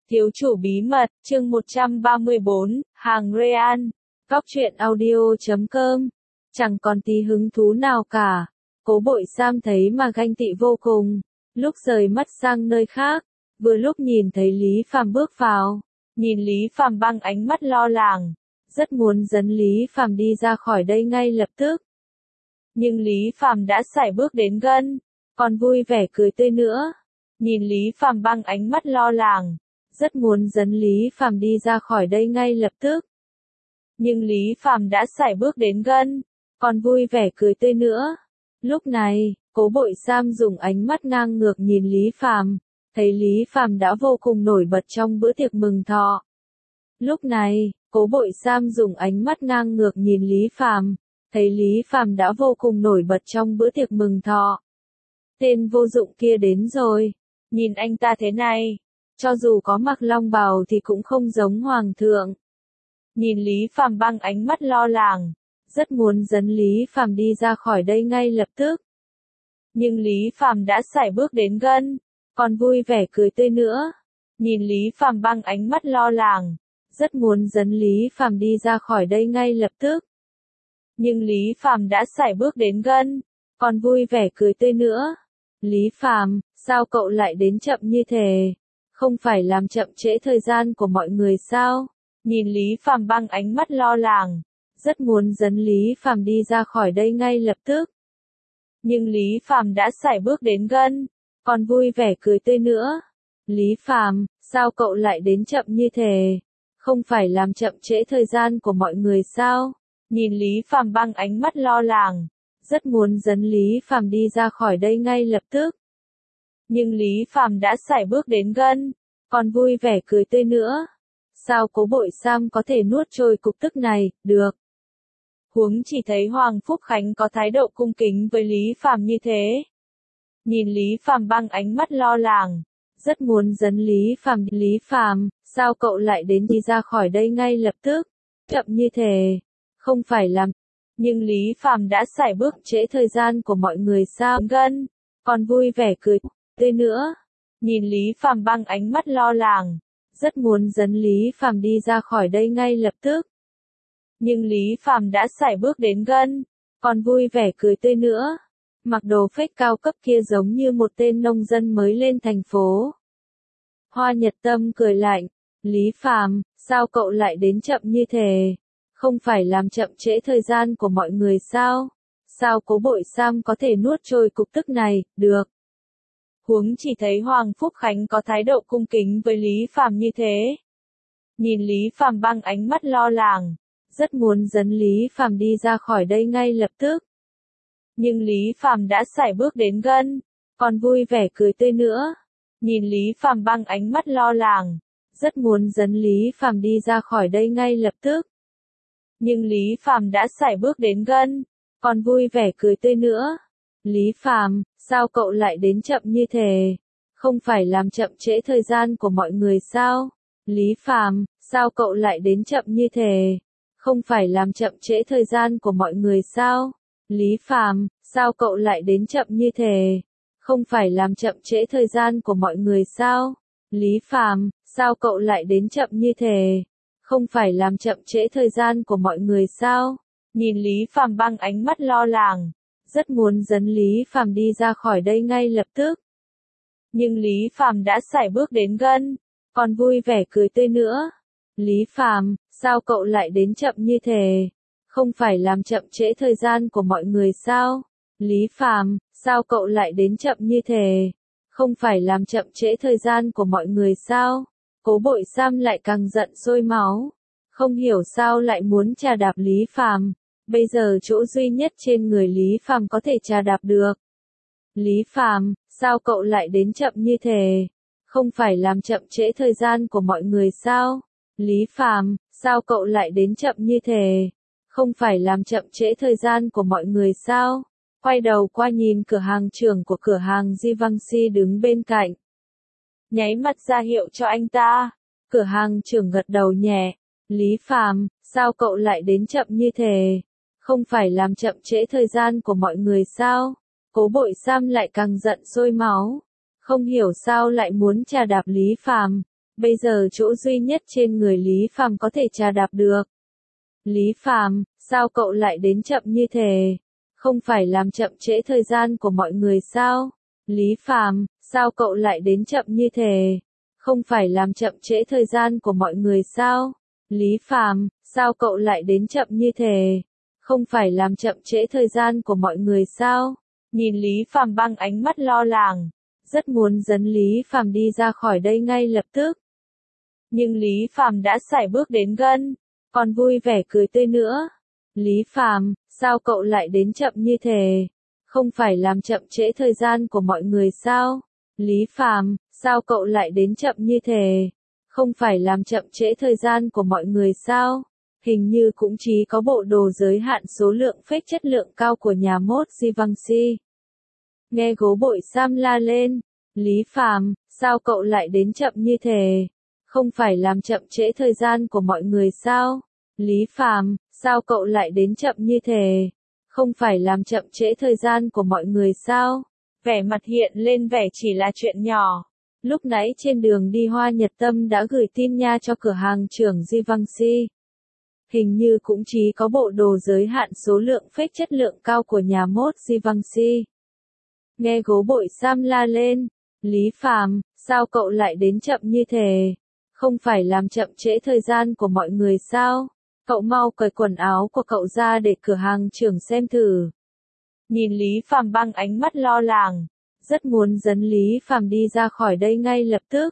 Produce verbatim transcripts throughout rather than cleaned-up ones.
Thiếu chủ bí mật, chương một trăm ba mươi bốn, hàng Real. Góc truyện audio chấm com. Chẳng còn tí hứng thú nào cả. Cố Bội Sam thấy mà ganh tị vô cùng. Lúc rời mắt sang nơi khác, vừa lúc nhìn thấy Lý Phàm bước vào. Nhìn Lý Phàm bằng ánh mắt lo lắng, rất muốn dẫn Lý Phàm đi ra khỏi đây ngay lập tức. Nhưng Lý Phàm đã sải bước đến gần, còn vui vẻ cười tươi nữa. Nhìn Lý Phàm bằng ánh mắt lo lắng, rất muốn dẫn Lý Phàm đi ra khỏi đây ngay lập tức. Nhưng Lý Phàm đã sải bước đến gần, còn vui vẻ cười tươi nữa. Lúc này, Cố Bội Sam dùng ánh mắt ngang ngược nhìn Lý Phàm, thấy Lý Phàm đã vô cùng nổi bật trong bữa tiệc mừng thọ. Lúc này, Cố Bội Sam dùng ánh mắt ngang ngược nhìn Lý Phàm, thấy Lý Phàm đã vô cùng nổi bật trong bữa tiệc mừng thọ. Tên vô dụng kia đến rồi, nhìn anh ta thế này, cho dù có mặc long bào thì cũng không giống hoàng thượng. Nhìn Lý Phàm bằng ánh mắt lo lắng, rất muốn dẫn Lý Phàm đi ra khỏi đây ngay lập tức. Nhưng Lý Phàm đã sải bước đến gần, còn vui vẻ cười tươi nữa. Nhìn Lý Phàm bằng ánh mắt lo lắng, rất muốn dẫn Lý Phàm đi ra khỏi đây ngay lập tức. Nhưng Lý Phàm đã sải bước đến gần, còn vui vẻ cười tươi nữa. Lý Phàm, sao cậu lại đến chậm như thế? Không phải làm chậm trễ thời gian của mọi người sao? Nhìn Lý Phàm bằng ánh mắt lo lắng, rất muốn dẫn Lý Phàm đi ra khỏi đây ngay lập tức. Nhưng Lý Phàm đã sải bước đến gần, còn vui vẻ cười tươi nữa. Lý Phàm, sao cậu lại đến chậm như thế? Không phải làm chậm trễ thời gian của mọi người sao? Nhìn Lý Phàm bằng ánh mắt lo lắng, rất muốn dẫn Lý Phàm đi ra khỏi đây ngay lập tức. Nhưng Lý Phàm đã sải bước đến gần, còn vui vẻ cười tươi nữa. Sao Cố Bội Sam có thể nuốt trôi cục tức này, được? Huống chỉ thấy Hoàng Phúc Khánh có thái độ cung kính với Lý Phàm như thế. Nhìn Lý Phàm bằng ánh mắt lo lắng, rất muốn dẫn Lý Phàm. Lý Phàm, sao cậu lại đến đi ra khỏi đây ngay lập tức? Chậm như thế, không phải làm. Nhưng Lý Phàm đã sải bước trễ thời gian của mọi người sao? Gần, còn vui vẻ cười tươi nữa. Nhìn Lý Phàm bằng ánh mắt lo lắng, rất muốn dẫn Lý Phàm đi ra khỏi đây ngay lập tức. Nhưng Lý Phàm đã sải bước đến gần, còn vui vẻ cười tươi nữa. Mặc đồ phết cao cấp kia giống như một tên nông dân mới lên thành phố. Hoa Nhật Tâm cười lạnh, Lý Phàm, sao cậu lại đến chậm như thế? Không phải làm chậm trễ thời gian của mọi người sao? Sao Cố Bội Sam có thể nuốt trôi cục tức này, được? Huống chỉ thấy Hoàng Phúc Khánh có thái độ cung kính với Lý Phàm như thế. Nhìn Lý Phàm bằng ánh mắt lo lắng, rất muốn dẫn Lý Phàm đi ra khỏi đây ngay lập tức. Nhưng Lý Phàm đã sải bước đến gần, còn vui vẻ cười tươi nữa. Nhìn Lý Phàm bằng ánh mắt lo lắng, rất muốn dẫn Lý Phàm đi ra khỏi đây ngay lập tức. Nhưng Lý Phàm đã sải bước đến gần, còn vui vẻ cười tươi nữa. Lý Phàm, sao cậu lại đến chậm như thế? Không phải làm chậm trễ thời gian của mọi người sao? Lý Phàm, sao cậu lại đến chậm như thế? Không phải làm chậm trễ thời gian của mọi người sao? Lý Phàm, sao cậu lại đến chậm như thế? Không phải làm chậm trễ thời gian của mọi người sao? Lý Phàm, sao cậu lại đến chậm như thế? Không phải làm chậm trễ thời gian của mọi người sao? Nhìn Lý Phàm bằng ánh mắt lo lắng, rất muốn dẫn Lý Phàm đi ra khỏi đây ngay lập tức. Nhưng Lý Phàm đã sải bước đến gần, còn vui vẻ cười tươi nữa. Lý Phàm, sao cậu lại đến chậm như thế? Không phải làm chậm trễ thời gian của mọi người sao? Lý Phàm, sao cậu lại đến chậm như thế? Không phải làm chậm trễ thời gian của mọi người sao? Cố Bội Sam lại càng giận sôi máu. Không hiểu sao lại muốn trà đạp Lý Phàm. Bây giờ chỗ duy nhất trên người Lý Phàm có thể trà đạp được. Lý Phàm, sao cậu lại đến chậm như thế? Không phải làm chậm trễ thời gian của mọi người sao? Lý Phàm, sao cậu lại đến chậm như thế? Không phải làm chậm trễ thời gian của mọi người sao? Quay đầu qua nhìn cửa hàng trưởng của cửa hàng Givenchy đứng bên cạnh. Nháy mắt ra hiệu cho anh ta. Cửa hàng trưởng gật đầu nhẹ. Lý Phàm, sao cậu lại đến chậm như thế? Không phải làm chậm trễ thời gian của mọi người sao? Cố Bội Sam lại càng giận sôi máu. Không hiểu sao lại muốn trà đạp Lý Phàm. Bây giờ chỗ duy nhất trên người Lý Phàm có thể trà đạp được. Lý Phàm, sao cậu lại đến chậm như thế? Không phải làm chậm trễ thời gian của mọi người sao? Lý Phàm, sao cậu lại đến chậm như thế? Không phải làm chậm trễ thời gian của mọi người sao? Lý Phàm, sao cậu lại đến chậm như thế? Không phải làm chậm trễ thời gian của mọi người sao? Nhìn Lý Phàm bằng ánh mắt lo lắng, rất muốn dẫn Lý Phàm đi ra khỏi đây ngay lập tức. Nhưng Lý Phàm đã sải bước đến gần, còn vui vẻ cười tươi nữa. Lý Phàm, sao cậu lại đến chậm như thế? Không phải làm chậm trễ thời gian của mọi người sao? Lý Phàm, sao cậu lại đến chậm như thế? Không phải làm chậm trễ thời gian của mọi người sao? Hình như cũng chỉ có bộ đồ giới hạn số lượng fake chất lượng cao của nhà mốt Givenchy. Nghe Gố Bội Sam la lên, Lý Phàm, sao cậu lại đến chậm như thế? Không phải làm chậm trễ thời gian của mọi người sao? Lý Phàm, sao cậu lại đến chậm như thế? Không phải làm chậm trễ thời gian của mọi người sao? Vẻ mặt hiện lên vẻ chỉ là chuyện nhỏ. Lúc nãy trên đường đi Hoa Nhật Tâm đã gửi tin nha cho cửa hàng trưởng Givenchy. Hình như cũng chỉ có bộ đồ giới hạn số lượng fake chất lượng cao của nhà mốt Givenchy. Nghe Gố Bội Sam la lên, Lý Phàm, sao cậu lại đến chậm như thế? Không phải làm chậm trễ thời gian của mọi người sao? Cậu mau cởi quần áo của cậu ra để cửa hàng trưởng xem thử. Nhìn Lý Phàm bằng ánh mắt lo lắng, rất muốn dẫn Lý Phàm đi ra khỏi đây ngay lập tức.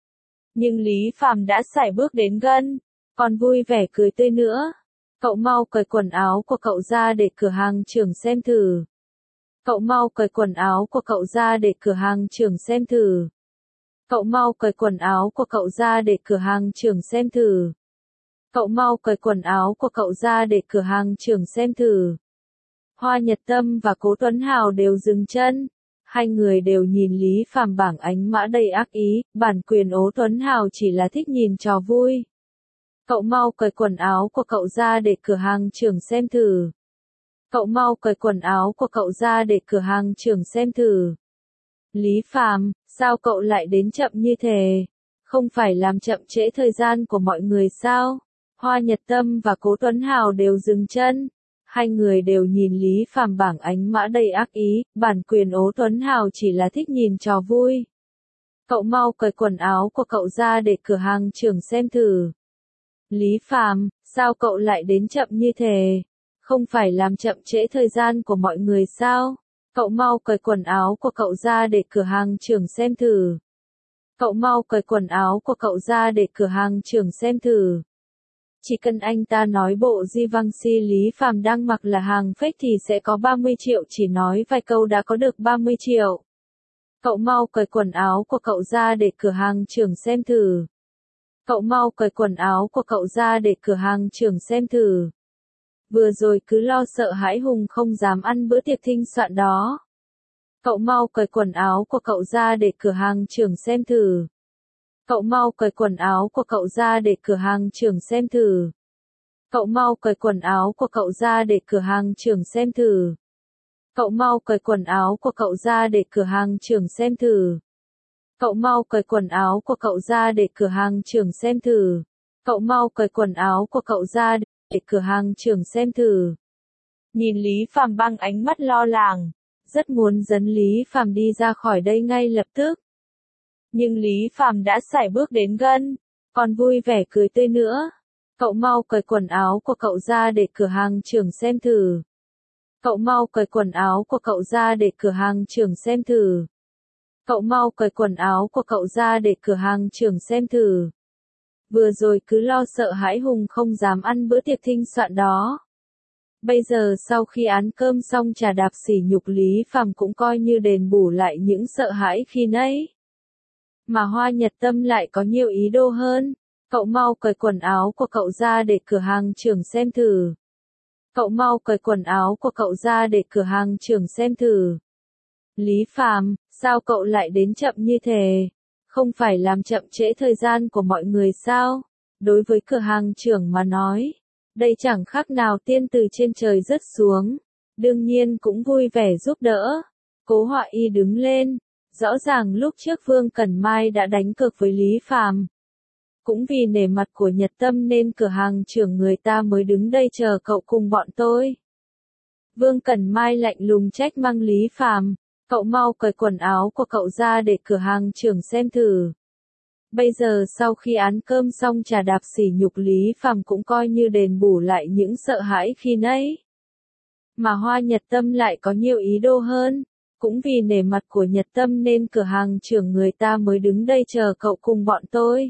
Nhưng Lý Phàm đã sải bước đến gần, còn vui vẻ cười tươi nữa. Cậu mau cởi quần áo của cậu ra để cửa hàng trưởng xem thử. Cậu mau cởi quần áo của cậu ra để cửa hàng trưởng xem thử. Cậu mau cởi quần áo của cậu ra để cửa hàng trưởng xem thử. Cậu mau cởi quần áo của cậu ra để cửa hàng trưởng xem thử. Hoa Nhật Tâm và Cố Tuấn Hào đều dừng chân. Hai người đều nhìn Lý Phàm bằng ánh mã đầy ác ý, bản quyền Ố Tuấn Hào chỉ là thích nhìn trò vui. Cậu mau cởi quần áo của cậu ra để cửa hàng trưởng xem thử. Cậu mau cởi quần áo của cậu ra để cửa hàng trưởng xem thử. Lý Phàm, sao cậu lại đến chậm như thế? Không phải làm chậm trễ thời gian của mọi người sao? Hoa Nhật Tâm và Cố Tuấn Hào đều dừng chân. Hai người đều nhìn Lý Phàm bằng ánh mã đầy ác ý, bản quyền Ố Tuấn Hào chỉ là thích nhìn trò vui. Cậu mau cởi quần áo của cậu ra để cửa hàng trưởng xem thử. Lý Phàm, sao cậu lại đến chậm như thế? Không phải làm chậm trễ thời gian của mọi người sao? Cậu mau cởi quần áo của cậu ra để cửa hàng trưởng xem thử. Cậu mau cởi quần áo của cậu ra để cửa hàng trưởng xem thử. Chỉ cần anh ta nói bộ Givenchy Lý Phàm đang mặc là hàng fake thì sẽ có ba mươi triệu, chỉ nói vài câu đã có được ba mươi triệu. Cậu mau cởi quần áo của cậu ra để cửa hàng trưởng xem thử. Cậu mau cởi quần áo của cậu ra để cửa hàng trưởng xem thử. Vừa rồi cứ lo sợ hãi hùng không dám ăn bữa tiệc thịnh soạn đó. Cậu mau cởi quần áo của cậu ra để cửa hàng trưởng xem thử. Cậu mau cởi quần áo của cậu ra để cửa hàng trưởng xem thử. Cậu mau cởi quần áo của cậu ra để cửa hàng trưởng xem thử. Cậu mau cởi quần áo của cậu ra để cửa hàng trưởng xem thử. Cậu mau cởi quần áo của cậu ra để cửa hàng trưởng xem thử. Cậu mau cởi quần áo của cậu ra để cửa hàng trưởng xem thử. Nhìn Lý Phàm bằng ánh mắt lo lắng, rất muốn dẫn Lý Phàm đi ra khỏi đây ngay lập tức. Nhưng Lý Phàm đã sải bước đến gần, còn vui vẻ cười tươi nữa. Cậu mau cởi quần áo của cậu ra để cửa hàng trưởng xem thử. Cậu mau cởi quần áo của cậu ra để cửa hàng trưởng xem thử. Cậu mau cởi quần áo của cậu ra để cửa hàng trưởng xem thử. Vừa rồi cứ lo sợ hãi hùng không dám ăn bữa tiệc thịnh soạn đó. Bây giờ sau khi ăn cơm xong trà đạp sỉ nhục Lý Phàm cũng coi như đền bù lại những sợ hãi khi nãy. Mà Hoa Nhật Tâm lại có nhiều ý đồ hơn. Cậu mau cởi quần áo của cậu ra để cửa hàng trưởng xem thử. Cậu mau cởi quần áo của cậu ra để cửa hàng trưởng xem thử. Lý Phàm, sao cậu lại đến chậm như thế? Không phải làm chậm trễ thời gian của mọi người sao? Đối với cửa hàng trưởng mà nói, đây chẳng khác nào tiên từ trên trời rớt xuống. Đương nhiên cũng vui vẻ giúp đỡ. Cố Họa Y đứng lên. Rõ ràng lúc trước Vương Cẩn Mai đã đánh cược với Lý Phàm. cũng vì nể mặt của Nhật Tâm nên cửa hàng trưởng người ta mới đứng đây chờ cậu cùng bọn tôi. Vương Cẩn Mai lạnh lùng trách mắng Lý Phàm, cậu mau cởi quần áo của cậu ra để cửa hàng trưởng xem thử. Bây giờ sau khi ăn cơm xong trà đạp sỉ nhục Lý Phàm cũng coi như đền bù lại những sợ hãi khi nãy. Mà Hoa Nhật Tâm lại có nhiều ý đồ hơn, cũng vì nể mặt của Nhật Tâm nên cửa hàng trưởng người ta mới đứng đây chờ cậu cùng bọn tôi.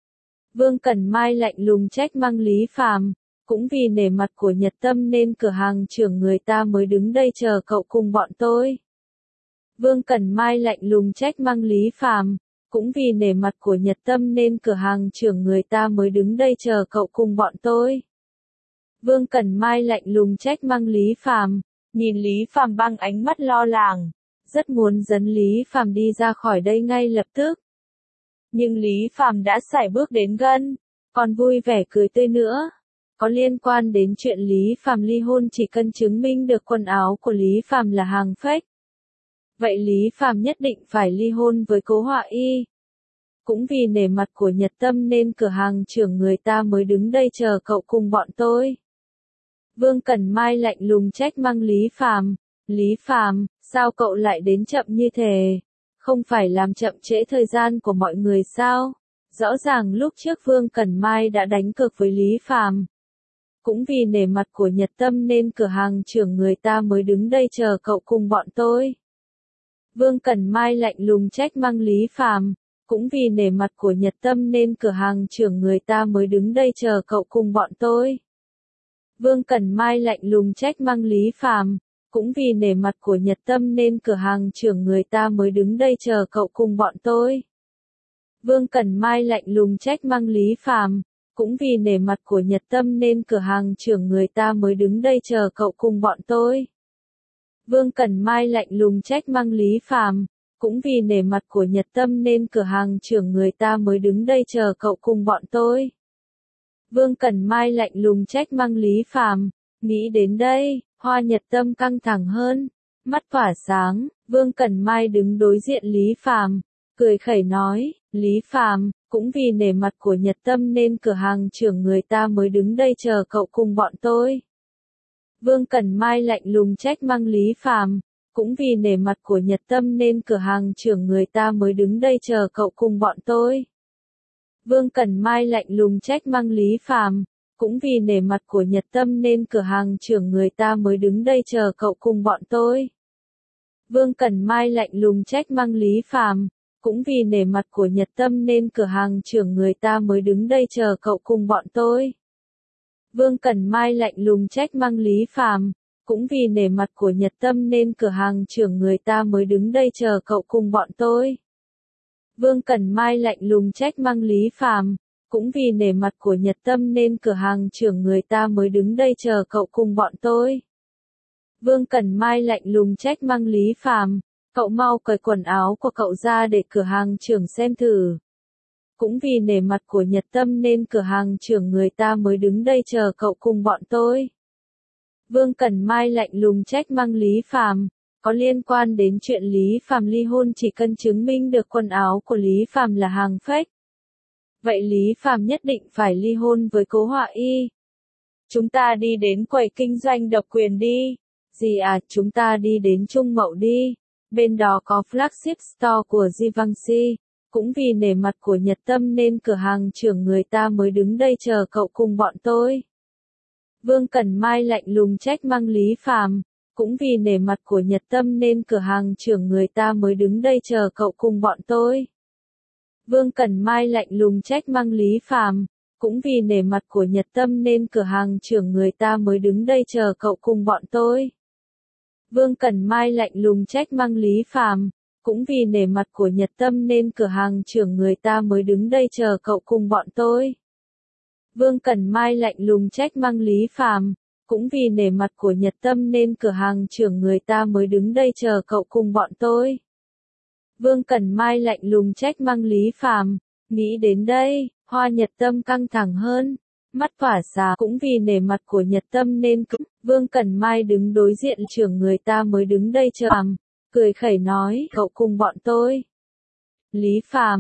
Vương Cẩn Mai lạnh lùng trách mắng Lý Phàm, cũng vì nể mặt của Nhật Tâm nên cửa hàng trưởng người ta mới đứng đây chờ cậu cùng bọn tôi. Vương Cẩn Mai lạnh lùng trách mắng Lý Phàm, cũng vì nể mặt của Nhật Tâm nên cửa hàng trưởng người ta mới đứng đây chờ cậu cùng bọn tôi. Vương Cẩn Mai lạnh lùng trách mắng Lý Phàm, nhìn Lý Phàm bằng ánh mắt lo lắng, rất muốn dẫn Lý Phàm đi ra khỏi đây ngay lập tức. Nhưng Lý Phàm đã sải bước đến gần, còn vui vẻ cười tươi nữa. Có liên quan đến chuyện Lý Phàm ly hôn chỉ cần chứng minh được quần áo của Lý Phàm là hàng fake. Vậy Lý Phàm nhất định phải ly hôn với Cố Họa Y. Cũng vì nể mặt của Nhật Tâm nên cửa hàng trưởng người ta mới đứng đây chờ cậu cùng bọn tôi. Vương Cẩn Mai lạnh lùng trách mắng Lý Phàm, Lý Phàm, sao cậu lại đến chậm như thế? Không phải làm chậm trễ thời gian của mọi người sao? Rõ ràng lúc trước Vương Cẩn Mai đã đánh cược với Lý Phàm. Cũng vì nể mặt của Nhật Tâm nên cửa hàng trưởng người ta mới đứng đây chờ cậu cùng bọn tôi. Vương Cẩn Mai lạnh lùng trách mắng Lý Phàm, cũng vì nể mặt của Nhật Tâm nên cửa hàng trưởng người ta mới đứng đây chờ cậu cùng bọn tôi. Vương Cẩn Mai lạnh lùng trách mắng Lý Phàm, cũng vì nể mặt của Nhật Tâm nên cửa hàng trưởng người ta mới đứng đây chờ cậu cùng bọn tôi. Vương Cẩn Mai lạnh lùng trách mắng Lý Phàm, cũng vì nể mặt của Nhật Tâm nên cửa hàng trưởng người ta mới đứng đây chờ cậu cùng bọn tôi. Vương Cẩn Mai lạnh lùng trách mắng Lý Phàm, cũng vì nể mặt của Nhật Tâm nên cửa hàng trưởng người ta mới đứng đây chờ cậu cùng bọn tôi. Vương Cẩn Mai lạnh lùng trách mắng Lý Phàm, nghĩ đến đây, Hoa Nhật Tâm căng thẳng hơn, mắt tỏa sáng, Vương Cẩn Mai đứng đối diện Lý Phàm, cười khẩy nói, Lý Phàm, cũng vì nể mặt của Nhật Tâm nên cửa hàng trưởng người ta mới đứng đây chờ cậu cùng bọn tôi. Vương Cẩn Mai lạnh lùng trách mắng Lý Phàm, cũng vì nể mặt của Nhật Tâm nên cửa hàng trưởng người ta mới đứng đây chờ cậu cùng bọn tôi. Vương Cẩn Mai lạnh lùng trách mắng Lý Phàm, cũng vì nể mặt của Nhật Tâm nên cửa hàng trưởng người ta mới đứng đây chờ cậu cùng bọn tôi. Vương Cẩn Mai lạnh lùng trách mắng Lý Phàm, cũng vì nể mặt của Nhật Tâm nên cửa hàng trưởng người ta mới đứng đây chờ cậu cùng bọn tôi. Vương Cẩn Mai lạnh lùng trách mắng Lý Phàm, cũng vì nể mặt của Nhật Tâm nên cửa hàng trưởng người ta mới đứng đây chờ cậu cùng bọn tôi. Vương Cẩn Mai lạnh lùng trách mắng Lý Phàm, cũng vì nể mặt của Nhật Tâm nên cửa hàng trưởng người ta mới đứng đây chờ cậu cùng bọn tôi. Vương Cẩn Mai lạnh lùng trách mắng Lý Phàm, cậu mau cởi quần áo của cậu ra để cửa hàng trưởng xem thử. Cũng vì nể mặt của Nhật Tâm nên cửa hàng trưởng người ta mới đứng đây chờ cậu cùng bọn tôi. Vương Cẩn Mai lạnh lùng trách mắng Lý Phàm, có liên quan đến chuyện Lý Phàm ly hôn chỉ cần chứng minh được quần áo của Lý Phàm là hàng fake. Vậy Lý Phàm nhất định phải ly hôn với Cố Họa Y. Chúng ta đi đến quầy kinh doanh độc quyền đi. Gì à, chúng ta đi đến Trung Mậu đi. Bên đó có flagship store của Givenchy. Cũng vì nể mặt của Nhật Tâm nên cửa hàng trưởng người ta mới đứng đây chờ cậu cùng bọn tôi. Vương Cẩn Mai lạnh lùng trách mắng Lý Phàm, cũng vì nể mặt của Nhật Tâm nên cửa hàng trưởng người ta mới đứng đây chờ cậu cùng bọn tôi. Vương Cẩn Mai lạnh lùng trách mắng Lý Phàm, cũng vì nể mặt của Nhật Tâm nên cửa hàng trưởng người ta mới đứng đây chờ cậu cùng bọn tôi. Vương Cẩn Mai lạnh lùng trách mắng Lý Phàm, cũng vì nể mặt của Nhật Tâm nên cửa hàng trưởng người ta mới đứng đây chờ cậu cùng bọn tôi. Vương Cẩn Mai lạnh lùng trách mắng Lý Phàm, cũng vì nể mặt của Nhật Tâm nên cửa hàng trưởng người ta mới đứng đây chờ cậu cùng bọn tôi. Vương Cẩn Mai lạnh lùng trách mắng Lý Phàm, nghĩ đến đây, Hoa Nhật Tâm căng thẳng hơn, mắt tỏa sáng, cũng vì nể mặt của Nhật Tâm nên Vương Cẩn Mai đứng đối diện trưởng người ta mới đứng đây chờ, cười khẩy nói, cậu cùng bọn tôi. Lý Phàm,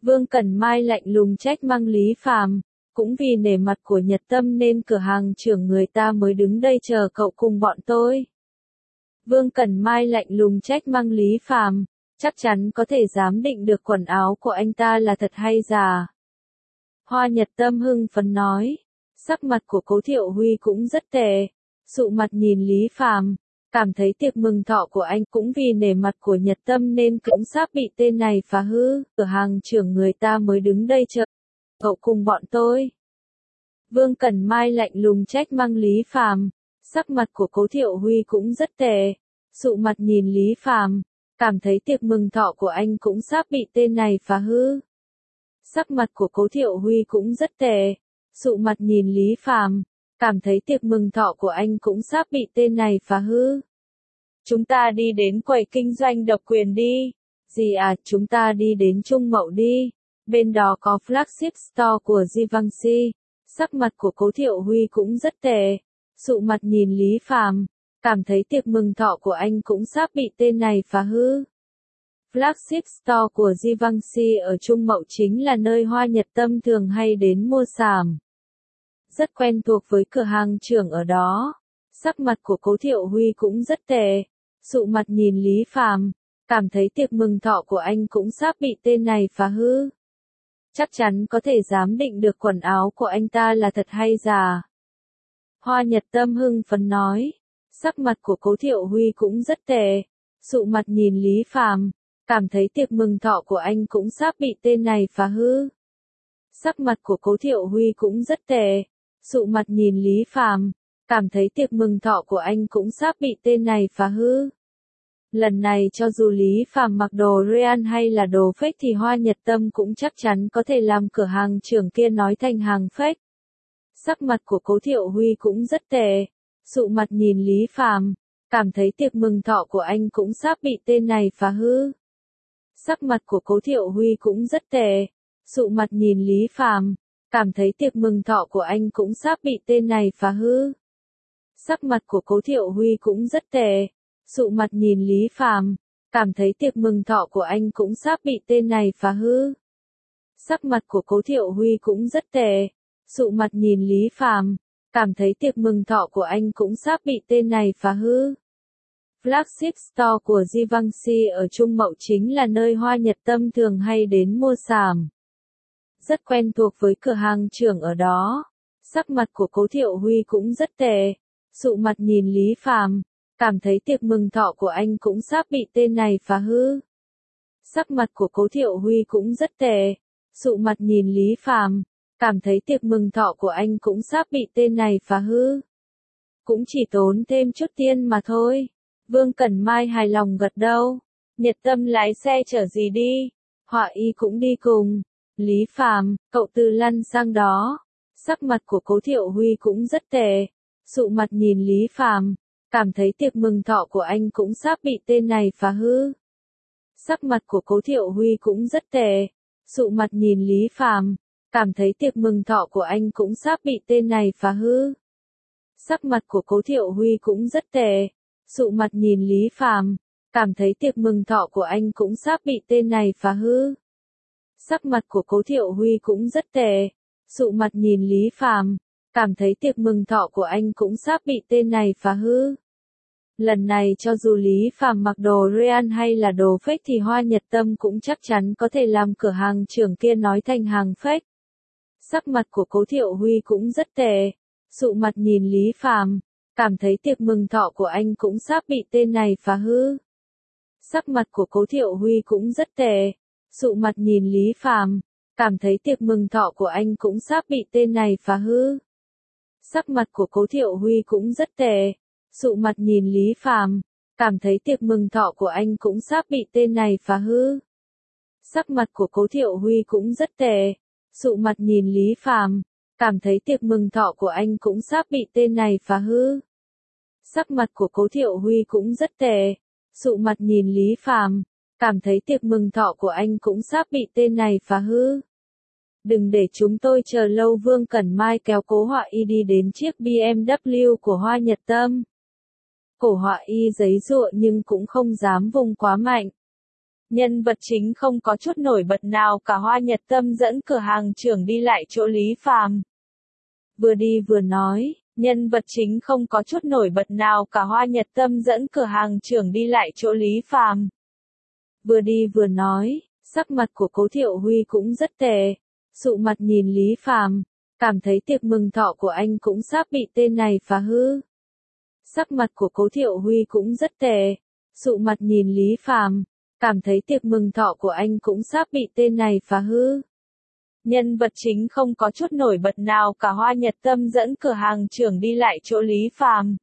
Vương Cẩn Mai lạnh lùng trách mắng Lý Phàm, cũng vì nể mặt của Nhật Tâm nên cửa hàng trưởng người ta mới đứng đây chờ cậu cùng bọn tôi. Vương Cẩn Mai lạnh lùng trách mắng Lý Phàm, chắc chắn có thể giám định được quần áo của anh ta là thật hay giả. Hoa Nhật Tâm hưng phấn nói, sắc mặt của Cố Thiệu Huy cũng rất tệ, sụ mặt nhìn Lý Phàm, cảm thấy tiệc mừng thọ của anh cũng vì nể mặt của Nhật Tâm nên cũng sắp bị tên này phá hư, cửa hàng trưởng người ta mới đứng đây chờ cậu cùng bọn tôi. Vương Cẩn Mai lạnh lùng trách mắng Lý Phàm, sắc mặt của Cố Thiệu Huy cũng rất tệ, sụ mặt nhìn Lý Phàm, cảm thấy tiệc mừng thọ của anh cũng sắp bị tên này phá hư. Sắc mặt của Cố Thiệu Huy cũng rất tệ, sụ mặt nhìn Lý Phàm, cảm thấy tiệc mừng thọ của anh cũng sắp bị tên này phá hư. Chúng ta đi đến quầy kinh doanh độc quyền đi. Gì à, chúng ta đi đến Trung Mậu đi. Bên đó có flagship store của Givenchy. Sắc mặt của Cố Thiệu Huy cũng rất tệ, sụ mặt nhìn Lý Phàm, cảm thấy tiệc mừng thọ của anh cũng sắp bị tên này phá hư. Flagship store của Givenchy ở Trung Mậu chính là nơi Hoa Nhật Tâm thường hay đến mua sắm. Rất quen thuộc với cửa hàng trưởng ở đó. Sắc mặt của Cố Thiệu Huy cũng rất tệ, sụ mặt nhìn Lý Phàm, cảm thấy tiệc mừng thọ của anh cũng sắp bị tên này phá hư. Chắc chắn có thể giám định được quần áo của anh ta là thật hay giả. Hoa Nhật Tâm hưng phấn nói, sắc mặt của Cố Thiệu Huy cũng rất tệ, sụ mặt nhìn Lý Phàm, cảm thấy tiệc mừng thọ của anh cũng sắp bị tên này phá hư. Sắc mặt của Cố Thiệu Huy cũng rất tệ, sụ mặt nhìn Lý Phàm, cảm thấy tiệc mừng thọ của anh cũng sắp bị tên này phá hư. Lần này cho dù Lý Phàm mặc đồ real hay là đồ fake thì Hoa Nhật Tâm cũng chắc chắn có thể làm cửa hàng trưởng kia nói thành hàng fake. Sắc mặt của Cố Thiệu Huy cũng rất tệ, sụ mặt nhìn Lý Phàm, cảm thấy tiệc mừng thọ của anh cũng sắp bị tên này phá hư. Sắc mặt của Cố Thiệu Huy cũng rất tệ, sụ mặt nhìn Lý Phàm, cảm thấy tiệc mừng thọ của anh cũng sắp bị tên này phá hư. Sắc mặt của Cố Thiệu Huy cũng rất tệ, sụ mặt nhìn Lý Phàm, cảm thấy tiệc mừng thọ của anh cũng sắp bị tên này phá hư. Sắc mặt của Cố Thiệu Huy cũng rất tệ, sụ mặt nhìn Lý Phàm, cảm thấy tiệc mừng thọ của anh cũng sắp bị tên này phá hư. Flagship store của Givenchy ở Trung Mậu chính là nơi Hoa Nhật Tâm thường hay đến mua sắm. Rất quen thuộc với cửa hàng trưởng ở đó. Sắc mặt của Cố Thiệu Huy cũng rất tệ, sụ mặt nhìn Lý Phàm, cảm thấy tiệc mừng thọ của anh cũng sắp bị tên này phá hư. Sắc mặt của Cố Thiệu Huy cũng rất tệ, sụ mặt nhìn Lý Phàm, cảm thấy tiệc mừng thọ của anh cũng sắp bị tên này phá hư. Cũng chỉ tốn thêm chút tiền mà thôi. Vương Cẩn Mai hài lòng gật đầu. Nhật Tâm lái xe chở gì đi? Họa Y cũng đi cùng. Lý Phàm, cậu từ lăn sang đó. Sắc mặt của Cố Thiệu Huy cũng rất tệ, sụ mặt nhìn Lý Phàm, cảm thấy tiệc mừng thọ của anh cũng sắp bị tên này phá hư. Sắc mặt của Cố Thiệu Huy cũng rất tệ, sụ mặt nhìn Lý Phàm, cảm thấy tiệc mừng thọ của anh cũng sắp bị tên này phá hư. Sắc mặt của Cố Thiệu Huy cũng rất tệ, sụ mặt nhìn Lý Phàm, cảm thấy tiệc mừng thọ của anh cũng sắp bị tên này phá hư. Sắc mặt của Cố Thiệu Huy cũng rất tệ, sụ mặt nhìn Lý Phàm, cảm thấy tiệc mừng thọ của anh cũng sắp bị tên này phá hư. Lần này cho dù Lý Phàm mặc đồ real hay là đồ fake thì Hoa Nhật Tâm cũng chắc chắn có thể làm cửa hàng trưởng kia nói thành hàng fake. Sắc mặt của Cố Thiệu Huy cũng rất tệ, sụ mặt nhìn Lý Phàm, cảm thấy tiệc mừng thọ của anh cũng sắp bị tên này phá hư. Sắc mặt của Cố Thiệu Huy cũng rất tệ, sụ mặt nhìn Lý Phàm, cảm thấy tiệc mừng thọ của anh cũng sắp bị tên này phá hư. Sắc mặt của Cố Thiệu Huy cũng rất tệ, sụ mặt nhìn Lý Phàm, cảm thấy tiệc mừng thọ của anh cũng sắp bị tên này phá hư. Sắc mặt của Cố Thiệu Huy cũng rất tệ, sụ mặt nhìn Lý Phàm, cảm thấy tiệc mừng thọ của anh cũng sắp bị tên này phá hư. Sắc mặt của Cố Thiệu Huy cũng rất tệ, sụ mặt nhìn Lý Phàm, cảm thấy tiệc mừng thọ của anh cũng sắp bị tên này phá hư. Đừng để chúng tôi chờ lâu. Vương Cẩn Mai kéo Cố Họa Y đi đến chiếc bê em vê của Hoa Nhật Tâm. Cổ Họa Y giấy giụa nhưng cũng không dám vùng quá mạnh. Nhân vật chính không có chút nổi bật nào cả Hoa Nhật Tâm dẫn cửa hàng trưởng đi lại chỗ Lý Phàm. Vừa đi vừa nói, nhân vật chính không có chút nổi bật nào cả Hoa Nhật Tâm dẫn cửa hàng trưởng đi lại chỗ Lý Phàm. Vừa đi vừa nói, sắc mặt của Cố Thiệu Huy cũng rất tệ, sụ mặt nhìn Lý Phàm, cảm thấy tiệc mừng thọ của anh cũng sắp bị tên này phá hư. Sắc mặt của Cố Thiệu Huy cũng rất tệ, sụ mặt nhìn Lý Phàm, cảm thấy tiệc mừng thọ của anh cũng sắp bị tên này phá hư. Nhân vật chính không có chút nổi bật nào cả Hoa Nhật Tâm dẫn cửa hàng trưởng đi lại chỗ Lý Phàm.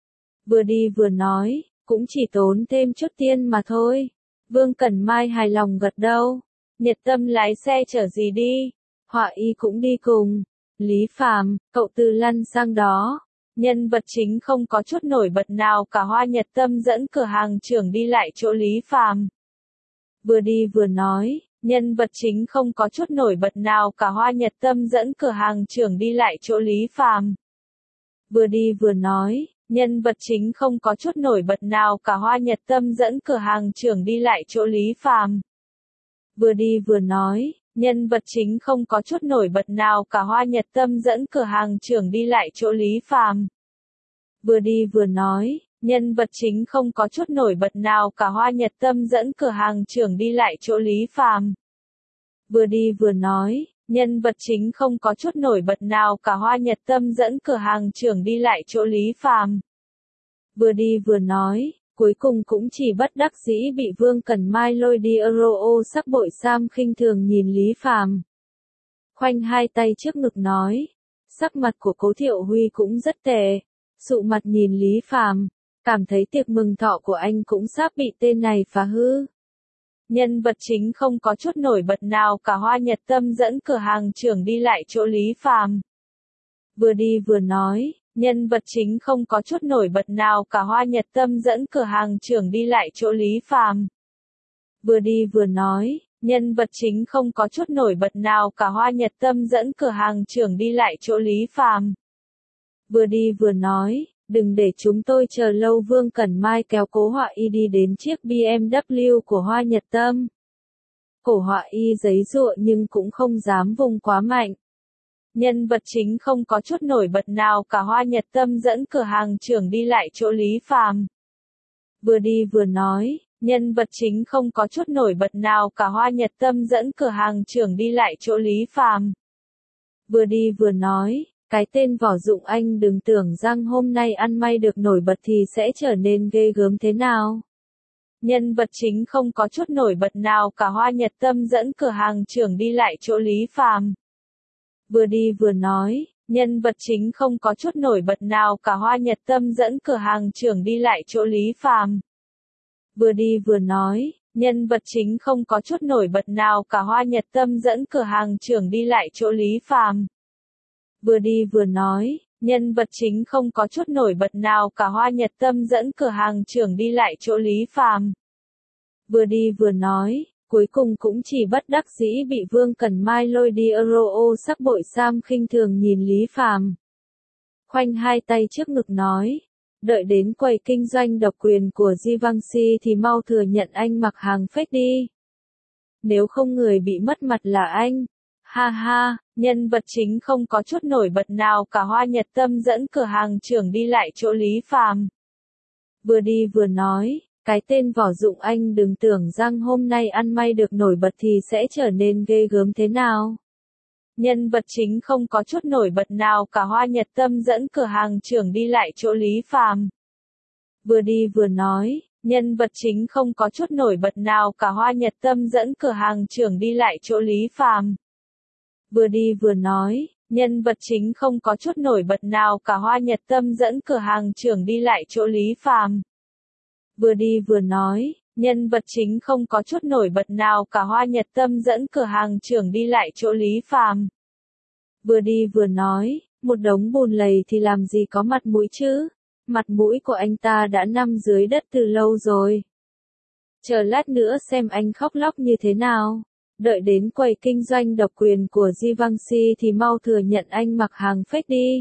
Vừa đi vừa nói, cũng chỉ tốn thêm chút tiền mà thôi. Vương Cẩn Mai hài lòng gật đầu. Nhật Tâm lái xe chở gì đi? Họa y cũng đi cùng. Lý Phàm, cậu từ lăn sang đó. Nhân vật chính không có chút nổi bật nào cả Hoa Nhật Tâm dẫn cửa hàng trưởng đi lại chỗ Lý Phàm. Vừa đi vừa nói, nhân vật chính không có chút nổi bật nào cả Hoa Nhật Tâm dẫn cửa hàng trưởng đi lại chỗ Lý Phàm. Vừa đi vừa nói, nhân vật chính không có chút nổi bật nào cả Hoa Nhật Tâm dẫn cửa hàng trưởng đi lại chỗ Lý Phàm. Vừa đi vừa nói, nhân vật chính không có chút nổi bật nào cả Hoa Nhật Tâm dẫn cửa hàng trưởng đi lại chỗ Lý Phàm. Vừa đi vừa nói, nhân vật chính không có chút nổi bật nào cả Hoa Nhật Tâm dẫn cửa hàng trưởng đi lại chỗ Lý Phàm. Vừa đi vừa nói, nhân vật chính không có chút nổi bật nào cả Hoa Nhật Tâm dẫn cửa hàng trưởng đi lại chỗ Lý Phàm. Vừa đi vừa nói, cuối cùng cũng chỉ bất đắc dĩ bị Vương Cẩn Mai lôi đi Euro ô sắc bội sam khinh thường nhìn Lý Phàm. Khoanh hai tay trước ngực nói, sắc mặt của Cố Thiệu Huy cũng rất tệ, sụ mặt nhìn Lý Phàm, cảm thấy tiệc mừng thọ của anh cũng sắp bị tên này phá hư. Nhân vật chính không có chút nổi bật nào cả Hoa Nhật Tâm dẫn cửa hàng trưởng đi lại chỗ Lý Phàm. Vừa đi vừa nói, nhân vật chính không có chút nổi bật nào cả Hoa Nhật Tâm dẫn cửa hàng trưởng đi lại chỗ Lý Phàm. Vừa đi vừa nói, nhân vật chính không có chút nổi bật nào cả Hoa Nhật Tâm dẫn cửa hàng trưởng đi lại chỗ Lý Phàm. Vừa đi vừa nói, đừng để chúng tôi chờ lâu. Vương Cẩn Mai kéo Cố Họa Y đi đến chiếc bê em vê của Hoa Nhật Tâm. Cổ Họa Y giấy giụa nhưng cũng không dám vùng quá mạnh. Nhân vật chính không có chút nổi bật nào cả Hoa Nhật Tâm dẫn cửa hàng trưởng đi lại chỗ Lý Phàm. Vừa đi vừa nói, nhân vật chính không có chút nổi bật nào cả Hoa Nhật Tâm dẫn cửa hàng trưởng đi lại chỗ Lý Phàm. Vừa đi vừa nói, cái tên Võ Dụng Anh đừng tưởng rằng hôm nay ăn may được nổi bật thì sẽ trở nên ghê gớm thế nào. Nhân vật chính không có chút nổi bật nào cả Hoa Nhật Tâm dẫn cửa hàng trưởng đi lại chỗ Lý Phàm. Vừa đi vừa nói, nhân vật chính không có chút nổi bật nào cả Hoa Nhật Tâm dẫn cửa hàng trưởng đi lại chỗ Lý Phàm. Vừa đi vừa nói, nhân vật chính không có chút nổi bật nào cả Hoa Nhật Tâm dẫn cửa hàng trưởng đi lại chỗ Lý Phàm. Vừa đi vừa nói, nhân vật chính không có chút nổi bật nào cả Hoa Nhật Tâm dẫn cửa hàng trưởng đi lại chỗ Lý Phàm. Vừa đi vừa nói, cuối cùng cũng chỉ bất đắc dĩ bị Vương Cẩn Mai lôi đi Euro ô sắc bội sam khinh thường nhìn Lý Phàm. Khoanh hai tay trước ngực nói, đợi đến quầy kinh doanh độc quyền của Givenchy thì mau thừa nhận anh mặc hàng fake đi. Nếu không người bị mất mặt là anh. Ha ha, nhân vật chính không có chút nổi bật nào cả Hoa Nhật Tâm dẫn cửa hàng trưởng đi lại chỗ Lý Phàm. Vừa đi vừa nói, cái tên Võ Dụng Anh đừng tưởng rằng hôm nay ăn may được nổi bật thì sẽ trở nên ghê gớm thế nào. Nhân vật chính không có chút nổi bật nào cả Hoa Nhật Tâm dẫn cửa hàng trưởng đi lại chỗ Lý Phàm. Vừa đi vừa nói, nhân vật chính không có chút nổi bật nào cả Hoa Nhật Tâm dẫn cửa hàng trưởng đi lại chỗ Lý Phàm. Vừa đi vừa nói, nhân vật chính không có chút nổi bật nào cả Hoa Nhật Tâm dẫn cửa hàng trưởng đi lại chỗ Lý Phàm. Vừa đi vừa nói, nhân vật chính không có chút nổi bật nào cả Hoa Nhật Tâm dẫn cửa hàng trưởng đi lại chỗ Lý Phàm. Vừa đi vừa nói, một đống bùn lầy thì làm gì có mặt mũi chứ? Mặt mũi của anh ta đã nằm dưới đất từ lâu rồi. Chờ lát nữa xem anh khóc lóc như thế nào. Đợi đến quầy kinh doanh độc quyền của Givenchy thì mau thừa nhận anh mặc hàng fake đi.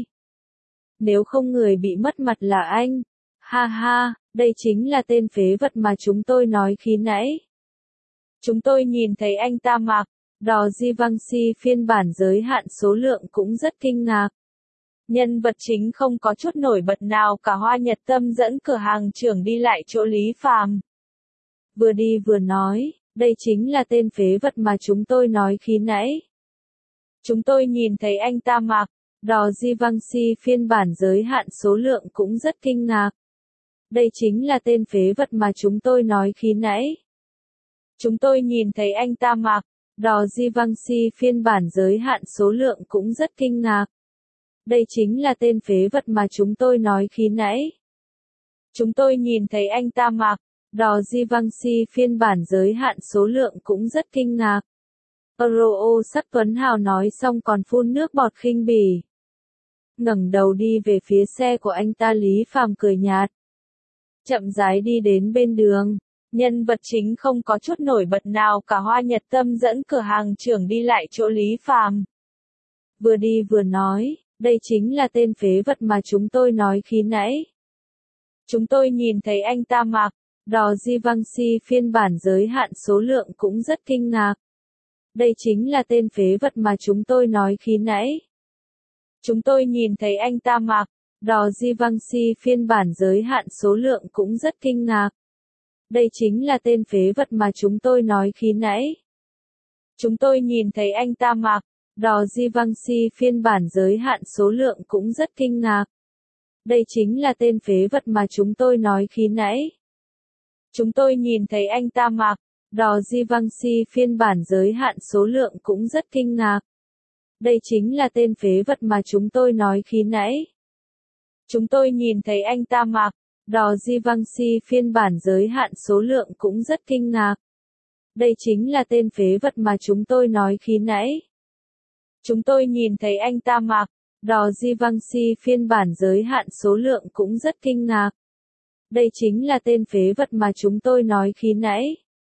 Nếu không người bị mất mặt là anh. Ha ha, đây chính là tên phế vật mà chúng tôi nói khi nãy. Chúng tôi nhìn thấy anh ta mặc đò Givenchy phiên bản giới hạn số lượng cũng rất kinh ngạc. Nhân vật chính không có chút nổi bật nào cả. Hoa Nhật Tâm dẫn cửa hàng trưởng đi lại chỗ Lý Phàm. Vừa đi vừa nói, đây chính là tên phế vật mà chúng tôi nói khi nãy. Chúng tôi nhìn thấy anh ta mặc đò Givenchy phiên bản giới hạn số lượng cũng rất kinh ngạc. Đây chính là tên phế vật mà chúng tôi nói khi nãy. Chúng tôi nhìn thấy anh ta mặc đò Givenchy phiên bản giới hạn số lượng cũng rất kinh ngạc. Đây chính là tên phế vật mà chúng tôi nói khi nãy. Chúng tôi nhìn thấy anh ta mặc đò Givenchy phiên bản giới hạn số lượng cũng rất kinh ngạc. Euro sắc Tuấn Hào nói xong còn phun nước bọt khinh bỉ. Ngẩng đầu đi về phía xe của anh ta. Lý Phàm cười nhạt, chậm rãi đi đến bên đường. Nhân vật chính không có chút nổi bật nào cả. Hoa Nhật Tâm dẫn cửa hàng trưởng đi lại chỗ Lý Phàm. Vừa đi vừa nói, đây chính là tên phế vật mà chúng tôi nói khi nãy. Chúng tôi nhìn thấy anh ta mặc đò Givenchy phiên bản giới hạn số lượng cũng rất kinh ngạc. Đây chính là tên phế vật mà chúng tôi nói khi nãy. Chúng tôi nhìn thấy anh ta mặc đò Givenchy phiên bản giới hạn số lượng cũng rất kinh ngạc. Đây chính là tên phế vật mà chúng tôi nói khi nãy. Chúng tôi nhìn thấy anh ta mặc đò Givenchy phiên bản giới hạn số lượng cũng rất kinh ngạc. Đây chính là tên phế vật mà chúng tôi nói khi nãy. Chúng tôi nhìn thấy anh ta mặc đò Givenchy phiên bản giới hạn số lượng cũng rất kinh ngạc. Đây chính là tên phế vật mà chúng tôi nói khi nãy. Chúng tôi nhìn thấy anh ta mặc đò Givenchy phiên bản giới hạn số lượng cũng rất kinh ngạc. Đây chính là tên phế vật mà chúng tôi nói khi nãy. Chúng tôi nhìn thấy anh ta mặc đò Givenchy phiên bản giới hạn số lượng cũng rất kinh ngạc. Đây chính là tên phế vật mà chúng tôi nói khi nãy.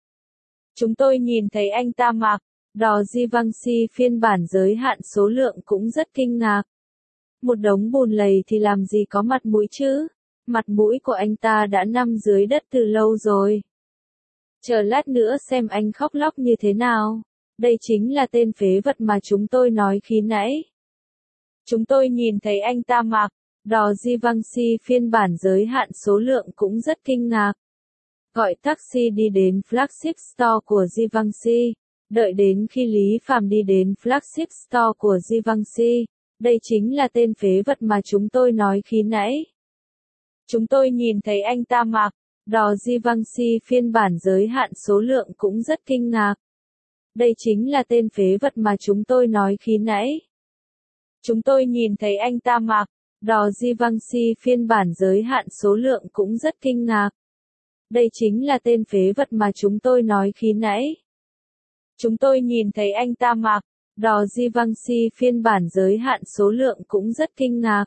Chúng tôi nhìn thấy anh ta mặc đò Givenchy phiên bản giới hạn số lượng cũng rất kinh ngạc. Một đống bùn lầy thì làm gì có mặt mũi chứ? Mặt mũi của anh ta đã nằm dưới đất từ lâu rồi. Chờ lát nữa xem anh khóc lóc như thế nào. Đây chính là tên phế vật mà chúng tôi nói khi nãy. Chúng tôi nhìn thấy anh ta mặc đò Givenchy phiên bản giới hạn số lượng cũng rất kinh ngạc. Gọi taxi đi đến flagship store của Givenchy. Đợi đến khi Lý Phàm đi đến flagship store của Givenchy. Đây chính là tên phế vật mà chúng tôi nói khi nãy. Chúng tôi nhìn thấy anh ta mặc đò Givenchy phiên bản giới hạn số lượng cũng rất kinh ngạc. Đây chính là tên phế vật mà chúng tôi nói khi nãy. Chúng tôi nhìn thấy anh ta mặc đò Givenchy phiên bản giới hạn số lượng cũng rất kinh ngạc. Đây chính là tên phế vật mà chúng tôi nói khi nãy. Chúng tôi nhìn thấy anh ta mặc đò Givenchy phiên bản giới hạn số lượng cũng rất kinh ngạc.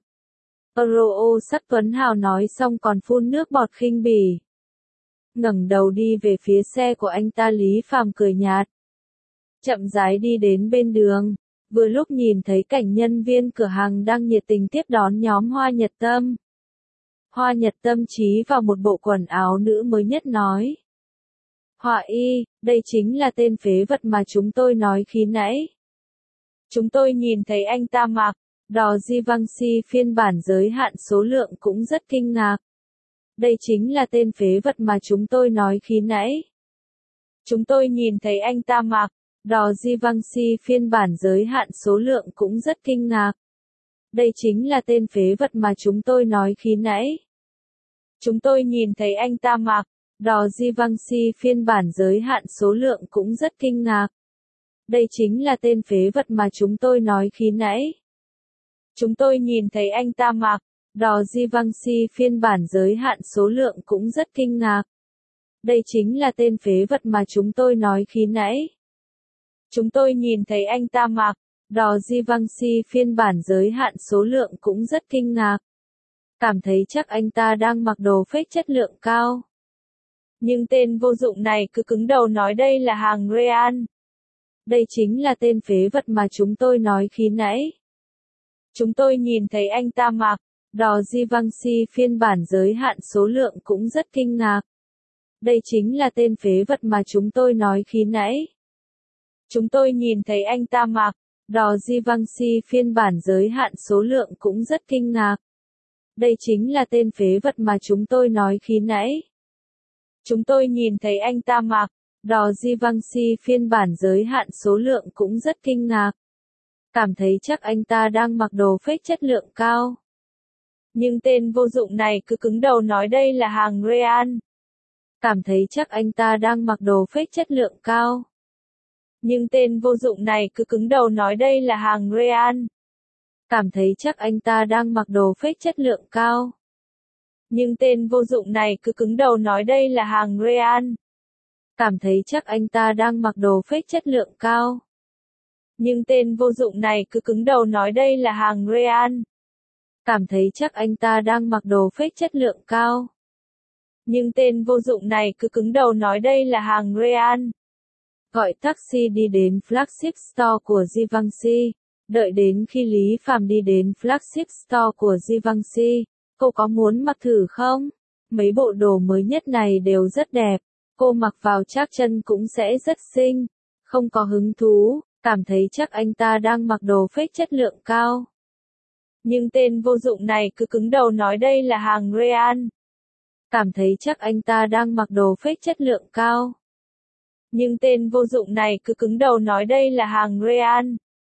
Euro sắc Tuấn Hào nói xong còn phun nước bọt khinh bỉ. Ngẩng đầu đi về phía xe của anh ta. Lý Phàm cười nhạt, chậm rãi đi đến bên đường. Vừa lúc nhìn thấy cảnh nhân viên cửa hàng đang nhiệt tình tiếp đón nhóm Hoa Nhật Tâm. Hoa Nhật Tâm chí vào một bộ quần áo nữ mới nhất nói. Họa y, đây chính là tên phế vật mà chúng tôi nói khi nãy. Chúng tôi nhìn thấy anh ta mặc đò Givenchy phiên bản giới hạn số lượng cũng rất kinh ngạc. Đây chính là tên phế vật mà chúng tôi nói khi nãy. Chúng tôi nhìn thấy anh ta mặc đò Givenchy phiên bản giới hạn số lượng cũng rất kinh ngạc. Đây chính là tên phế vật mà chúng tôi nói khi nãy. Chúng tôi nhìn thấy anh ta mặc đò Givenchy phiên bản giới hạn số lượng cũng rất kinh ngạc. Đây chính là tên phế vật mà chúng tôi nói khi nãy. Chúng tôi nhìn thấy anh ta mặc đò Givenchy phiên bản giới hạn số lượng cũng rất kinh ngạc. Đây chính là tên phế vật mà chúng tôi nói khi nãy. Chúng tôi nhìn thấy anh ta mặc đò Givenchy phiên bản giới hạn số lượng cũng rất kinh ngạc. Cảm thấy chắc anh ta đang mặc đồ fake chất lượng cao. Nhưng tên vô dụng này cứ cứng đầu nói đây là hàng Real. Đây chính là tên phế vật mà chúng tôi nói khi nãy. Chúng tôi nhìn thấy anh ta mặc đò Givenchy phiên bản giới hạn số lượng cũng rất kinh ngạc. Đây chính là tên phế vật mà chúng tôi nói khi nãy. Chúng tôi nhìn thấy anh ta mặc đò Givenchy phiên bản giới hạn số lượng cũng rất kinh ngạc. Đây chính là tên phế vật mà chúng tôi nói khi nãy. Chúng tôi nhìn thấy anh ta mặc đò Givenchy phiên bản giới hạn số lượng cũng rất kinh ngạc. Cảm thấy chắc anh ta đang mặc đồ fake chất lượng cao. Nhưng tên vô dụng này cứ cứng đầu nói đây là hàng real. Cảm thấy chắc anh ta đang mặc đồ fake chất lượng cao. Nhưng tên vô dụng này cứ cứng đầu nói đây là hàng real. Cảm thấy chắc anh ta đang mặc đồ fake chất lượng cao. Nhưng tên vô dụng này cứ cứng đầu nói đây là hàng real. Cảm thấy chắc anh ta đang mặc đồ fake chất lượng cao. Nhưng tên vô dụng này cứ cứng đầu nói đây là hàng real. Cảm thấy chắc anh ta đang mặc đồ fake chất lượng cao. Nhưng tên vô dụng này cứ cứng đầu nói đây là hàng real. Gọi taxi đi đến flagship store của Givenchy. Đợi đến khi Lý Phàm đi đến flagship store của Givenchy. Cô có muốn mặc thử không? Mấy bộ đồ mới nhất này đều rất đẹp. Cô mặc vào chắc chân cũng sẽ rất xinh. Không có hứng thú, cảm thấy chắc anh ta đang mặc đồ fake chất lượng cao. Nhưng tên vô dụng này cứ cứng đầu nói đây là hàng real. Cảm thấy chắc anh ta đang mặc đồ fake chất lượng cao. Nhưng tên vô dụng này cứ cứng đầu nói đây là hàng real.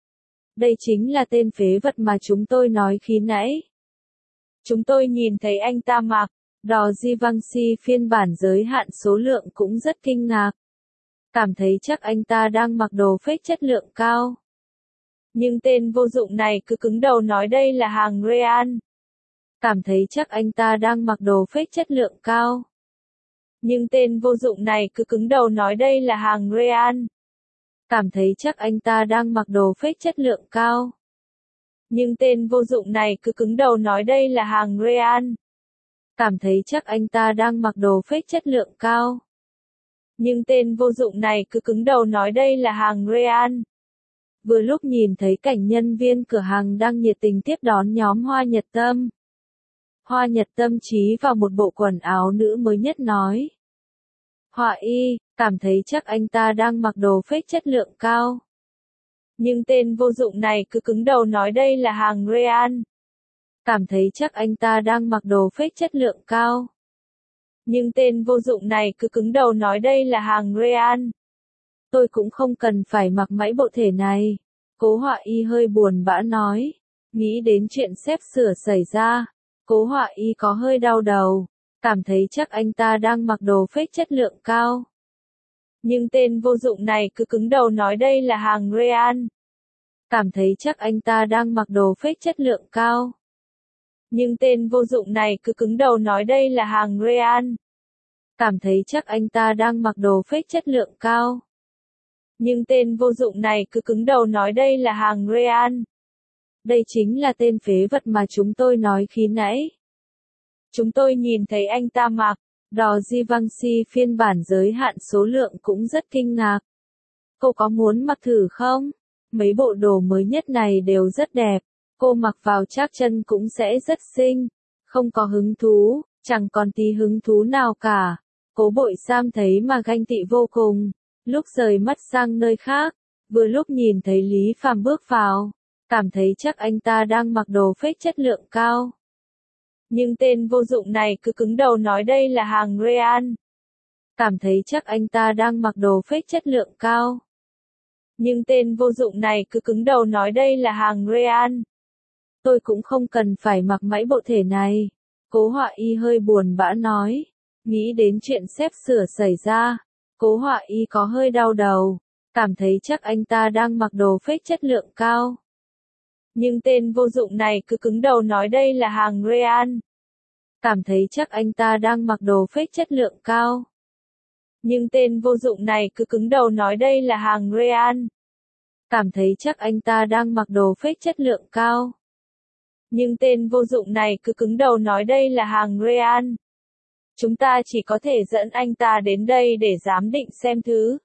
Đây chính là tên phế vật mà chúng tôi nói khi nãy. Chúng tôi nhìn thấy anh ta mặc đò Givenchy phiên bản giới hạn số lượng cũng rất kinh ngạc. Cảm thấy chắc anh ta đang mặc đồ fake chất lượng cao. Nhưng tên vô dụng này cứ cứng đầu nói đây là hàng real. Cảm thấy chắc anh ta đang mặc đồ fake chất lượng cao. Nhưng tên vô dụng này cứ cứng đầu nói đây là hàng real. Cảm thấy chắc anh ta đang mặc đồ fake chất lượng cao. Nhưng tên vô dụng này cứ cứng đầu nói đây là hàng real. Cảm thấy chắc anh ta đang mặc đồ fake chất lượng cao. Nhưng tên vô dụng này cứ cứng đầu nói đây là hàng real. Vừa lúc nhìn thấy cảnh nhân viên cửa hàng đang nhiệt tình tiếp đón nhóm Hoa Nhật Tâm. Hoa Nhật Tâm chí vào một bộ quần áo nữ mới nhất nói. Họa y, cảm thấy chắc anh ta đang mặc đồ fake chất lượng cao. Nhưng tên vô dụng này cứ cứng đầu nói đây là hàng real. Cảm thấy chắc anh ta đang mặc đồ fake chất lượng cao. Nhưng tên vô dụng này cứ cứng đầu nói đây là hàng real. Tôi cũng không cần phải mặc mãi bộ thể này. Cố Họa y hơi buồn bã nói. Nghĩ đến chuyện xếp sửa xảy ra. Cố Họa y có hơi đau đầu. Cảm thấy chắc anh ta đang mặc đồ fake chất lượng cao. Nhưng tên vô dụng này cứ cứng đầu nói đây là hàng real. Cảm thấy chắc anh ta đang mặc đồ fake chất lượng cao. Nhưng tên vô dụng này cứ cứng đầu nói đây là hàng real. Cảm thấy chắc anh ta đang mặc đồ fake chất lượng cao. Nhưng tên vô dụng này cứ cứng đầu nói đây là hàng real. Đây chính là tên phế vật mà chúng tôi nói khi nãy. Chúng tôi nhìn thấy anh ta mặc đò Givenchy phiên bản giới hạn số lượng cũng rất kinh ngạc. Cô có muốn mặc thử không? Mấy bộ đồ mới nhất này đều rất đẹp. Cô mặc vào chắc chân cũng sẽ rất xinh. Không có hứng thú, chẳng còn tí hứng thú nào cả. Cố Bội Sam thấy mà ganh tị vô cùng. Lúc rời mắt sang nơi khác, vừa lúc nhìn thấy Lý Phàm bước vào. Cảm thấy chắc anh ta đang mặc đồ fake chất lượng cao. Nhưng tên vô dụng này cứ cứng đầu nói đây là hàng real. Cảm thấy chắc anh ta đang mặc đồ fake chất lượng cao. Nhưng tên vô dụng này cứ cứng đầu nói đây là hàng real. Tôi cũng không cần phải mặc mãi bộ thể này. Cố Họa y hơi buồn bã nói. Nghĩ đến chuyện xếp sửa xảy ra. Cố Họa y có hơi đau đầu. Cảm thấy chắc anh ta đang mặc đồ fake chất lượng cao. Nhưng tên vô dụng này cứ cứng đầu nói đây là hàng real. Cảm thấy chắc anh ta đang mặc đồ fake chất lượng cao. Nhưng tên vô dụng này cứ cứng đầu nói đây là hàng real. Cảm thấy chắc anh ta đang mặc đồ fake chất lượng cao. Nhưng tên vô dụng này cứ cứng đầu nói đây là hàng real. Chúng ta chỉ có thể dẫn anh ta đến đây để giám định xem thứ.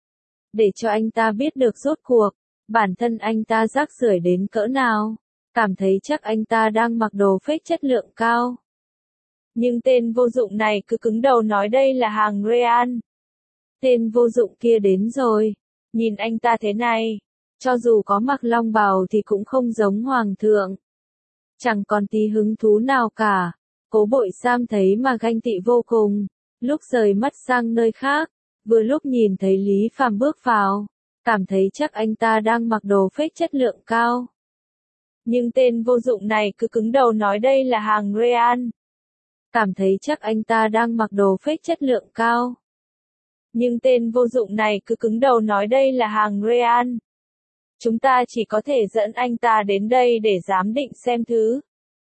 Để cho anh ta biết được rốt cuộc, bản thân anh ta rác rưởi đến cỡ nào. Cảm thấy chắc anh ta đang mặc đồ fake chất lượng cao. Nhưng tên vô dụng này cứ cứng đầu nói đây là hàng Real. Tên vô dụng kia đến rồi. Nhìn anh ta thế này. Cho dù có mặc long bào thì cũng không giống hoàng thượng. Chẳng còn tí hứng thú nào cả. Cố Bội Sam thấy mà ganh tị vô cùng. Lúc rời mắt sang nơi khác. Vừa lúc nhìn thấy Lý Phàm bước vào. Cảm thấy chắc anh ta đang mặc đồ fake chất lượng cao. Nhưng tên vô dụng này cứ cứng đầu nói đây là hàng Real. Cảm thấy chắc anh ta đang mặc đồ fake chất lượng cao. Nhưng tên vô dụng này cứ cứng đầu nói đây là hàng Real. Chúng ta chỉ có thể dẫn anh ta đến đây để giám định xem thứ.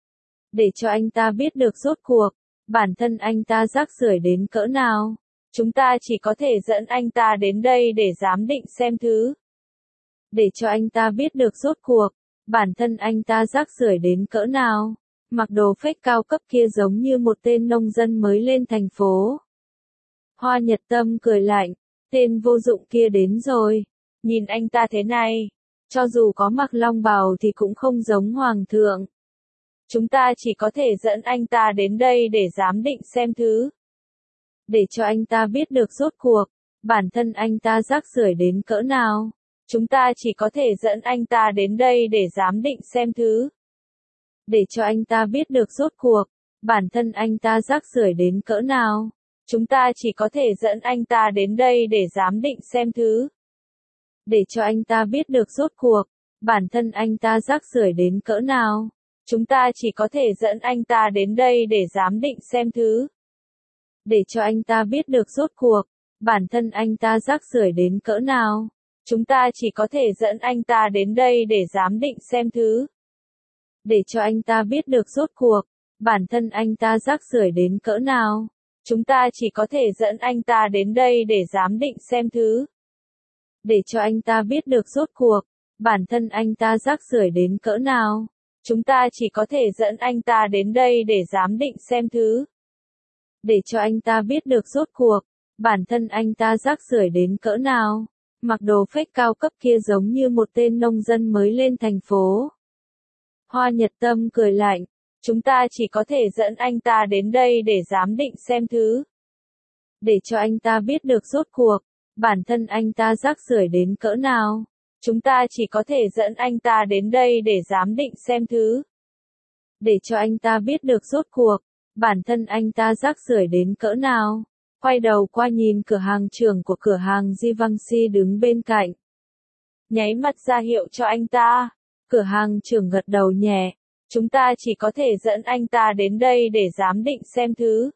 Để cho anh ta biết được rốt cuộc, bản thân anh ta rác rưởi đến cỡ nào. Chúng ta chỉ có thể dẫn anh ta đến đây để giám định xem thứ. Để cho anh ta biết được rốt cuộc, bản thân anh ta rác rưởi đến cỡ nào. Mặc đồ fake cao cấp kia giống như một tên nông dân mới lên thành phố. Hoa Nhật Tâm cười lạnh, tên vô dụng kia đến rồi. Nhìn anh ta thế này, cho dù có mặc long bào thì cũng không giống hoàng thượng. Chúng ta chỉ có thể dẫn anh ta đến đây để giám định xem thứ. Để cho anh ta biết được rốt cuộc, bản thân anh ta rác rưởi đến cỡ nào. Chúng ta chỉ có thể dẫn anh ta đến đây để giám định xem thứ. Để cho anh ta biết được rốt cuộc, bản thân anh ta rác rưởi đến cỡ nào. Chúng ta chỉ có thể dẫn anh ta đến đây để giám định xem thứ. Để cho anh ta biết được rốt cuộc, bản thân anh ta rác rưởi đến cỡ nào. Chúng ta chỉ có thể dẫn anh ta đến đây để giám định xem thứ. Để cho anh ta biết được rốt cuộc, bản thân anh ta rác rưởi đến cỡ nào. Chúng ta chỉ có thể dẫn anh ta đến đây để giám định xem thứ. Để cho anh ta biết được rốt cuộc, bản thân anh ta rác rưởi đến cỡ nào. Chúng ta chỉ có thể dẫn anh ta đến đây để giám định xem thứ. Để cho anh ta biết được rốt cuộc, bản thân anh ta rác rưởi đến cỡ nào. Chúng ta chỉ có thể dẫn anh ta đến đây để giám định xem thứ. Để cho anh ta biết được rốt cuộc, bản thân anh ta rác rưởi đến cỡ nào. Mặc đồ fake cao cấp kia giống như một tên nông dân mới lên thành phố. Hoa Nhật Tâm cười lạnh, chúng ta chỉ có thể dẫn anh ta đến đây để giám định xem thứ. Để cho anh ta biết được rốt cuộc, bản thân anh ta rác rưởi đến cỡ nào. Chúng ta chỉ có thể dẫn anh ta đến đây để giám định xem thứ. Để cho anh ta biết được rốt cuộc, bản thân anh ta rác rưởi đến cỡ nào. Quay đầu qua nhìn cửa hàng trưởng của cửa hàng Givenchy đứng bên cạnh. Nháy mắt ra hiệu cho anh ta. Cửa hàng trưởng gật đầu nhẹ. Chúng ta chỉ có thể dẫn anh ta đến đây để giám định xem thứ.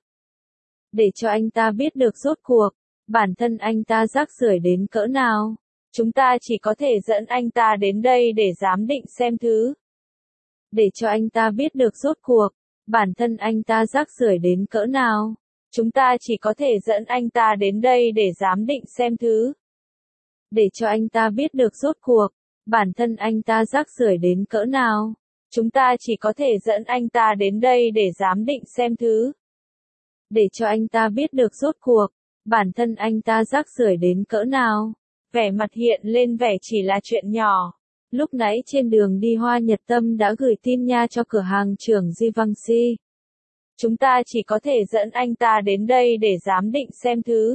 Để cho anh ta biết được rốt cuộc, bản thân anh ta rác rưởi đến cỡ nào. Chúng ta chỉ có thể dẫn anh ta đến đây để giám định xem thứ. Để cho anh ta biết được rốt cuộc, bản thân anh ta rác rưởi đến cỡ nào. Chúng ta chỉ có thể dẫn anh ta đến đây để giám định xem thứ. Để cho anh ta biết được rốt cuộc, bản thân anh ta rác rưởi đến cỡ nào. Chúng ta chỉ có thể dẫn anh ta đến đây để giám định xem thứ. Để cho anh ta biết được rốt cuộc, bản thân anh ta rác rưởi đến cỡ nào. Vẻ mặt hiện lên vẻ chỉ là chuyện nhỏ. Lúc nãy trên đường đi Hoa Nhật Tâm đã gửi tin nha cho cửa hàng trưởng Givenchy. Chúng ta chỉ có thể dẫn anh ta đến đây để giám định xem thứ.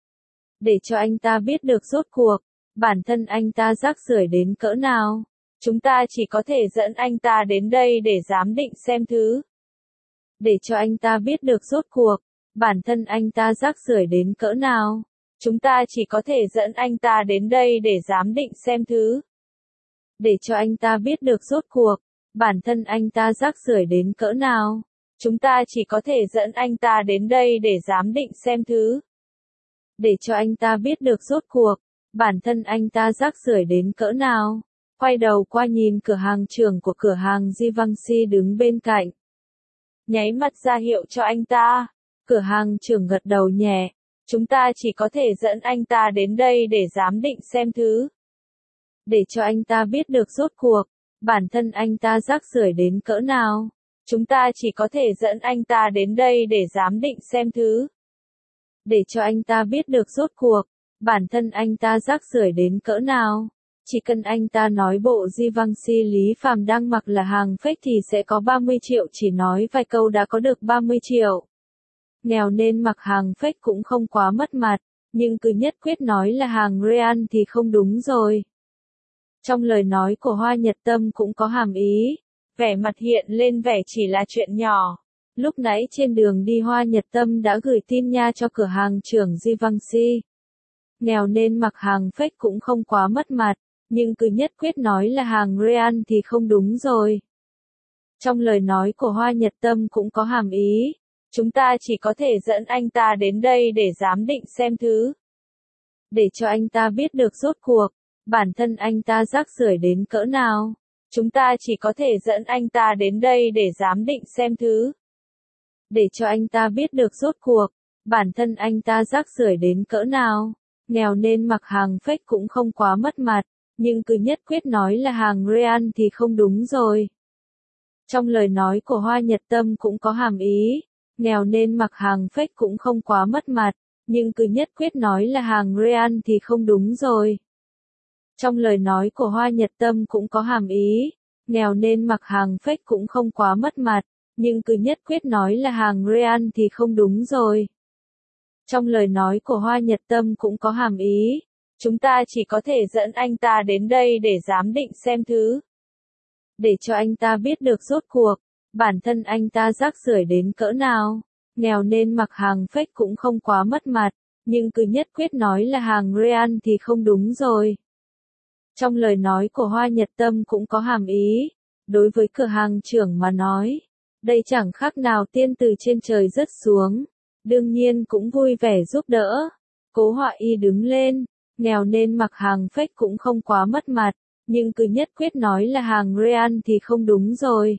Để cho anh ta biết được rốt cuộc, bản thân anh ta rác rưởi đến cỡ nào. Chúng ta chỉ có thể dẫn anh ta đến đây để giám định xem thứ. Để cho anh ta biết được rốt cuộc, bản thân anh ta rác rưởi đến cỡ nào. Chúng ta chỉ có thể dẫn anh ta đến đây để giám định xem thứ. Để cho anh ta biết được rốt cuộc, bản thân anh ta rác rưởi đến cỡ nào. Chúng ta chỉ có thể dẫn anh ta đến đây để giám định xem thứ. Để cho anh ta biết được rốt cuộc, bản thân anh ta rác rưởi đến cỡ nào. Quay đầu qua nhìn cửa hàng trưởng của cửa hàng Givenchy đứng bên cạnh. Nháy mắt ra hiệu cho anh ta. Cửa hàng trưởng gật đầu nhẹ. Chúng ta chỉ có thể dẫn anh ta đến đây để giám định xem thứ. Để cho anh ta biết được rốt cuộc, bản thân anh ta rác rưởi đến cỡ nào. Chúng ta chỉ có thể dẫn anh ta đến đây để giám định xem thứ. Để cho anh ta biết được rốt cuộc, bản thân anh ta rác rưởi đến cỡ nào. Chỉ cần anh ta nói bộ Givenchy Lý Phàm đang mặc là hàng fake thì sẽ có ba mươi triệu, chỉ nói vài câu đã có được ba mươi triệu. Nghèo nên mặc hàng fake cũng không quá mất mặt, nhưng cứ nhất quyết nói là hàng real thì không đúng rồi. Trong lời nói của Hoa Nhật Tâm cũng có hàm ý, vẻ mặt hiện lên vẻ chỉ là chuyện nhỏ. Lúc nãy trên đường đi Hoa Nhật Tâm đã gửi tin nha cho cửa hàng trưởng Givenchy. Nghèo nên mặc hàng fake cũng không quá mất mặt, nhưng cứ nhất quyết nói là hàng real thì không đúng rồi. Trong lời nói của Hoa Nhật Tâm cũng có hàm ý, chúng ta chỉ có thể dẫn anh ta đến đây để giám định xem thứ. Để cho anh ta biết được rốt cuộc, bản thân anh ta rác rưởi đến cỡ nào. Chúng ta chỉ có thể dẫn anh ta đến đây để giám định xem thứ. Để cho anh ta biết được rốt cuộc, bản thân anh ta rác rưởi đến cỡ nào. Nghèo nên mặc hàng fake cũng không quá mất mặt, nhưng cứ nhất quyết nói là hàng real thì không đúng rồi. Trong lời nói của Hoa Nhật Tâm cũng có hàm ý, nghèo nên mặc hàng fake cũng không quá mất mặt, nhưng cứ nhất quyết nói là hàng real thì không đúng rồi. Trong lời nói của Hoa Nhật Tâm cũng có hàm ý, nghèo nên mặc hàng fake cũng không quá mất mặt, nhưng cứ nhất quyết nói là hàng real thì không đúng rồi. Trong lời nói của Hoa Nhật Tâm cũng có hàm ý, chúng ta chỉ có thể dẫn anh ta đến đây để giám định xem thứ. Để cho anh ta biết được rốt cuộc, bản thân anh ta rác rưởi đến cỡ nào. Nghèo nên mặc hàng fake cũng không quá mất mặt, nhưng cứ nhất quyết nói là hàng real thì không đúng rồi. Trong lời nói của Hoa Nhật Tâm cũng có hàm ý, đối với cửa hàng trưởng mà nói, đây chẳng khác nào tiên từ trên trời rớt xuống, đương nhiên cũng vui vẻ giúp đỡ. Cố Họa Y đứng lên, nghèo nên mặc hàng fake cũng không quá mất mặt, nhưng cứ nhất quyết nói là hàng real thì không đúng rồi.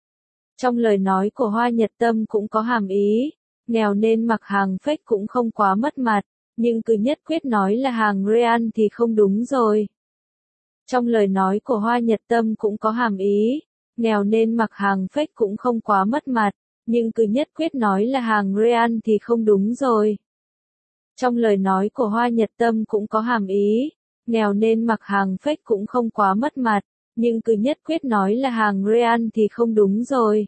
Trong lời nói của Hoa Nhật Tâm cũng có hàm ý, nghèo nên mặc hàng fake cũng không quá mất mặt, nhưng cứ nhất quyết nói là hàng real thì không đúng rồi. Trong lời nói của Hoa Nhật Tâm cũng có hàm ý, nghèo nên mặc hàng fake cũng không quá mất mặt, nhưng cứ nhất quyết nói là hàng real thì không đúng rồi. Trong lời nói của Hoa Nhật Tâm cũng có hàm ý, nghèo nên mặc hàng fake cũng không quá mất mặt, nhưng cứ nhất quyết nói là hàng real thì không đúng rồi.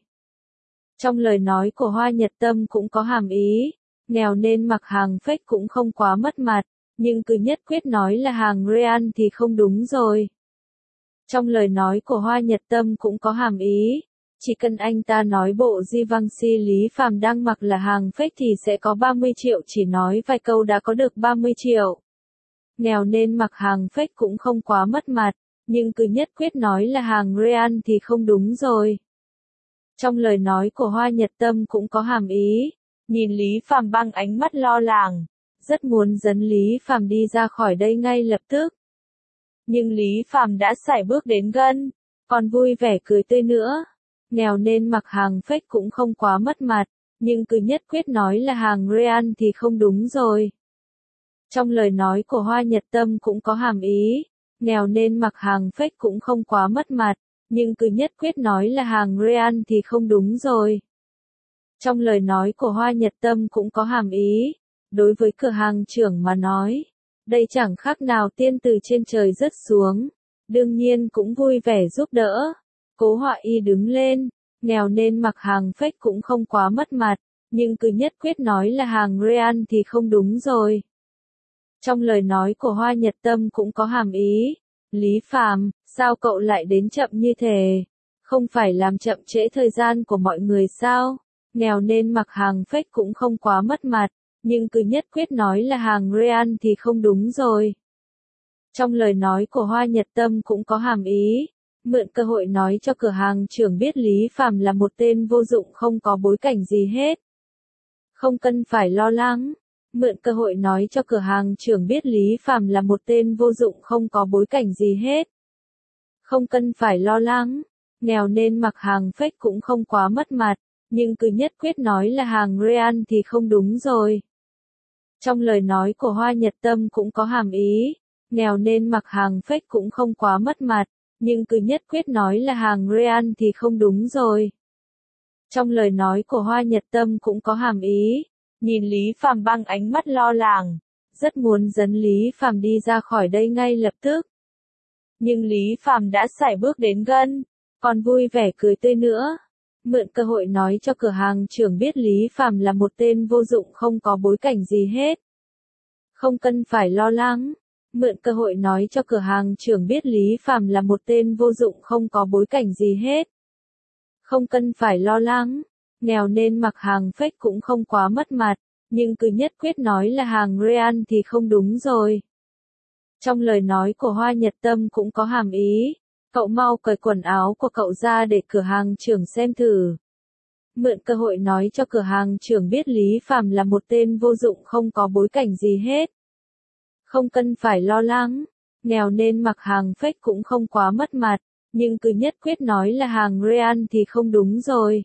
Trong lời nói của Hoa Nhật Tâm cũng có hàm ý, nghèo nên mặc hàng fake cũng không quá mất mặt, nhưng cứ nhất quyết nói là hàng real thì không đúng rồi. Trong lời nói của Hoa Nhật Tâm cũng có hàm ý, chỉ cần anh ta nói bộ Givenchy Lý Phàm đang mặc là hàng fake thì sẽ có ba mươi triệu, chỉ nói vài câu đã có được ba mươi triệu. Nghèo nên mặc hàng fake cũng không quá mất mặt, nhưng cứ nhất quyết nói là hàng real thì không đúng rồi. Trong lời nói của Hoa Nhật Tâm cũng có hàm ý, nhìn Lý Phàm bằng ánh mắt lo lắng, rất muốn dẫn Lý Phàm đi ra khỏi đây ngay lập tức. Nhưng Lý Phàm đã sải bước đến gần, còn vui vẻ cười tươi nữa. Nghèo nên mặc hàng fake cũng không quá mất mặt, nhưng cứ nhất quyết nói là hàng real thì không đúng rồi. Trong lời nói của Hoa Nhật Tâm cũng có hàm ý, nghèo nên mặc hàng fake cũng không quá mất mặt, nhưng cứ nhất quyết nói là hàng real thì không đúng rồi. Trong lời nói của Hoa Nhật Tâm cũng có hàm ý, đối với cửa hàng trưởng mà nói, đây chẳng khác nào tiên từ trên trời rớt xuống, đương nhiên cũng vui vẻ giúp đỡ. Cố Họa Y đứng lên, nghèo nên mặc hàng fake cũng không quá mất mặt, nhưng cứ nhất quyết nói là hàng real thì không đúng rồi. Trong lời nói của Hoa Nhật Tâm cũng có hàm ý, Lý Phàm, sao cậu lại đến chậm như thế? Không phải làm chậm trễ thời gian của mọi người sao? Nghèo nên mặc hàng fake cũng không quá mất mặt, nhưng cứ nhất quyết nói là hàng real thì không đúng rồi. Trong lời nói của Hoa Nhật Tâm cũng có hàm ý, mượn cơ hội nói cho cửa hàng trưởng biết Lý Phàm là một tên vô dụng không có bối cảnh gì hết. Không cần phải lo lắng. Mượn cơ hội nói cho cửa hàng trưởng biết Lý Phàm là một tên vô dụng không có bối cảnh gì hết. Không cần phải lo lắng. Nghèo nên mặc hàng fake cũng không quá mất mặt, nhưng cứ nhất quyết nói là hàng real thì không đúng rồi. Trong lời nói của Hoa Nhật Tâm cũng có hàm ý, nghèo nên mặc hàng fake cũng không quá mất mặt, nhưng cứ nhất quyết nói là hàng real thì không đúng rồi. Trong lời nói của Hoa Nhật Tâm cũng có hàm ý, nhìn Lý Phàm bằng ánh mắt lo lắng, rất muốn dẫn Lý Phàm đi ra khỏi đây ngay lập tức. nhưng Lý Phàm đã sải bước đến gần, còn vui vẻ cười tươi nữa. Mượn cơ hội nói cho cửa hàng trưởng biết Lý Phàm là một tên vô dụng không có bối cảnh gì hết. Không cần phải lo lắng. Mượn cơ hội nói cho cửa hàng trưởng biết Lý Phàm là một tên vô dụng không có bối cảnh gì hết. Không cần phải lo lắng. Nghèo nên mặc hàng fake cũng không quá mất mặt, nhưng cứ nhất quyết nói là hàng real thì không đúng rồi. Trong lời nói của Hoa Nhật Tâm cũng có hàm ý. Cậu mau cởi quần áo của cậu ra để cửa hàng trưởng xem thử. Mượn cơ hội nói cho cửa hàng trưởng biết Lý Phàm là một tên vô dụng không có bối cảnh gì hết. Không cần phải lo lắng. Nghèo nên mặc hàng fake cũng không quá mất mặt, nhưng cứ nhất quyết nói là hàng real thì không đúng rồi.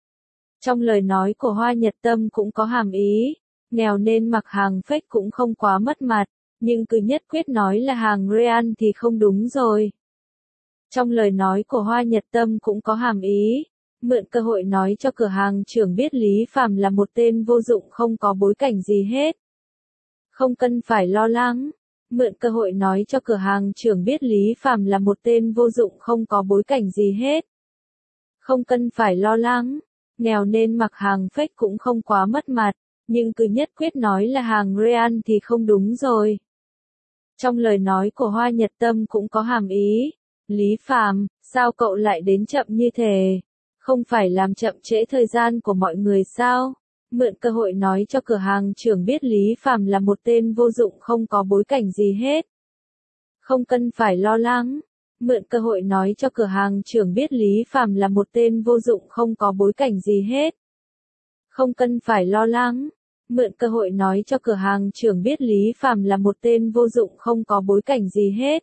Trong lời nói của Hoa Nhật Tâm cũng có hàm ý. Nghèo nên mặc hàng fake cũng không quá mất mặt, nhưng cứ nhất quyết nói là hàng real thì không đúng rồi. Trong lời nói của Hoa Nhật Tâm cũng có hàm ý. Mượn cơ hội nói cho cửa hàng trưởng biết Lý Phàm là một tên vô dụng không có bối cảnh gì hết. Không cần phải lo lắng. Mượn cơ hội nói cho cửa hàng trưởng biết Lý Phàm là một tên vô dụng không có bối cảnh gì hết. Không cần phải lo lắng. Nghèo nên mặc hàng fake cũng không quá mất mặt, nhưng cứ nhất quyết nói là hàng real thì không đúng rồi. Trong lời nói của Hoa Nhật Tâm cũng có hàm ý. Lý Phàm, sao cậu lại đến chậm như thế? Không phải làm chậm trễ thời gian của mọi người sao? Mượn cơ hội nói cho cửa hàng trưởng biết Lý Phàm là một tên vô dụng không có bối cảnh gì hết. Không cần phải lo lắng. Mượn cơ hội nói cho cửa hàng trưởng biết Lý Phàm là một tên vô dụng không có bối cảnh gì hết. Không cần phải lo lắng. Mượn cơ hội nói cho cửa hàng trưởng biết Lý Phàm là một tên vô dụng không có bối cảnh gì hết.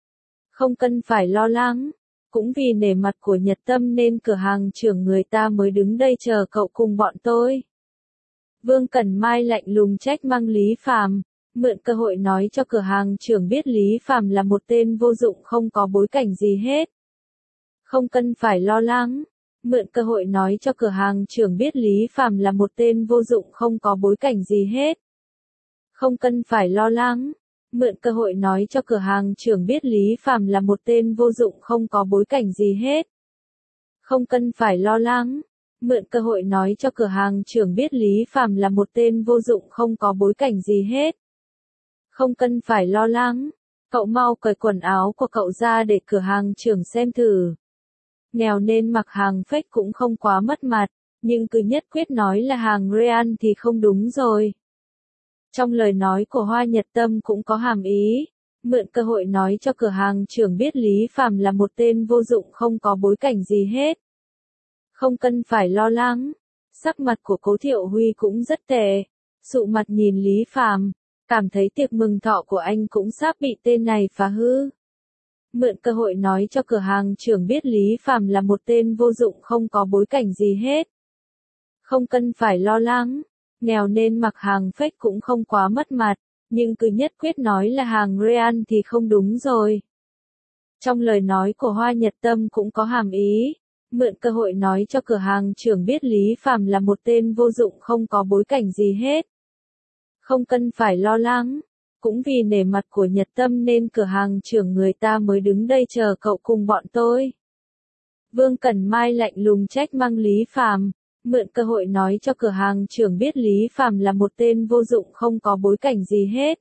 Không cần phải lo lắng. Cũng vì nể mặt của Nhật Tâm nên cửa hàng trưởng người ta mới đứng đây chờ cậu cùng bọn tôi. Vương Cẩn Mai lạnh lùng trách mắng Lý Phàm, mượn cơ hội nói cho cửa hàng trưởng biết Lý Phàm là một tên vô dụng không có bối cảnh gì hết. Không cần phải lo lắng. Mượn cơ hội nói cho cửa hàng trưởng biết Lý Phàm là một tên vô dụng không có bối cảnh gì hết. Không cần phải lo lắng. Mượn cơ hội nói cho cửa hàng trưởng biết Lý Phàm là một tên vô dụng không có bối cảnh gì hết. Không cần phải lo lắng. Mượn cơ hội nói cho cửa hàng trưởng biết Lý Phàm là một tên vô dụng không có bối cảnh gì hết. Không cần phải lo lắng. Cậu mau cởi quần áo của cậu ra để cửa hàng trưởng xem thử. Nghèo nên mặc hàng fake cũng không quá mất mặt, nhưng cứ nhất quyết nói là hàng real thì không đúng rồi. Trong lời nói của Hoa Nhật Tâm cũng có hàm ý. Mượn cơ hội nói cho cửa hàng trưởng biết Lý Phàm là một tên vô dụng không có bối cảnh gì hết. Không cần phải lo lắng. Sắc mặt của Cố Thiệu Huy cũng rất tệ. Sụ mặt nhìn Lý Phàm, cảm thấy tiệc mừng thọ của anh cũng sắp bị tên này phá hư. Mượn cơ hội nói cho cửa hàng trưởng biết Lý Phàm là một tên vô dụng không có bối cảnh gì hết. Không cần phải lo lắng. Nghèo nên mặc hàng fake cũng không quá mất mặt, nhưng cứ nhất quyết nói là hàng real thì không đúng rồi. Trong lời nói của Hoa Nhật Tâm cũng có hàm ý. Mượn cơ hội nói cho cửa hàng trưởng biết Lý Phàm là một tên vô dụng không có bối cảnh gì hết. Không cần phải lo lắng. Cũng vì nể mặt của Nhật Tâm nên cửa hàng trưởng người ta mới đứng đây chờ cậu cùng bọn tôi. Vương Cẩn Mai lạnh lùng trách mắng Lý Phàm, mượn cơ hội nói cho cửa hàng trưởng biết Lý Phàm là một tên vô dụng không có bối cảnh gì hết.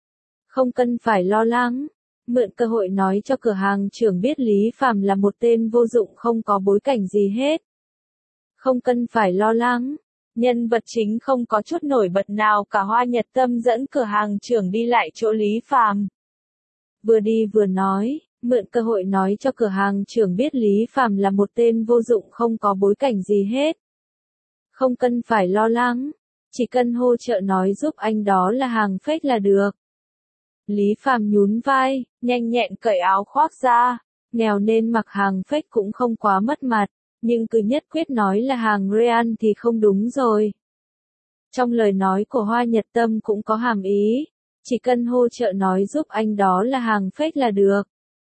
Không cần phải lo lắng. Mượn cơ hội nói cho cửa hàng trưởng biết Lý Phàm là một tên vô dụng không có bối cảnh gì hết. Không cần phải lo lắng. Nhân vật chính không có chút nổi bật nào cả. Hoa Nhật Tâm dẫn cửa hàng trưởng đi lại chỗ Lý Phàm. Vừa đi vừa nói, mượn cơ hội nói cho cửa hàng trưởng biết Lý Phàm là một tên vô dụng không có bối cảnh gì hết. Không cần phải lo lắng. Chỉ cần hỗ trợ nói giúp anh đó là hàng fake là được. Lý Phàm nhún vai, nhanh nhẹn cởi áo khoác ra. Nghèo nên mặc hàng fake cũng không quá mất mặt, nhưng cứ nhất quyết nói là hàng real thì không đúng rồi. Trong lời nói của Hoa Nhật Tâm cũng có hàm ý. Chỉ cần hỗ trợ nói giúp anh đó là hàng fake là được.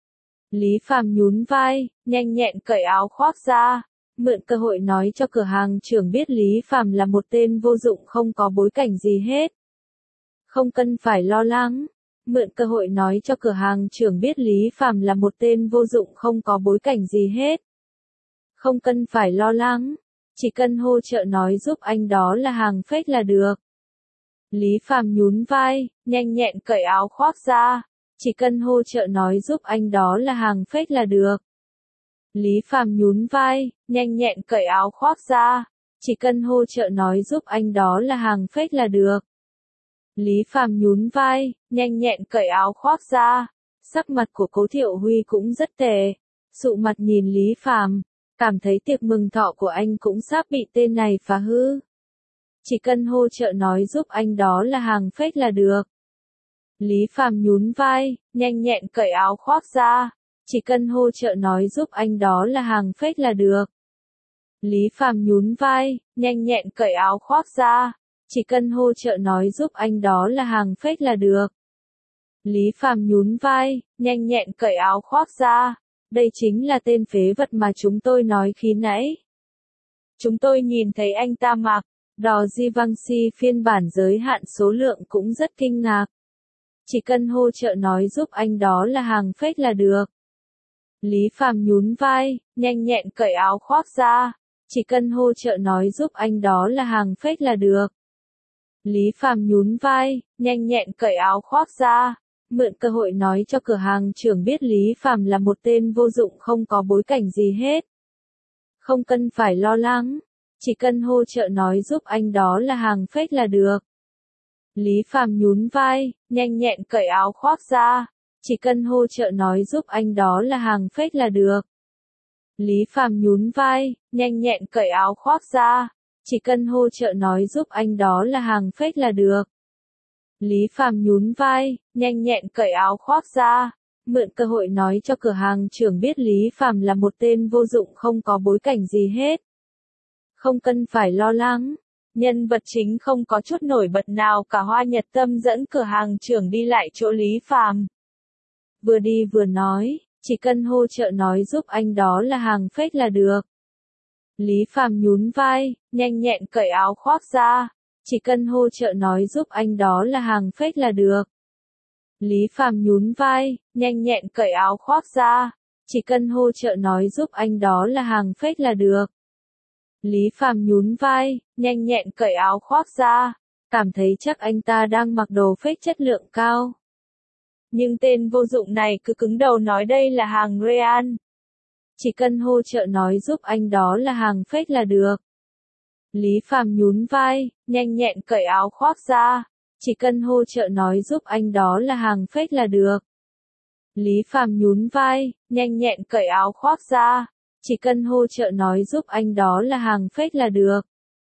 Lý Phàm nhún vai, nhanh nhẹn cởi áo khoác ra. Mượn cơ hội nói cho cửa hàng trưởng biết Lý Phàm là một tên vô dụng không có bối cảnh gì hết. Không cần phải lo lắng. mượn cơ hội nói cho cửa hàng trưởng biết Lý Phàm là một tên vô dụng không có bối cảnh gì hết. Không cần phải lo lắng, chỉ cần hỗ trợ nói giúp anh đó là hàng fake là được. Lý Phàm nhún vai, nhanh nhẹn cởi áo khoác ra, chỉ cần hỗ trợ nói giúp anh đó là hàng fake là được. Lý Phàm nhún vai, nhanh nhẹn cởi áo khoác ra, chỉ cần hỗ trợ nói giúp anh đó là hàng fake là được. Lý Phàm nhún vai, nhanh nhẹn cởi áo khoác ra, sắc mặt của Cố Thiệu Huy cũng rất tệ, sụ mặt nhìn Lý Phàm, cảm thấy tiệc mừng thọ của anh cũng sắp bị tên này phá hư. Chỉ cần hỗ trợ nói giúp anh đó là hàng fake là được. Lý Phàm nhún vai, nhanh nhẹn cởi áo khoác ra, chỉ cần hỗ trợ nói giúp anh đó là hàng fake là được. Lý Phàm nhún vai, nhanh nhẹn cởi áo khoác ra, chỉ cần hỗ trợ nói giúp anh đó là hàng fake là được. Lý Phàm nhún vai, nhanh nhẹn cởi áo khoác ra, đây chính là tên phế vật mà chúng tôi nói khi nãy. Chúng tôi nhìn thấy anh ta mặc đò Givenchy phiên bản giới hạn số lượng cũng rất kinh ngạc. Chỉ cần hỗ trợ nói giúp anh đó là hàng fake là được. Lý Phàm nhún vai, nhanh nhẹn cởi áo khoác ra, chỉ cần hỗ trợ nói giúp anh đó là hàng fake là được. Lý Phàm nhún vai, nhanh nhẹn cởi áo khoác ra, mượn cơ hội nói cho cửa hàng trưởng biết Lý Phàm là một tên vô dụng không có bối cảnh gì hết. Không cần phải lo lắng, chỉ cần hỗ trợ nói giúp anh đó là hàng fake là được. Lý Phàm nhún vai, nhanh nhẹn cởi áo khoác ra, chỉ cần hỗ trợ nói giúp anh đó là hàng fake là được. Lý Phàm nhún vai, nhanh nhẹn cởi áo khoác ra, chỉ cần hỗ trợ nói giúp anh đó là hàng fake là được. Lý Phàm nhún vai, nhanh nhẹn cởi áo khoác ra, mượn cơ hội nói cho cửa hàng trưởng biết Lý Phàm là một tên vô dụng không có bối cảnh gì hết. Không cần phải lo lắng, nhân vật chính không có chút nổi bật nào cả. Hoa Nhật Tâm dẫn cửa hàng trưởng đi lại chỗ Lý Phàm. Vừa đi vừa nói, chỉ cần hỗ trợ nói giúp anh đó là hàng fake là được. Lý Phàm nhún vai, nhanh nhẹn cởi áo khoác ra, chỉ cần hỗ trợ nói giúp anh đó là hàng fake là được. Lý Phàm nhún vai, nhanh nhẹn cởi áo khoác ra, chỉ cần hỗ trợ nói giúp anh đó là hàng fake là được. Lý Phàm nhún vai, nhanh nhẹn cởi áo khoác ra, cảm thấy chắc anh ta đang mặc đồ fake chất lượng cao. Nhưng tên vô dụng này cứ cứng đầu nói đây là hàng real. Chỉ cần hỗ trợ nói giúp anh đó là hàng fake là được. Lý Phàm nhún vai, nhanh nhẹn cởi áo khoác ra, chỉ cần hỗ trợ nói giúp anh đó là hàng fake là được. Lý Phàm nhún vai, nhanh nhẹn cởi áo khoác ra, chỉ cần hỗ trợ nói giúp anh đó là hàng fake là được.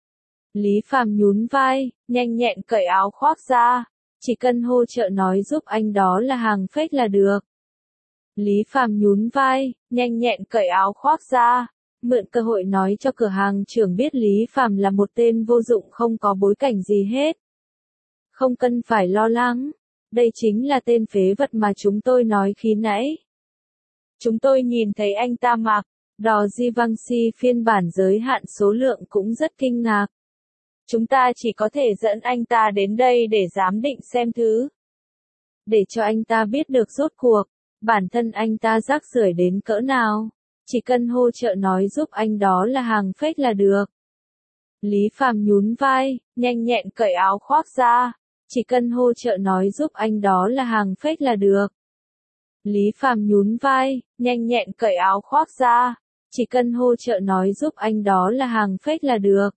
Lý Phàm nhún vai, nhanh nhẹn cởi áo khoác ra, chỉ cần hỗ trợ nói giúp anh đó là hàng fake là được. Lý Phàm nhún vai, nhanh nhẹn cởi áo khoác ra, mượn cơ hội nói cho cửa hàng trưởng biết Lý Phàm là một tên vô dụng không có bối cảnh gì hết. Không cần phải lo lắng, đây chính là tên phế vật mà chúng tôi nói khi nãy. Chúng tôi nhìn thấy anh ta mặc đò Givenchy phiên bản giới hạn số lượng cũng rất kinh ngạc. Chúng ta chỉ có thể dẫn anh ta đến đây để giám định xem thứ. Để cho anh ta biết được rốt cuộc, bản thân anh ta rác rưởi đến cỡ nào. Chỉ cần hỗ trợ nói giúp anh đó là hàng fake là được. Lý Phàm nhún vai, nhanh nhẹn cởi áo khoác ra, chỉ cần hỗ trợ nói giúp anh đó là hàng fake là được. Lý Phàm nhún vai, nhanh nhẹn cởi áo khoác ra, chỉ cần hỗ trợ nói giúp anh đó là hàng fake là được.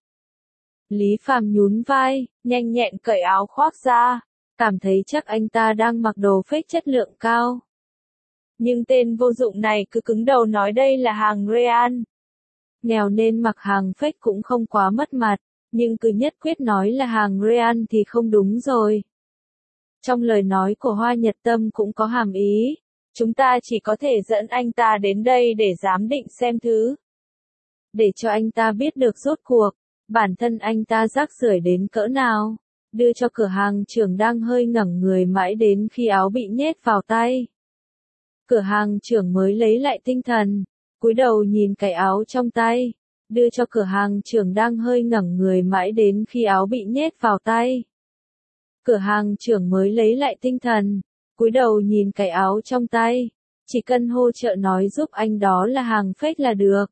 Lý Phàm nhún vai, nhanh nhẹn cởi áo khoác ra, cảm thấy chắc anh ta đang mặc đồ fake chất lượng cao. Nhưng tên vô dụng này cứ cứng đầu nói đây là hàng real. Nghèo nên mặc hàng fake cũng không quá mất mặt, nhưng cứ nhất quyết nói là hàng real thì không đúng rồi. Trong lời nói của Hoa Nhật Tâm cũng có hàm ý, chúng ta chỉ có thể dẫn anh ta đến đây để giám định xem thứ. Để cho anh ta biết được rốt cuộc, bản thân anh ta rác rưởi đến cỡ nào, đưa cho cửa hàng trưởng đang hơi ngẩng người mãi đến khi áo bị nhét vào tay. Cửa hàng trưởng mới lấy lại tinh thần, cúi đầu nhìn cái áo trong tay, đưa cho cửa hàng trưởng đang hơi ngẩng người mãi đến khi áo bị nhét vào tay. Cửa hàng trưởng mới lấy lại tinh thần, cúi cúi đầu nhìn cái áo trong tay. Chỉ cần hỗ trợ nói giúp anh đó là hàng fake là được.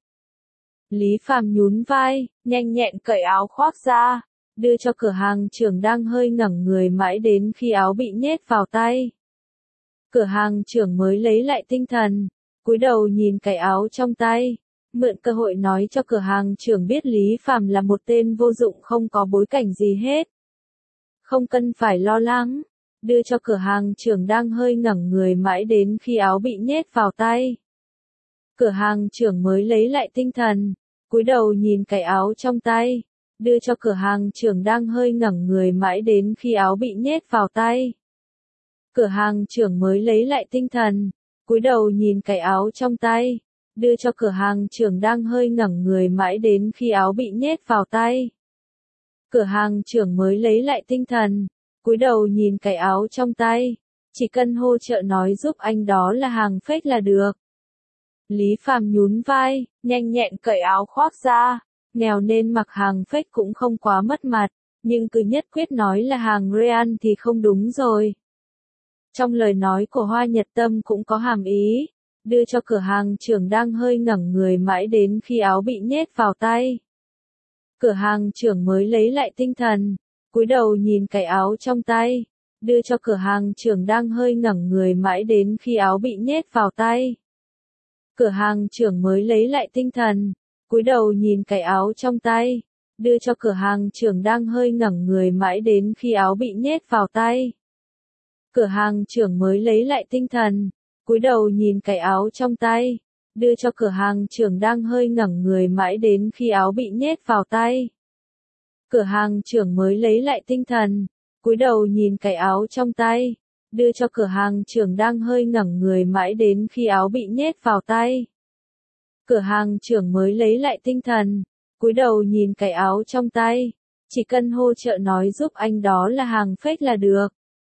Lý Phàm nhún vai, nhanh nhẹn cởi áo khoác ra, đưa cho cửa hàng trưởng đang hơi ngẩng người mãi đến khi áo bị nhét vào tay. Cửa hàng trưởng mới lấy lại tinh thần, cúi đầu nhìn cái áo trong tay, mượn cơ hội nói cho cửa hàng trưởng biết Lý Phàm là một tên vô dụng không có bối cảnh gì hết. Không cần phải lo lắng, đưa cho cửa hàng trưởng đang hơi ngẩng người mãi đến khi áo bị nhét vào tay. Cửa hàng trưởng mới lấy lại tinh thần, cúi đầu nhìn cái áo trong tay, đưa cho cửa hàng trưởng đang hơi ngẩng người mãi đến khi áo bị nhét vào tay. Cửa hàng trưởng mới lấy lại tinh thần, cúi đầu nhìn cái áo trong tay, đưa cho cửa hàng trưởng đang hơi ngẩng người mãi đến khi áo bị nhét vào tay. Cửa hàng trưởng mới lấy lại tinh thần, cúi đầu nhìn cái áo trong tay, chỉ cần hỗ trợ nói giúp anh đó là hàng fake là được. Lý Phàm nhún vai, nhanh nhẹn cởi áo khoác ra, nghèo nên mặc hàng fake cũng không quá mất mặt, nhưng cứ nhất quyết nói là hàng real thì không đúng rồi. Trong lời nói của Hoa Nhật Tâm cũng có hàm ý, đưa cho cửa hàng trưởng đang hơi ngẩng người mãi đến khi áo bị nhét vào tay. Cửa hàng trưởng mới lấy lại tinh thần, cúi đầu nhìn cái áo trong tay, đưa cho cửa hàng trưởng đang hơi ngẩng người mãi đến khi áo bị nhét vào tay. Cửa hàng trưởng mới lấy lại tinh thần, cúi đầu nhìn cái áo trong tay, đưa cho cửa hàng trưởng đang hơi ngẩng người mãi đến khi áo bị nhét vào tay. Cửa hàng trưởng mới lấy lại tinh thần, cúi đầu nhìn cái áo trong tay, đưa cho cửa hàng trưởng đang hơi ngẩng người mãi đến khi áo bị nhét vào tay. Cửa hàng trưởng mới lấy lại tinh thần, cúi đầu nhìn cái áo trong tay, đưa cho cửa hàng trưởng đang hơi ngẩng người mãi đến khi áo bị nhét vào tay. Cửa hàng trưởng mới lấy lại tinh thần, cúi đầu nhìn cái áo trong tay, chỉ cần hỗ trợ nói giúp anh đó là hàng fake là được.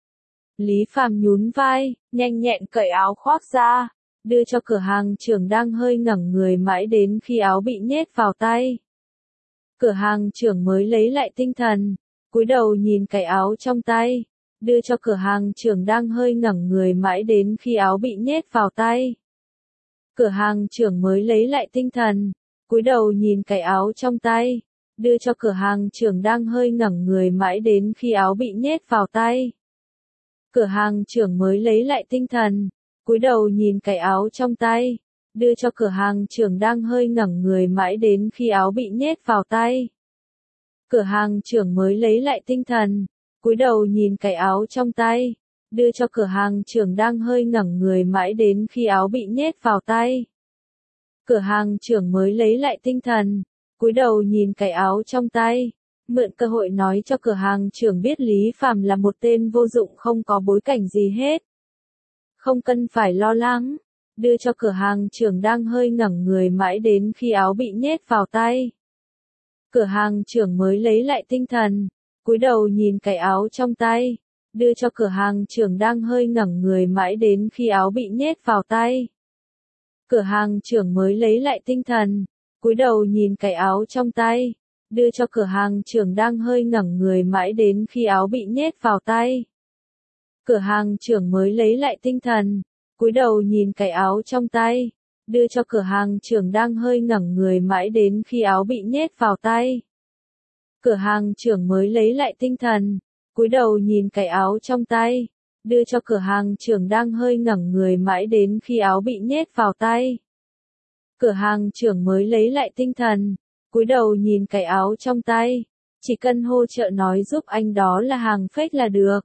Lý Phàm nhún vai, nhanh nhẹn cởi áo khoác ra, đưa cho cửa hàng trưởng đang hơi ngẩng người mãi đến khi áo bị nhét vào tay. Cửa hàng trưởng mới lấy lại tinh thần, cúi đầu nhìn cái áo trong tay, đưa cho cửa hàng trưởng đang hơi ngẩng người mãi đến khi áo bị nhét vào tay. Cửa hàng trưởng mới lấy lại tinh thần, cúi đầu nhìn cái áo trong tay, đưa cho cửa hàng trưởng đang hơi ngẩng người mãi đến khi áo bị nhét vào tay. Cửa hàng trưởng mới lấy lại tinh thần, cúi đầu nhìn cái áo trong tay, đưa cho cửa hàng trưởng đang hơi ngẩng người mãi đến khi áo bị nhét vào tay. Cửa hàng trưởng mới lấy lại tinh thần, cúi đầu nhìn cái áo trong tay, đưa cho cửa hàng trưởng đang hơi ngẩng người mãi đến khi áo bị nhét vào tay. Cửa hàng trưởng mới lấy lại tinh thần, cúi đầu nhìn cái áo trong tay, mượn cơ hội nói cho cửa hàng trưởng biết Lý Phàm là một tên vô dụng không có bối cảnh gì hết. Không cần phải lo lắng, đưa cho cửa hàng trưởng đang hơi ngẩng người mãi đến khi áo bị nhét vào tay. Cửa hàng trưởng mới lấy lại tinh thần, cúi đầu nhìn cái áo trong tay, đưa cho cửa hàng trưởng đang hơi ngẩng người mãi đến khi áo bị nhét vào tay. Cửa hàng trưởng mới lấy lại tinh thần, cúi đầu nhìn cái áo trong tay, đưa cho cửa hàng trưởng đang hơi ngẩng người mãi đến khi áo bị nhét vào tay. Cửa hàng trưởng mới lấy lại tinh thần, cúi đầu nhìn cái áo trong tay, đưa cho cửa hàng trưởng đang hơi ngẩng người mãi đến khi áo bị nhét vào tay. Cửa hàng trưởng mới lấy lại tinh thần, cúi đầu nhìn cái áo trong tay, đưa cho cửa hàng trưởng đang hơi ngẩng người mãi đến khi áo bị nhét vào tay. Cửa hàng trưởng mới lấy lại tinh thần, cúi đầu nhìn cái áo trong tay, chỉ cần hỗ trợ nói giúp anh đó là hàng fake là được.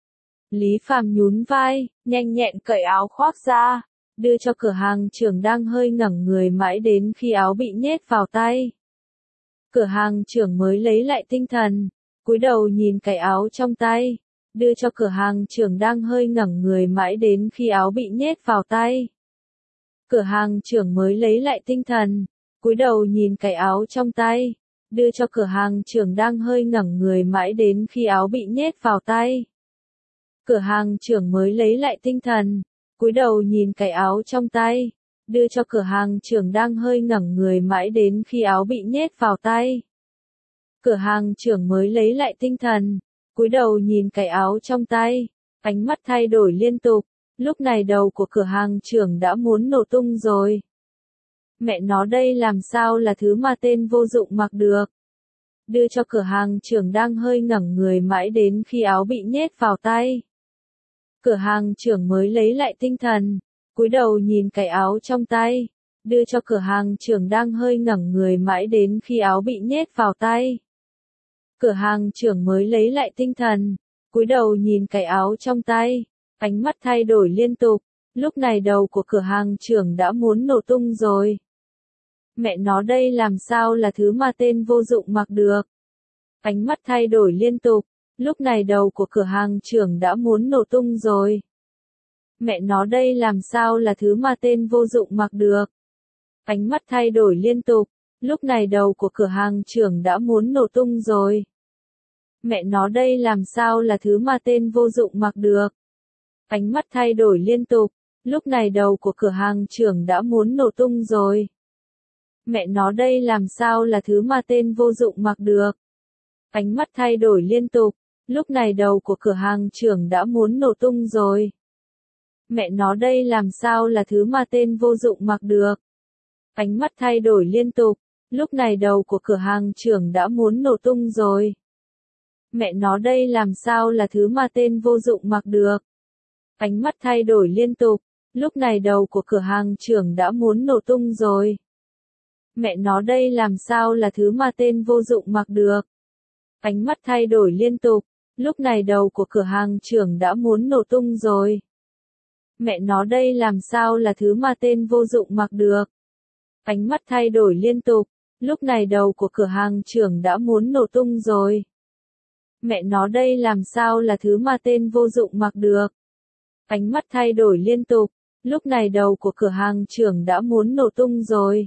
Lý Phàm nhún vai, nhanh nhẹn cởi áo khoác ra, đưa cho cửa hàng trưởng đang hơi ngẩng người mãi đến khi áo bị nhét vào tay. Cửa hàng trưởng mới lấy lại tinh thần, cúi đầu nhìn cái áo trong tay, đưa cho cửa hàng trưởng đang hơi ngẩng người mãi đến khi áo bị nhét vào tay. Cửa hàng trưởng mới lấy lại tinh thần, cúi đầu nhìn cái áo trong tay, đưa cho cửa hàng trưởng đang hơi ngẩng người mãi đến khi áo bị nhét vào tay. Cửa hàng trưởng mới lấy lại tinh thần, cúi đầu nhìn cái áo trong tay, đưa cho cửa hàng trưởng đang hơi ngẩng người mãi đến khi áo bị nhét vào tay. Cửa hàng trưởng mới lấy lại tinh thần, cúi đầu nhìn cái áo trong tay, Ánh mắt thay đổi liên tục. Lúc này đầu của cửa hàng trưởng đã muốn nổ tung rồi. Mẹ nó đây làm sao là thứ mà tên vô dụng mặc được. Đưa cho cửa hàng trưởng đang hơi ngẩng người mãi đến khi áo bị nhét vào tay. Cửa hàng trưởng mới lấy lại tinh thần, cúi đầu nhìn cái áo trong tay. Đưa cho cửa hàng trưởng đang hơi ngẩng người mãi đến khi áo bị nhét vào tay. Cửa hàng trưởng mới lấy lại tinh thần, cúi đầu nhìn cái áo trong tay. Ánh mắt thay đổi liên tục. Lúc này đầu của cửa hàng trưởng đã muốn nổ tung rồi. Mẹ nó đây làm sao là thứ mà tên vô dụng mặc được. Ánh mắt thay đổi liên tục. Lúc này đầu của cửa hàng trưởng đã muốn nổ tung rồi. Mẹ nó đây làm sao là thứ mà tên vô dụng mặc được. Ánh mắt thay đổi liên tục. Lúc này đầu của cửa hàng trưởng đã muốn nổ tung rồi. Mẹ nó đây làm sao là thứ mà tên vô dụng mặc được. Ánh mắt thay đổi liên tục. Lúc này đầu của cửa hàng trưởng đã muốn nổ tung rồi. Mẹ nó đây làm sao là thứ mà tên vô dụng mặc được. Ánh mắt thay đổi liên tục. Lúc này đầu của cửa hàng trưởng đã muốn nổ tung rồi. Mẹ nó đây làm sao là thứ mà tên vô dụng mặc được. Ánh mắt thay đổi liên tục. Lúc này đầu của cửa hàng trưởng đã muốn nổ tung rồi. Mẹ nó đây làm sao là thứ mà tên vô dụng mặc được. Ánh mắt thay đổi liên tục. Lúc này đầu của cửa hàng trưởng đã muốn nổ tung rồi. Mẹ nó đây làm sao là thứ mà tên vô dụng mặc được. Ánh mắt thay đổi liên tục. Lúc này đầu của cửa hàng trưởng đã muốn nổ tung rồi. Mẹ nó đây làm sao là thứ mà tên vô dụng mặc được. Ánh mắt thay đổi liên tục. Lúc này đầu của cửa hàng trưởng đã muốn nổ tung rồi. Mẹ nó đây làm sao là thứ mà tên vô dụng mặc được. Ánh mắt thay đổi liên tục. Lúc này đầu của cửa hàng trưởng đã muốn nổ tung rồi.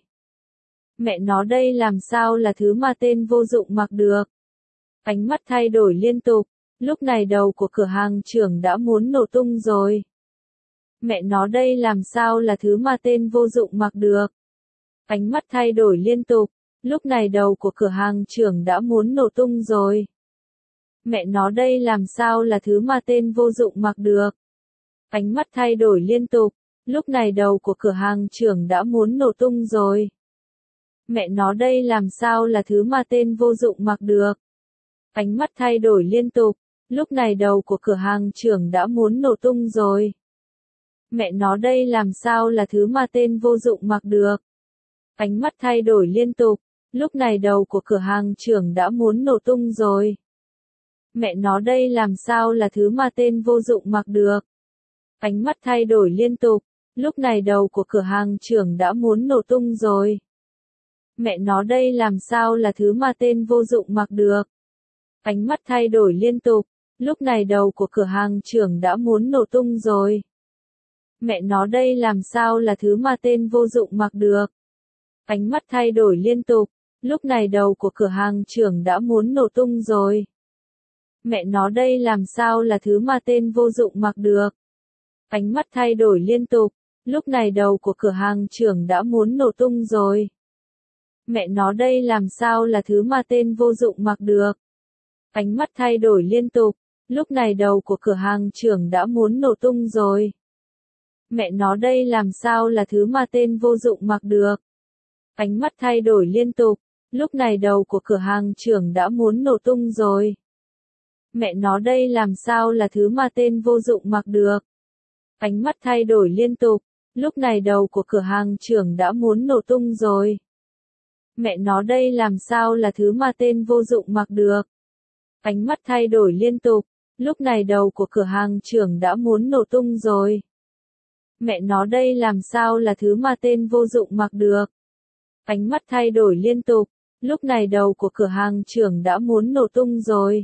Mẹ nó đây làm sao là thứ mà tên vô dụng mặc được. Ánh mắt thay đổi liên tục. Lúc này đầu của cửa hàng trưởng đã muốn nổ tung rồi. Mẹ nó đây làm sao là thứ mà tên vô dụng mặc được. Ánh mắt thay đổi liên tục. Lúc này đầu của cửa hàng trưởng đã muốn nổ tung rồi. Mẹ nó đây làm sao là thứ mà tên vô dụng mặc được. Ánh mắt thay đổi liên tục. Lúc này đầu của cửa hàng trưởng đã muốn nổ tung rồi. Mẹ nó đây làm sao là thứ mà tên vô dụng mặc được. Ánh mắt thay đổi liên tục. Lúc này đầu của cửa hàng trưởng đã muốn nổ tung rồi. Mẹ nó đây làm sao là thứ mà tên vô dụng mặc được. Ánh mắt thay đổi liên tục. Lúc này đầu của cửa hàng trưởng đã muốn nổ tung rồi. Mẹ nó đây làm sao là thứ mà tên vô dụng mặc được. Ánh mắt thay đổi liên tục. Lúc này đầu của cửa hàng trưởng đã muốn nổ tung rồi. Mẹ nó đây làm sao là thứ mà tên vô dụng mặc được. Ánh mắt thay đổi liên tục. Lúc này đầu của cửa hàng trưởng đã muốn nổ tung rồi. Mẹ nó đây làm sao là thứ mà tên vô dụng mặc được. Ánh mắt thay đổi liên tục. Lúc này đầu của cửa hàng trưởng đã muốn nổ tung rồi. Mẹ nó đây làm sao là thứ mà tên vô dụng mặc được. Ánh mắt thay đổi liên tục. Lúc này đầu của cửa hàng trưởng đã muốn nổ tung rồi. Mẹ nó đây làm sao là thứ mà tên vô dụng mặc được. Ánh mắt thay đổi liên tục. Lúc này đầu của cửa hàng trưởng đã muốn nổ tung rồi. Mẹ nó đây làm sao là thứ mà tên vô dụng mặc được. Ánh mắt thay đổi liên tục. Lúc này đầu của cửa hàng trưởng đã muốn nổ tung rồi. Mẹ nó đây làm sao là thứ mà tên vô dụng mặc được. Ánh mắt thay đổi liên tục. Lúc này đầu của cửa hàng trưởng đã muốn nổ tung rồi. Mẹ nó đây làm sao là thứ mà tên vô dụng mặc được. Ánh mắt thay đổi liên tục. Lúc này đầu của cửa hàng trưởng đã muốn nổ tung rồi. Mẹ nó đây làm sao là thứ mà tên vô dụng mặc được. Ánh mắt thay đổi liên tục. Lúc này đầu của cửa hàng trưởng đã muốn nổ tung rồi.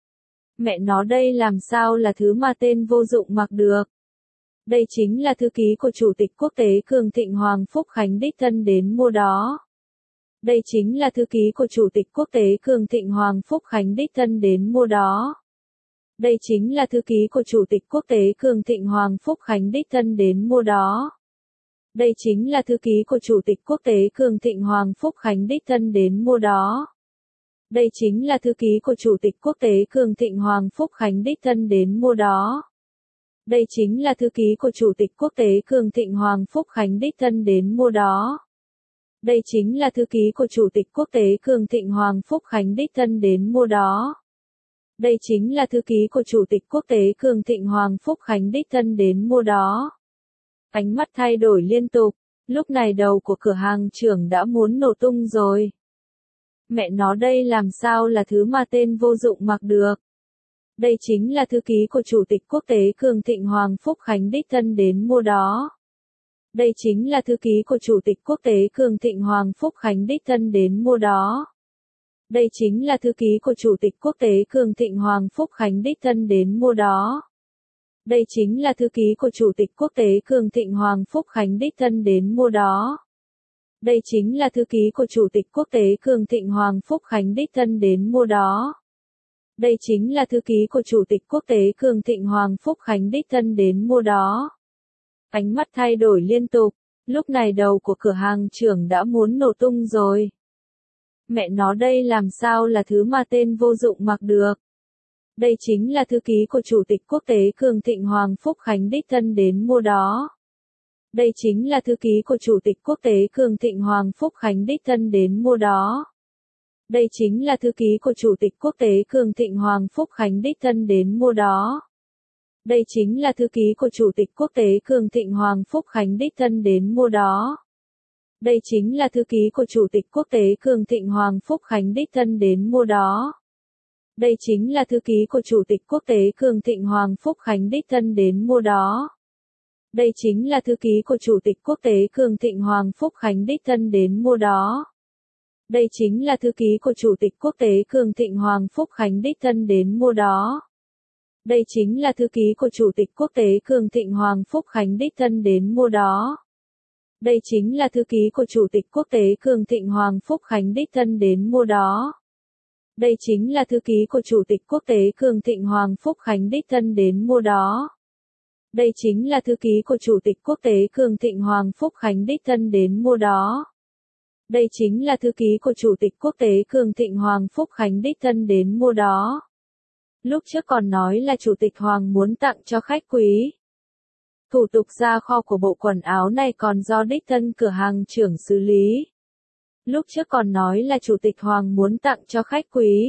Mẹ nó đây làm sao là thứ mà tên vô dụng mặc được. Đây chính là thư ký của Chủ tịch Quốc tế Cường Thịnh Hoàng Phúc Khánh đích thân đến mua đó. Đây chính là thư ký của Chủ tịch Quốc tế Cường Thịnh Hoàng Phúc Khánh đích thân đến mua đó. Đây chính là thư ký của Chủ tịch Quốc tế Cường Thịnh Hoàng Phúc Khánh đích thân đến mua đó. Đây chính là thư ký của Chủ tịch Quốc tế Cường Thịnh Hoàng Phúc Khánh đích thân đến mua đó. Đây chính là thư ký của Chủ tịch Quốc tế Cường Thịnh Hoàng Phúc Khánh đích thân đến mua đó. Đây chính là thư ký của Chủ tịch Quốc tế Cường Thịnh Hoàng Phúc Khánh đích thân đến mua đó. Đây chính là thư ký của Chủ tịch Quốc tế Cường Thịnh Hoàng Phúc Khánh đích thân đến mua đó. Đây chính là thư ký của Chủ tịch Quốc tế Cường Thịnh Hoàng Phúc Khánh đích thân đến mua đó. Ánh mắt thay đổi liên tục, lúc này đầu của cửa hàng trưởng đã muốn nổ tung rồi. Mẹ nó đây làm sao là thứ mà tên vô dụng mặc được. Đây chính là thư ký của Chủ tịch Quốc tế Cường Thịnh Hoàng Phúc Khánh đích thân đến mua đó. Đây chính là thư ký của Chủ tịch Quốc tế Cường Thịnh Hoàng Phúc Khánh đích thân đến mua đó. Đây chính là thư ký của Chủ tịch Quốc tế Cường Thịnh Hoàng Phúc Khánh đích thân đến mua đó. Đây chính là thư ký của Chủ tịch Quốc tế Cường Thịnh Hoàng Phúc Khánh đích thân đến mua đó. Đây chính là thư ký của Chủ tịch Quốc tế Cường Thịnh Hoàng Phúc Khánh đích thân đến mua đó. Đây chính là thư ký của Chủ tịch Quốc tế Cường Thịnh Hoàng Phúc Khánh đích thân đến mua đó. Ánh mắt thay đổi liên tục, lúc này đầu của cửa hàng trưởng đã muốn nổ tung rồi. Mẹ nó đây làm sao là thứ mà tên vô dụng mặc được. Đây chính là thư ký của Chủ tịch Quốc tế Cường Thịnh Hoàng Phúc Khánh đích thân đến mua đó. Đây chính là thư ký của Chủ tịch Quốc tế Cường Thịnh Hoàng Phúc Khánh đích thân đến mua đó. Đây chính là thư ký của Chủ tịch Quốc tế Cường Thịnh Hoàng Phúc Khánh đích thân đến mua đó. Đây chính là thư ký của Chủ tịch Quốc tế Cường Thịnh Hoàng Phúc Khánh đích thân đến mua đó. Đây chính là thư ký của Chủ tịch Quốc tế Cường Thịnh Hoàng Phúc Khánh đích thân đến mua đó. Đây chính là thư ký của Chủ tịch Quốc tế Cường Thịnh Hoàng Phúc Khánh đích thân đến mua đó. Đây chính là thư ký của Chủ tịch Quốc tế Cường Thịnh Hoàng Phúc Khánh đích thân đến mua đó. Đây chính là thư ký của Chủ tịch Quốc tế Cường Thịnh Hoàng Phúc Khánh đích thân đến mua đó. Đây chính là thư ký của Chủ tịch Quốc tế Cường Thịnh Hoàng Phúc Khánh đích thân đến mua đó. Đây chính là thư ký của Chủ tịch Quốc tế Cường Thịnh Hoàng Phúc Khánh đích thân đến mua đó. Đây chính là thư ký của Chủ tịch Quốc tế Cường Thịnh Hoàng Phúc Khánh đích thân đến mua đó. Đây chính là thư ký của Chủ tịch Quốc tế Cường Thịnh Hoàng Phúc Khánh đích thân đến mua đó. Đây chính là thư ký của Chủ tịch Quốc tế Cường Thịnh Hoàng Phúc Khánh đích thân đến mua đó. Lúc trước còn nói là Chủ tịch Hoàng muốn tặng cho khách quý. Thủ tục ra kho của bộ quần áo này còn do đích thân cửa hàng trưởng xử lý. Lúc trước còn nói là Chủ tịch Hoàng muốn tặng cho khách quý.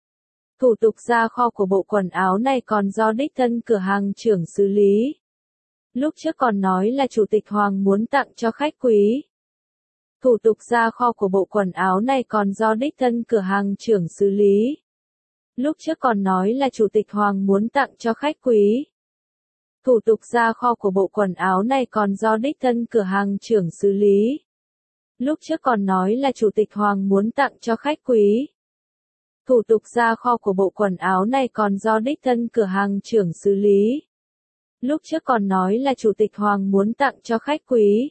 Thủ tục ra kho của bộ quần áo này còn do đích thân cửa hàng trưởng xử lý. Lúc trước còn nói là Chủ tịch Hoàng muốn tặng cho khách quý. Thủ tục ra kho của bộ quần áo này còn do đích thân cửa hàng trưởng xử lý. Lúc trước còn nói là Chủ tịch Hoàng muốn tặng cho khách quý. Thủ tục ra kho của bộ quần áo này còn do đích thân cửa hàng trưởng xử lý. Lúc trước còn nói là Chủ tịch Hoàng muốn tặng cho khách quý. Thủ tục ra kho của bộ quần áo này còn do đích thân cửa hàng trưởng xử lý. Lúc trước còn nói là Chủ tịch Hoàng muốn tặng cho khách quý.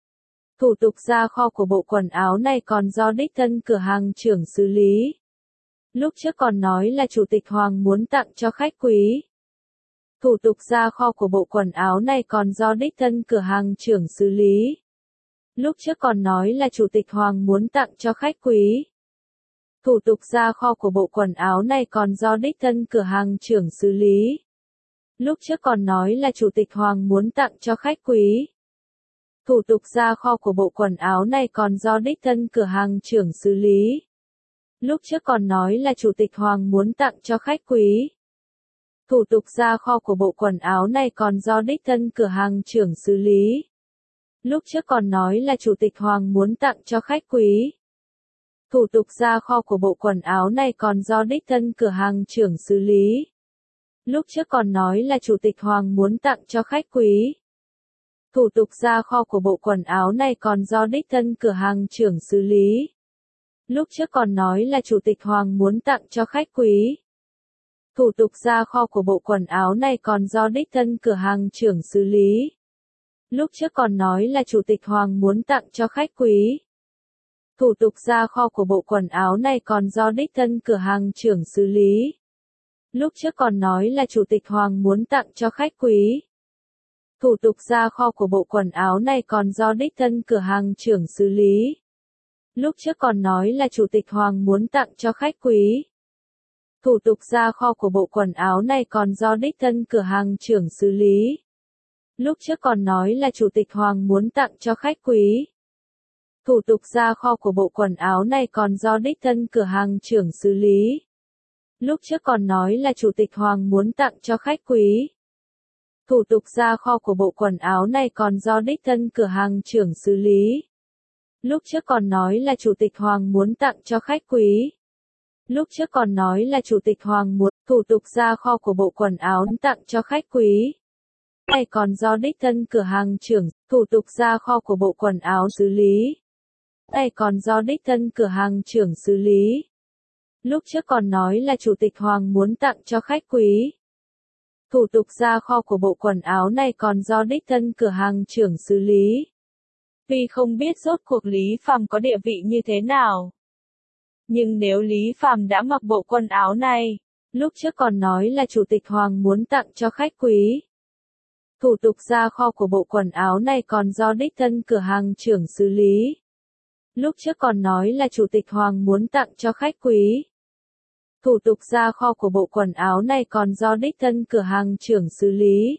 Thủ tục ra kho của bộ quần áo này còn do đích thân cửa hàng trưởng xử lý. Lúc trước còn nói là Chủ tịch Hoàng muốn tặng cho khách quý. Thủ tục ra kho của bộ quần áo này còn do đích thân cửa hàng trưởng xử lý. Lúc trước còn nói là Chủ tịch Hoàng muốn tặng cho khách quý. Thủ tục ra kho của bộ quần áo này còn do đích thân cửa hàng trưởng xử lý. Lúc trước còn nói là Chủ tịch Hoàng muốn tặng cho khách quý. Thủ tục ra kho của bộ quần áo này còn do đích thân cửa hàng trưởng xử lý. Lúc trước còn nói là Chủ tịch Hoàng muốn tặng cho khách quý. Thủ tục ra kho của bộ quần áo này còn do đích thân cửa hàng trưởng xử lý. Lúc trước còn nói là Chủ tịch Hoàng muốn tặng cho khách quý. Thủ tục ra kho của bộ quần áo này còn do đích thân cửa hàng trưởng xử lý. Lúc trước còn nói là Chủ tịch Hoàng muốn tặng cho khách quý. Thủ tục ra kho của bộ quần áo này còn do đích thân cửa hàng trưởng xử lý. Lúc trước còn nói là Chủ tịch Hoàng muốn tặng cho khách quý. Thủ tục ra kho của bộ quần áo này còn do đích thân cửa hàng trưởng xử lý. Lúc trước còn nói là Chủ tịch Hoàng muốn tặng cho khách quý. Thủ tục ra kho của bộ quần áo này còn do đích thân cửa hàng trưởng xử lý. Lúc trước còn nói là Chủ tịch Hoàng muốn tặng cho khách quý. Thủ tục ra kho của bộ quần áo này còn do đích thân cửa hàng trưởng xử lý. Lúc trước còn nói là Chủ tịch Hoàng muốn tặng cho khách quý. Thủ tục ra kho của bộ quần áo này còn do đích thân cửa hàng trưởng xử lý. Lúc trước còn nói là Chủ tịch Hoàng muốn tặng cho khách quý. Thủ tục ra kho của bộ quần áo này còn do đích thân cửa hàng trưởng xử lý. Lúc trước còn nói là Chủ tịch Hoàng muốn tặng cho khách quý. Thủ tục ra kho của bộ quần áo này còn do đích thân cửa hàng trưởng xử lý. Lúc trước còn nói là Chủ tịch Hoàng muốn tặng cho khách quý. Lúc trước còn nói là Chủ tịch Hoàng muốn thủ tục ra kho của bộ quần áo tặng cho khách quý. Này còn do đích thân cửa hàng trưởng, thủ tục ra kho của bộ quần áo xử lý. Này còn do đích thân cửa hàng trưởng xử lý. Lúc trước còn nói là Chủ tịch Hoàng muốn tặng cho khách quý. Thủ tục ra kho của bộ quần áo này còn do đích thân cửa hàng trưởng xử lý. Vì không biết rốt cuộc Lý Phàm có địa vị như thế nào. Nhưng nếu Lý Phàm đã mặc bộ quần áo này, lúc trước còn nói là Chủ tịch Hoàng muốn tặng cho khách quý. Thủ tục ra kho của bộ quần áo này còn do đích thân cửa hàng trưởng xử lý. Lúc trước còn nói là Chủ tịch Hoàng muốn tặng cho khách quý. Thủ tục ra kho của bộ quần áo này còn do đích thân cửa hàng trưởng xử lý.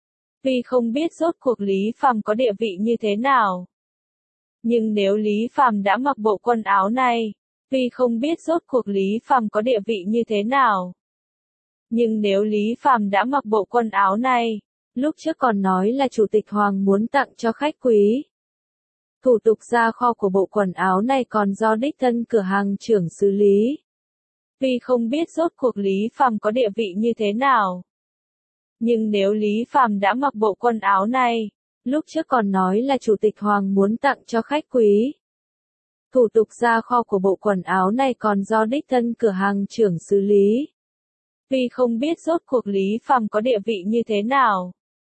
Vì không biết rốt cuộc Lý Phàm có địa vị như thế nào. Nhưng nếu Lý Phàm đã mặc bộ quần áo này, vì không biết rốt cuộc Lý Phàm có địa vị như thế nào. Nhưng nếu Lý Phàm đã mặc bộ quần áo này, lúc trước còn nói là Chủ tịch Hoàng muốn tặng cho khách quý. Thủ tục ra kho của bộ quần áo này còn do đích thân cửa hàng trưởng xử lý. Vì không biết rốt cuộc Lý Phàm có địa vị như thế nào. Nhưng nếu Lý Phàm đã mặc bộ quần áo này, lúc trước còn nói là Chủ tịch Hoàng muốn tặng cho khách quý. Thủ tục ra kho của bộ quần áo này còn do đích thân cửa hàng trưởng xử lý. Vì không biết rốt cuộc Lý Phàm có địa vị như thế nào.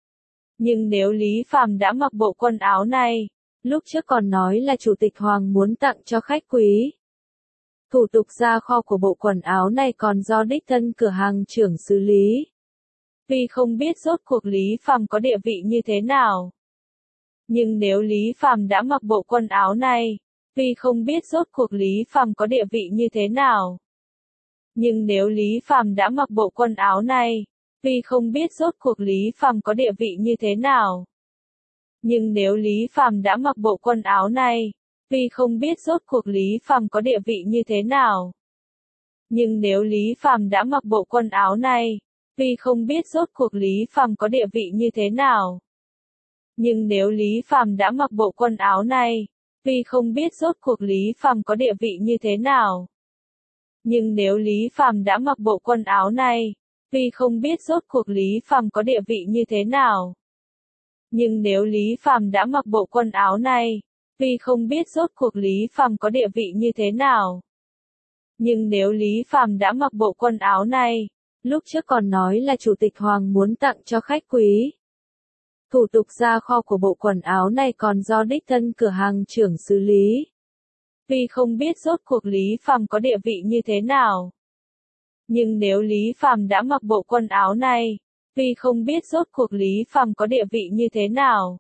Nhưng nếu Lý Phàm đã mặc bộ quần áo này, lúc trước còn nói là Chủ tịch Hoàng muốn tặng cho khách quý. Thủ tục ra kho của bộ quần áo này còn do đích thân cửa hàng trưởng xử lý. Vì không biết rốt cuộc Lý Phàm có địa vị như thế nào. Nhưng nếu Lý Phàm đã mặc bộ quần áo này, vì không biết rốt cuộc Lý Phàm có địa vị như thế nào. Nhưng nếu Lý Phàm đã mặc bộ quần áo này, vì không biết rốt cuộc Lý Phàm có địa vị như thế nào. Nhưng nếu Lý Phàm đã mặc bộ quần áo này, vì không biết rốt cuộc Lý Phàm có địa vị như thế nào. Nhưng nếu Lý Phàm đã mặc bộ quần áo này, vì không biết rốt cuộc Lý Phàm có địa vị như thế nào. Nhưng nếu Lý Phàm đã mặc bộ quần áo này, vì không biết rốt cuộc Lý Phàm có địa vị như thế nào. Nhưng nếu Lý Phàm đã mặc bộ quần áo này, vì không biết rốt cuộc Lý Phàm có địa vị như thế nào. Nhưng nếu Lý Phàm đã mặc bộ quần áo này, vì không biết rốt cuộc Lý Phàm có địa vị như thế nào. Nhưng nếu Lý Phàm đã mặc bộ quần áo này, lúc trước còn nói là Chủ tịch Hoàng muốn tặng cho khách quý. Thủ tục ra kho của bộ quần áo này còn do đích thân cửa hàng trưởng xử lý. Vì không biết rốt cuộc Lý Phàm có địa vị như thế nào. Nhưng nếu Lý Phàm đã mặc bộ quần áo này, vì không biết rốt cuộc Lý Phàm có địa vị như thế nào.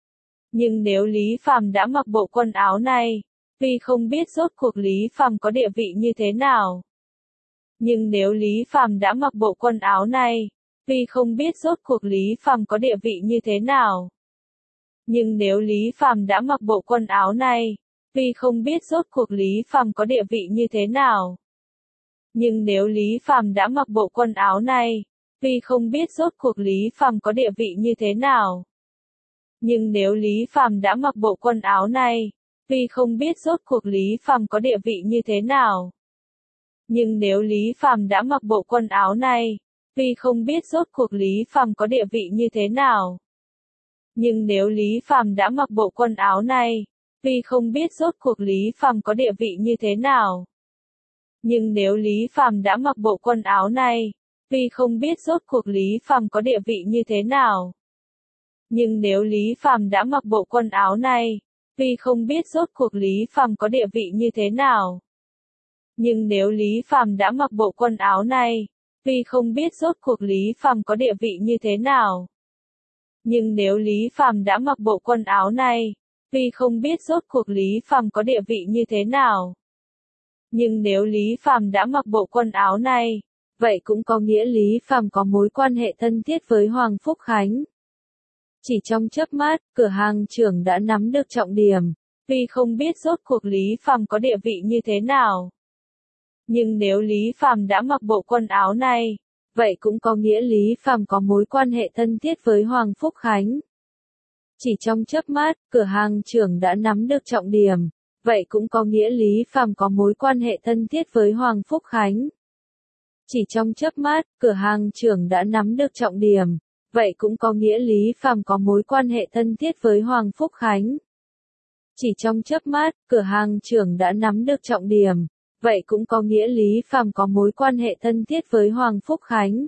Nhưng nếu Lý Phàm đã mặc bộ quần áo này, vì không biết rốt cuộc Lý Phàm có địa vị như thế nào. Nhưng nếu Lý Phàm đã mặc bộ quần áo này, vì không biết rốt cuộc Lý Phàm có địa vị như thế nào. Nhưng nếu Lý Phàm đã mặc bộ quần áo này, vì không biết rốt cuộc Lý Phàm có địa vị như thế nào. Nhưng nếu Lý Phàm đã mặc bộ quần áo này, vì không biết rốt cuộc Lý Phàm có địa vị như thế nào. Nhưng nếu Lý Phàm đã mặc bộ quần áo này, vì không biết rốt cuộc Lý Phàm có địa vị như thế nào. Nhưng nếu Lý Phàm đã mặc bộ quần áo này, vì không biết rốt cuộc Lý Phàm có địa vị như thế nào. Nhưng nếu Lý Phàm đã mặc bộ quần áo này, vì không biết rốt cuộc Lý Phàm có địa vị như thế nào. Nhưng nếu Lý Phàm đã mặc bộ quần áo này, vì không biết rốt cuộc Lý Phàm có địa vị như thế nào. Nhưng nếu Lý Phàm đã mặc bộ quần áo này, vì không biết rốt cuộc Lý Phàm có địa vị như thế nào. Nhưng nếu Lý Phàm đã mặc bộ quần áo này, vì không biết rốt cuộc Lý Phàm có địa vị như thế nào. Nhưng nếu Lý Phàm đã mặc bộ quần áo này, vì không biết rốt cuộc Lý Phàm có địa vị như thế nào. Nhưng nếu Lý Phàm đã mặc bộ quần áo này, vậy cũng có nghĩa Lý Phàm có mối quan hệ thân thiết với Hoàng Phúc Khánh. Chỉ trong chớp mắt, cửa hàng trưởng đã nắm được trọng điểm. Tuy không biết rốt cuộc Lý Phàm có địa vị như thế nào, nhưng nếu Lý Phàm đã mặc bộ quần áo này, vậy cũng có nghĩa Lý Phàm có mối quan hệ thân thiết với Hoàng Phúc Khánh. Chỉ trong chớp mắt, cửa hàng trưởng đã nắm được trọng điểm. Vậy cũng có nghĩa Lý Phàm có mối quan hệ thân thiết với Hoàng Phúc Khánh. Chỉ trong chớp mắt, cửa hàng trưởng đã nắm được trọng điểm. Vậy cũng có nghĩa Lý Phàm có mối quan hệ thân thiết với Hoàng Phúc Khánh. Chỉ trong chớp mắt, cửa hàng trưởng đã nắm được trọng điểm. Vậy cũng có nghĩa Lý Phàm có mối quan hệ thân thiết với Hoàng Phúc Khánh.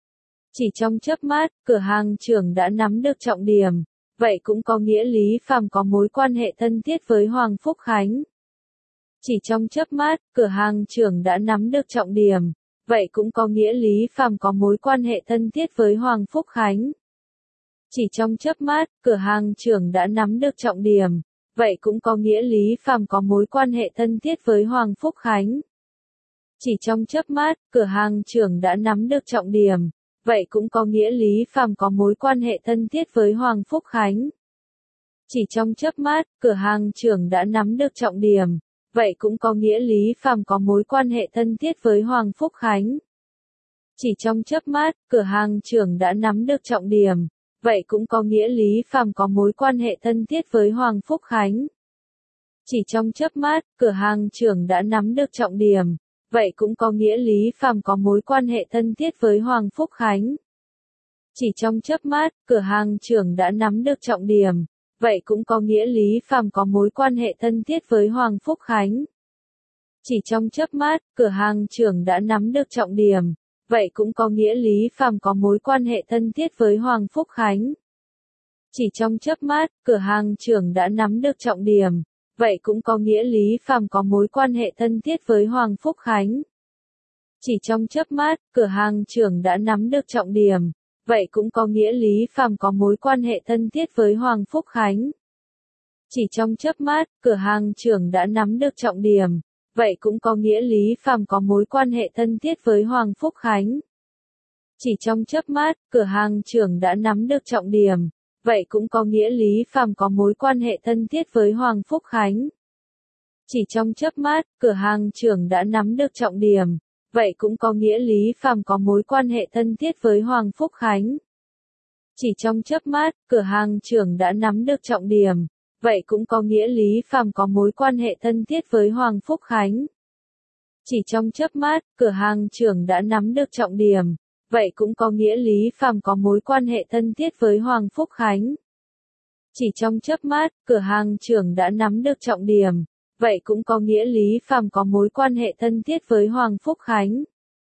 Chỉ trong chớp mắt, cửa hàng trưởng đã nắm được trọng điểm. Vậy cũng có nghĩa Lý Phàm có mối quan hệ thân thiết với Hoàng Phúc Khánh. Chỉ trong chớp mắt, cửa hàng trưởng đã nắm được trọng điểm. Vậy cũng có nghĩa Lý Phàm có mối quan hệ thân thiết với Hoàng Phúc Khánh. Chỉ trong chớp mắt, cửa hàng trưởng đã nắm được trọng điểm. Vậy cũng có nghĩa Lý Phàm có mối quan hệ thân thiết với Hoàng Phúc Khánh. Chỉ trong chớp mắt, cửa hàng trưởng đã nắm được trọng điểm. Vậy cũng có nghĩa Lý Phàm có mối quan hệ thân thiết với Hoàng Phúc Khánh. Chỉ trong chớp mắt, cửa hàng trưởng đã nắm được trọng điểm. Vậy cũng có nghĩa Lý Phàm có mối quan hệ thân thiết với Hoàng Phúc Khánh. Chỉ trong chớp mắt, cửa hàng trưởng đã nắm được trọng điểm. Vậy cũng có nghĩa Lý Phàm có mối quan hệ thân thiết với Hoàng Phúc Khánh. Chỉ trong chớp mắt, cửa hàng trưởng đã nắm được trọng điểm. Vậy cũng có nghĩa Lý Phàm có mối quan hệ thân thiết với Hoàng Phúc Khánh. Chỉ trong chớp mắt, cửa hàng trưởng đã nắm được trọng điểm. Vậy cũng có nghĩa Lý Phàm có mối quan hệ thân thiết với Hoàng Phúc Khánh. Chỉ trong chớp mắt, cửa hàng trưởng đã nắm được trọng điểm. Vậy cũng có nghĩa Lý Phàm có mối quan hệ thân thiết với Hoàng Phúc Khánh. Chỉ trong chớp mắt, cửa hàng trưởng đã nắm được trọng điểm. Vậy cũng có nghĩa Lý Phàm có mối quan hệ thân thiết với Hoàng Phúc Khánh. Chỉ trong chớp mắt, cửa hàng trưởng đã nắm được trọng điểm. Vậy cũng có nghĩa Lý Phàm có mối quan hệ thân thiết với Hoàng Phúc Khánh. Chỉ trong chớp mắt, cửa hàng trưởng đã nắm được trọng điểm. Vậy cũng có nghĩa Lý Phàm có mối quan hệ thân thiết với Hoàng Phúc Khánh. Chỉ trong chớp mắt, cửa hàng trưởng đã nắm được trọng điểm. Vậy cũng có nghĩa Lý Phàm có mối quan hệ thân thiết với Hoàng Phúc Khánh. Chỉ trong chớp mắt, cửa hàng trưởng đã nắm được trọng điểm. Vậy cũng có nghĩa Lý Phàm có mối quan hệ thân thiết với Hoàng Phúc Khánh. Chỉ trong chớp mắt, cửa hàng trưởng đã nắm được trọng điểm. Vậy cũng có nghĩa Lý Phàm có mối quan hệ thân thiết với Hoàng Phúc Khánh. Chỉ trong chớp mắt, cửa hàng trưởng đã nắm được trọng điểm. Vậy cũng có nghĩa Lý Phàm có mối quan hệ thân thiết với Hoàng Phúc Khánh. Chỉ trong chớp mắt, cửa hàng trưởng đã nắm được trọng điểm. Vậy cũng có nghĩa Lý Phàm có mối quan hệ thân thiết với Hoàng Phúc Khánh.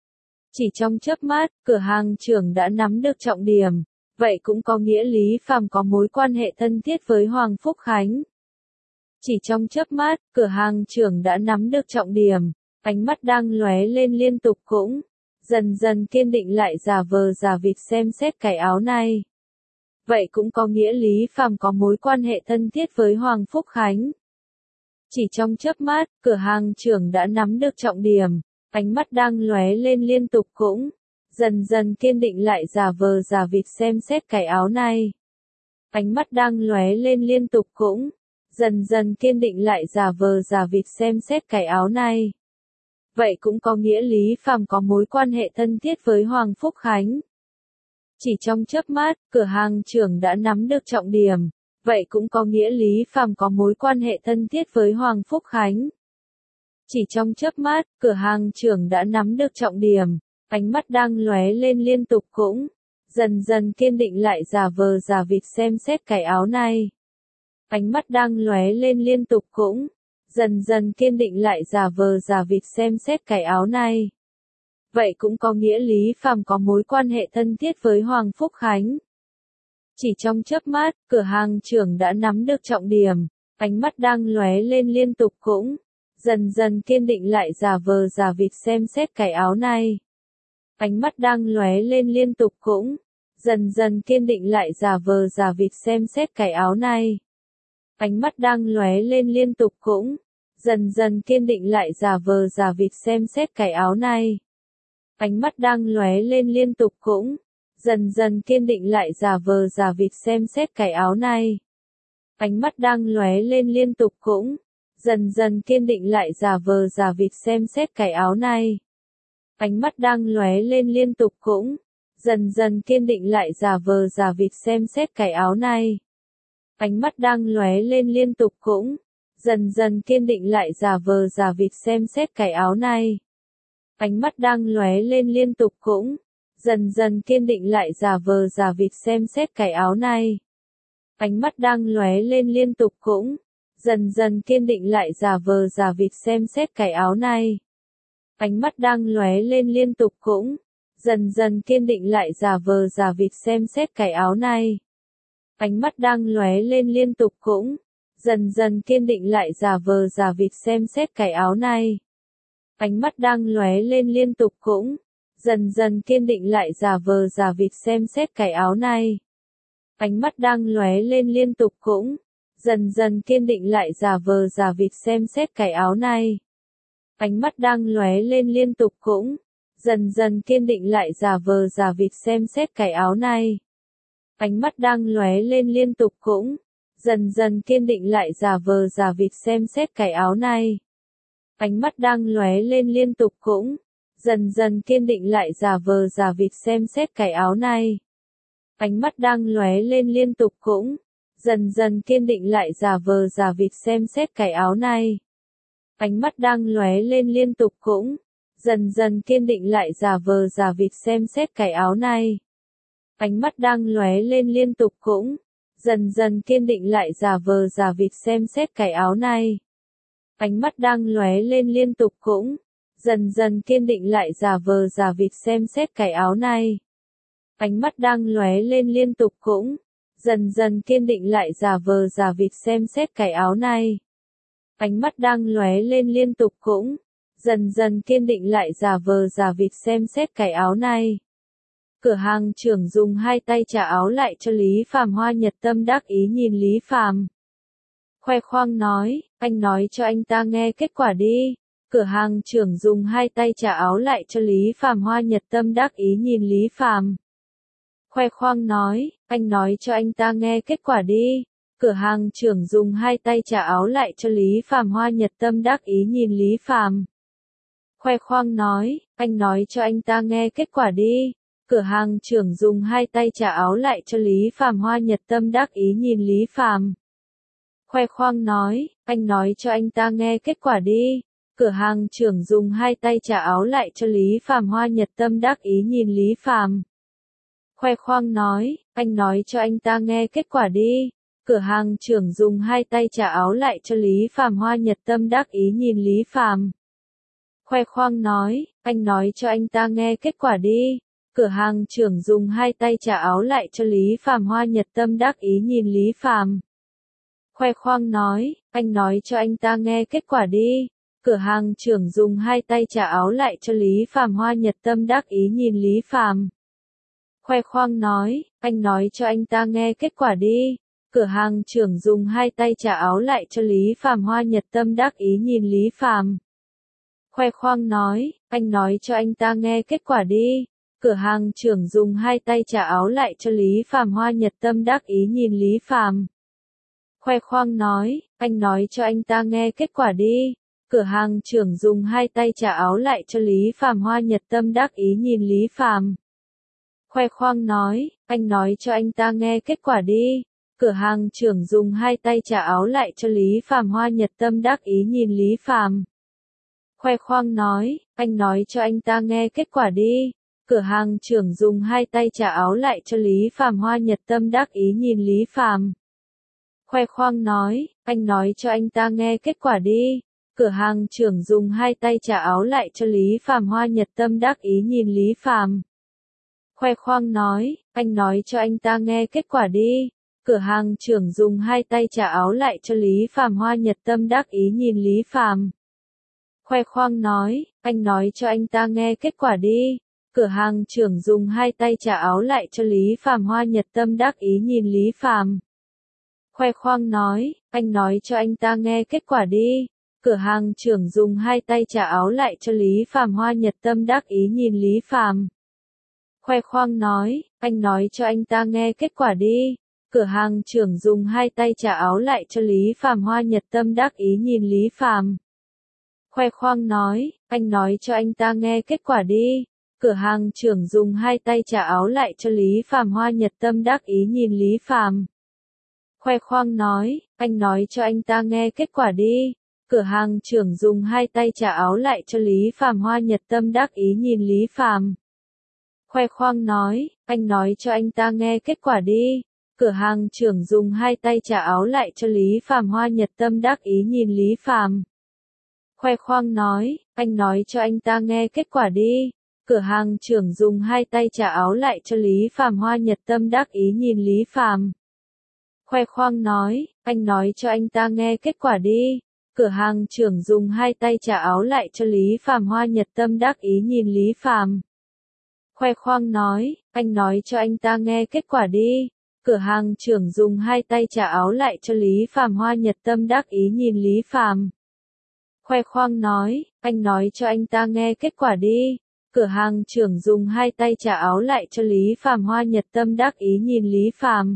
Chỉ trong chớp mắt, cửa hàng trưởng đã nắm được trọng điểm. Vậy cũng có nghĩa Lý Phàm có mối quan hệ thân thiết với Hoàng Phúc Khánh. Chỉ trong chớp mắt, cửa hàng trưởng đã nắm được trọng điểm. Ánh mắt đang lóe lên liên tục cũng dần dần kiên định lại giả vờ giả vịt xem xét cái áo này. Vậy cũng có nghĩa Lý Phàm có mối quan hệ thân thiết với Hoàng Phúc Khánh. Chỉ trong chớp mắt, cửa hàng trưởng đã nắm được trọng điểm. Ánh mắt đang lóe lên liên tục cũng dần dần kiên định lại giả vờ giả vịt xem xét cái áo này. Ánh mắt đang lóe lên liên tục cũng dần dần kiên định lại giả vờ giả vịt xem xét cái áo này. Vậy cũng có nghĩa Lý Phàm có mối quan hệ thân thiết với Hoàng Phúc Khánh. Chỉ trong chớp mắt, cửa hàng trưởng đã nắm được trọng điểm. Vậy cũng có nghĩa Lý Phàm có mối quan hệ thân thiết với Hoàng Phúc Khánh. Chỉ trong chớp mắt, cửa hàng trưởng đã nắm được trọng điểm. Ánh mắt đang lóe lên liên tục cũng dần dần kiên định lại giả vờ giả vịt xem xét cái áo này. Ánh mắt đang lóe lên liên tục cũng dần dần kiên định lại giả vờ giả vịt xem xét cái áo này. Vậy cũng có nghĩa Lý Phàm có mối quan hệ thân thiết với Hoàng Phúc Khánh. Chỉ trong chớp mắt, cửa hàng trưởng đã nắm được trọng điểm. Ánh mắt đang lóe lên liên tục cũng dần dần kiên định lại giả vờ giả vịt xem xét cái áo này. Ánh mắt đang lóe lên liên tục cũng dần dần kiên định lại giả vờ giả vịt xem xét cái áo này. Ánh mắt đang lóe lên liên tục cũng dần dần kiên định lại giả vờ giả vịt xem xét cái áo này. Ánh mắt đang lóe lên liên tục cũng dần dần kiên định lại giả vờ giả vịt xem xét cái áo này. Ánh mắt đang lóe lên liên tục cũng dần dần kiên định lại giả vờ giả vịt xem xét cái áo này. Ánh mắt đang lóe lên liên tục cũng dần dần kiên định lại giả vờ giả vịt xem xét cái áo này. Ánh mắt đang lóe lên liên tục cũng dần dần kiên định lại giả vờ giả vịt xem xét cái áo này. Ánh mắt đang lóe lên liên tục cũng dần dần kiên định lại giả vờ giả vịt xem xét cái áo này. Ánh mắt đang lóe lên liên tục cũng dần dần kiên định lại giả vờ giả vịt xem xét cái áo này. Ánh mắt đang lóe lên liên tục cũng dần dần kiên định lại giả vờ giả vịt xem xét cái áo này. Ánh mắt đang lóe lên liên tục cũng dần dần kiên định lại giả vờ giả vịt xem xét cái áo này. Ánh mắt đang lóe lên liên tục cũng dần dần kiên định lại giả vờ giả vịt xem xét cái áo này. Ánh mắt đang lóe lên liên tục cũng dần dần kiên định lại giả vờ giả vịt xem xét cái áo này. Ánh mắt đang lóe lên liên tục cũng dần dần kiên định lại giả vờ giả vịt xem xét cái áo này. Ánh mắt đang lóe lên liên tục cũng dần dần kiên định lại giả vờ giả vịt xem xét cái áo này. Ánh mắt đang lóe lên liên tục cũng dần dần kiên định lại giả vờ giả vịt xem xét cái áo này. Ánh mắt đang lóe lên liên tục cũng dần dần kiên định lại giả vờ giả vịt xem xét cái áo này. Ánh mắt đang lóe lên liên tục cũng dần dần kiên định lại giả vờ giả vịt xem xét cái áo này. Ánh mắt đang lóe lên liên tục cũng dần dần kiên định lại giả vờ giả vịt xem xét cái áo này. Ánh mắt đang lóe lên liên tục cũng dần dần kiên định lại giả vờ giả vịt xem xét cái áo này. Ánh mắt đang lóe lên liên tục cũng dần dần kiên định lại giả vờ giả vịt xem xét cái áo này. Ánh mắt đang lóe lên liên tục cũng dần dần kiên định lại giả vờ giả vịt xem xét cái áo này. Cửa hàng trưởng dùng hai tay trả áo lại cho Lý Phàm. Hoa Nhật Tâm đắc ý nhìn Lý Phàm, khoe khoang nói, anh nói cho anh ta nghe kết quả đi. Cửa hàng trưởng dùng hai tay trả áo lại cho Lý Phàm. Hoa Nhật Tâm đắc ý nhìn Lý Phàm, khoe khoang nói, anh nói cho anh ta nghe kết quả đi. Cửa hàng trưởng dùng hai tay trả áo lại cho Lý Phàm. Hoa Nhật Tâm đắc ý nhìn Lý Phàm, khoe khoang nói, anh nói cho anh ta nghe kết quả đi. Cửa hàng trưởng dùng hai tay trả áo lại cho Lý Phàm. Hoa Nhật Tâm đắc ý nhìn Lý Phàm, khoe khoang nói, anh nói cho anh ta nghe kết quả đi. Cửa hàng trưởng dùng hai tay trả áo lại cho Lý Phàm. Hoa Nhật Tâm đắc ý nhìn Lý Phàm, khoe khoang nói, anh nói cho anh ta nghe kết quả đi. Cửa hàng trưởng dùng hai tay trả áo lại cho Lý Phàm. Hoa Nhật Tâm đắc ý nhìn Lý Phàm, khoe khoang nói, anh nói cho anh ta nghe kết quả đi. Cửa hàng trưởng dùng hai tay trả áo lại cho Lý Phàm. Hoa Nhật Tâm đắc ý nhìn Lý Phàm, khoe khoang nói, anh nói cho anh ta nghe kết quả đi. Cửa hàng trưởng dùng hai tay trả áo lại cho Lý Phàm. Hoa Nhật Tâm đắc ý nhìn Lý Phàm, khoe khoang nói, anh nói cho anh ta nghe kết quả đi. Cửa hàng trưởng dùng hai tay trả áo lại cho Lý Phàm. Hoa Nhật Tâm đắc ý nhìn Lý Phàm, khoe khoang nói, anh nói cho anh ta nghe kết quả đi. Cửa hàng trưởng dùng hai tay trả áo lại cho Lý Phàm. Hoa Nhật Tâm đắc ý nhìn Lý Phàm, khoe khoang nói, anh nói cho anh ta nghe kết quả đi. Cửa hàng trưởng dùng hai tay trả áo lại cho Lý Phàm. Hoa Nhật Tâm đắc ý nhìn Lý Phàm, khoe khoang nói, anh nói cho anh ta nghe kết quả đi. Cửa hàng trưởng dùng hai tay trả áo lại cho Lý Phàm. Hoa Nhật Tâm đắc ý nhìn Lý Phàm, khoe khoang nói, anh nói cho anh ta nghe kết quả đi. Cửa hàng trưởng dùng hai tay trả áo lại cho Lý Phàm. Hoa Nhật Tâm đắc ý nhìn Lý Phàm, khoe khoang nói, anh nói cho anh ta nghe kết quả đi. Cửa hàng trưởng dùng hai tay trả áo lại cho Lý Phàm. Hoa Nhật Tâm đắc ý nhìn Lý Phàm, khoe khoang nói, anh nói cho anh ta nghe kết quả đi. Cửa hàng trưởng dùng hai tay trả áo lại cho Lý Phàm. Hoa Nhật Tâm đắc ý nhìn Lý Phàm, khoe khoang nói, anh nói cho anh ta nghe kết quả đi. Cửa hàng trưởng dùng hai tay trả áo lại cho Lý Phàm. Hoa Nhật Tâm đắc ý nhìn Lý Phàm, khoe khoang nói, anh nói cho anh ta nghe kết quả đi. Cửa hàng trưởng dùng hai tay trả áo lại cho Lý Phàm. Hoa Nhật Tâm đắc ý nhìn Lý Phàm, khoe khoang nói, anh nói cho anh ta nghe kết quả đi. Cửa hàng trưởng dùng hai tay trả áo lại cho Lý Phàm. Hoa Nhật Tâm đắc ý nhìn Lý Phàm, khoe khoang nói, anh nói cho anh ta nghe kết quả đi. Cửa hàng trưởng dùng hai tay trả áo lại cho Lý Phàm. Hoa Nhật Tâm đắc ý nhìn Lý Phàm, khoe khoang nói, anh nói cho anh ta nghe kết quả đi. Cửa hàng trưởng dùng hai tay trả áo lại cho Lý Phàm. Hoa Nhật Tâm đắc ý nhìn Lý Phàm, khoe khoang nói, anh nói cho anh ta nghe kết quả đi. Cửa hàng trưởng dùng hai tay trả áo lại cho Lý Phàm. Hoa Nhật Tâm đắc ý nhìn Lý Phàm, khoe khoang nói, anh nói cho anh ta nghe kết quả đi. Cửa hàng trưởng dùng hai tay trả áo lại cho Lý Phàm. Hoa Nhật Tâm đắc ý nhìn Lý Phàm, khoe khoang nói, anh nói cho anh ta nghe kết quả đi. Cửa hàng trưởng dùng hai tay trả áo lại cho Lý Phàm. Hoa Nhật Tâm đắc ý nhìn Lý Phàm, khoe khoang nói, anh nói cho anh ta nghe kết quả đi. Cửa hàng trưởng dùng hai tay trả áo lại cho Lý Phàm. Hoa Nhật Tâm đắc ý nhìn Lý Phàm, khoe khoang nói, anh nói cho anh ta nghe kết quả đi. Cửa hàng trưởng dùng hai tay trả áo lại cho Lý Phàm. Hoa Nhật Tâm đắc ý nhìn Lý Phàm,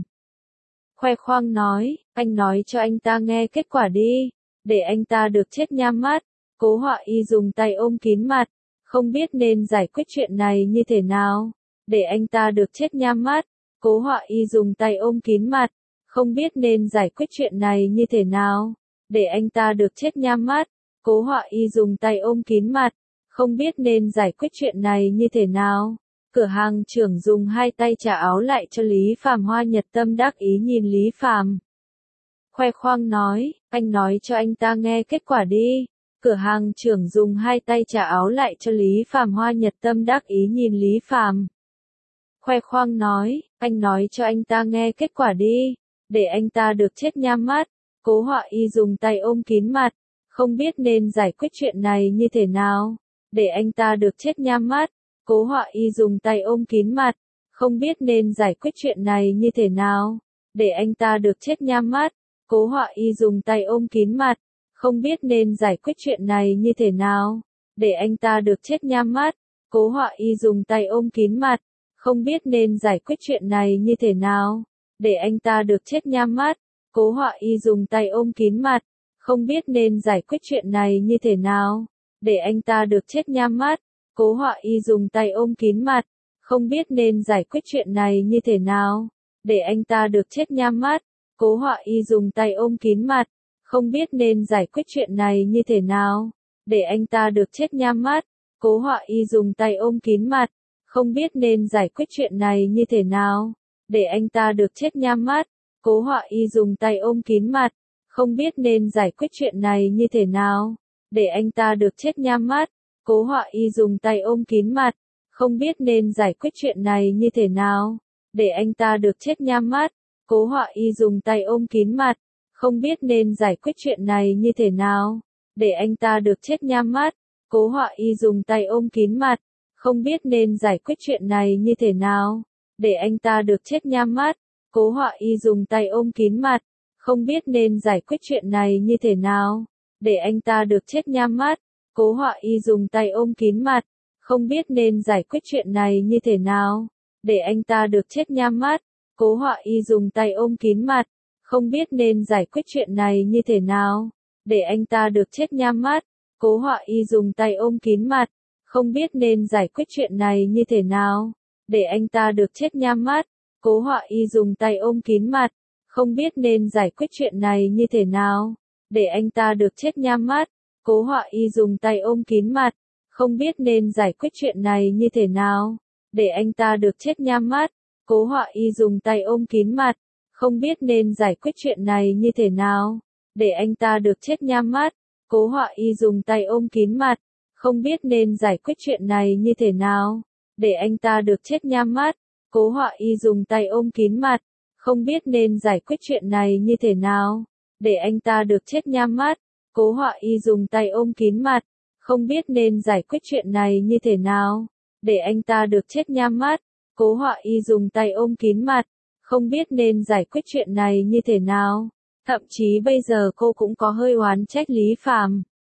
khoe khoang nói, anh nói cho anh ta nghe kết quả đi. Để anh ta được chết nhắm mắt. Cố Họa Y dùng tay ôm kín mặt, không biết nên giải quyết chuyện này như thế nào. Để anh ta được chết nhắm mắt. Cố Họa Y dùng tay ôm kín mặt, không biết nên giải quyết chuyện này như thế nào. Để anh ta được chết nhắm mắt. Cố Họa Y dùng tay ôm kín mặt, không biết nên giải quyết chuyện này như thế nào. Cửa hàng trưởng dùng hai tay trả áo lại cho Lý Phàm. Hoa Nhật Tâm đắc ý nhìn Lý Phàm, khoe khoang nói, anh nói cho anh ta nghe kết quả đi. Cửa hàng trưởng dùng hai tay trả áo lại cho Lý Phàm. Hoa Nhật Tâm đắc ý nhìn Lý Phàm, khoe khoang nói, anh nói cho anh ta nghe kết quả đi. Để anh ta được chết nhắm mắt. Cố Họa Y dùng tay ôm kín mặt, không biết nên giải quyết chuyện này như thế nào. Để anh ta được chết nhắm mắt. Cố Họa Y dùng tay ôm kín mặt, không biết nên giải quyết chuyện này như thế nào. Để anh ta được chết nhắm mắt. Cố Họa Y dùng tay ôm kín mặt, không biết nên giải quyết chuyện này như thế nào. Để anh ta được chết nhắm mắt. Cố Họa Y dùng tay ôm kín mặt, không biết nên giải quyết chuyện này như thế nào. Để anh ta được chết nhắm mắt. Cố Họa Y dùng tay ôm kín mặt, không biết nên giải quyết chuyện này như thế nào. Để anh ta được chết nhắm mắt. Cố Họa Y dùng tay ôm kín mặt, không biết nên giải quyết chuyện này như thế nào. Để anh ta được chết nhắm mắt. Cố Họa Y dùng tay ôm kín mặt, không biết nên giải quyết chuyện này như thế nào. Để anh ta được chết nhắm mắt. Cố Họa Y dùng tay ôm kín mặt, không biết nên giải quyết chuyện này như thế nào. Để anh ta được chết nhắm mắt. Cố Họa Y dùng tay ôm kín mặt, không biết nên giải quyết chuyện này như thế nào. Để anh ta được chết nhắm mắt. Cố Họa Y dùng tay ôm kín mặt, không biết nên giải quyết chuyện này như thế nào. Để anh ta được chết nhắm mắt. Cố Họa Y dùng tay ôm kín mặt, không biết nên giải quyết chuyện này như thế nào. Để anh ta được chết nhắm mắt. Cố Họa Y dùng tay ôm kín mặt, không biết nên giải quyết chuyện này như thế nào. Để anh ta được chết nhắm mắt. Cố Họa Y dùng tay ôm kín mặt, không biết nên giải quyết chuyện này như thế nào. Để anh ta được chết nhắm mắt. Cố Họa Y dùng tay ôm kín mặt, không biết nên giải quyết chuyện này như thế nào. Để anh ta được chết nhắm mắt. Cố Họa Y dùng tay ôm kín mặt, không biết nên giải quyết chuyện này như thế nào. Để anh ta được chết nhắm mắt. Cố Họa Y dùng tay ôm kín mặt, không biết nên giải quyết chuyện này như thế nào. Để anh ta được chết nhắm mắt. Cố Họa Y dùng tay ôm kín mặt, không biết nên giải quyết chuyện này như thế nào. Để anh ta được chết nhắm mắt. Cố Họa Y dùng tay ôm kín mặt, không biết nên giải quyết chuyện này như thế nào. Để anh ta được chết nhắm mắt. Cố Họa Y dùng tay ôm kín mặt, không biết nên giải quyết chuyện này như thế nào. Để anh ta được chết nhắm mắt. Cố Họa Y dùng tay ôm kín mặt, không biết nên giải quyết chuyện này như thế nào. Để anh ta được chết nhắm mắt. Cố Họa Y dùng tay ôm kín mặt, không biết nên giải quyết chuyện này như thế nào. Để anh ta được chết nhắm mắt. Cố Họa Y dùng tay ôm kín mặt, không biết nên giải quyết chuyện này như thế nào. Để anh ta được chết nhắm mắt. Cố Họa Y dùng tay ôm kín mặt, không biết nên giải quyết chuyện này như thế nào. Thậm chí bây giờ cô cũng có hơi oán trách Lý Phàm.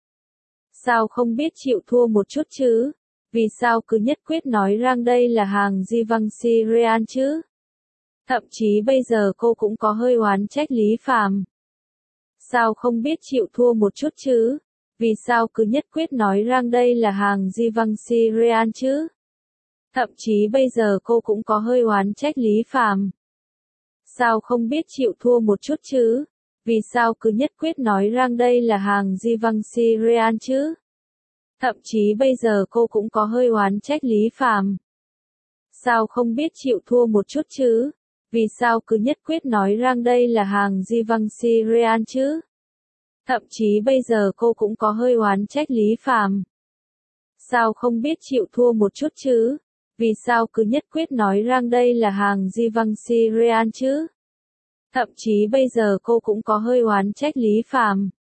Sao không biết chịu thua một chút chứ? Vì sao cứ nhất quyết nói rằng đây là hàng Givenchy Real chứ? Thậm chí bây giờ cô cũng có hơi oán trách Lý Phàm. Sao không biết chịu thua một chút chứ? Vì sao cứ nhất quyết nói rằng đây là hàng Givenchy Real chứ? Thậm chí bây giờ cô cũng có hơi oán trách Lý Phàm. Sao không biết chịu thua một chút chứ? Vì sao cứ nhất quyết nói rằng đây là hàng Givenchy Real chứ? Thậm chí bây giờ cô cũng có hơi oán trách Lý Phàm. Sao không biết chịu thua một chút chứ? Vì sao cứ nhất quyết nói rằng đây là hàng Givenchy Real chứ? Thậm chí bây giờ cô cũng có hơi oán trách Lý Phàm. Sao không biết chịu thua một chút chứ? Vì sao cứ nhất quyết nói rằng đây là hàng Givenchy Real chứ? Thậm chí bây giờ cô cũng có hơi oán trách Lý Phàm.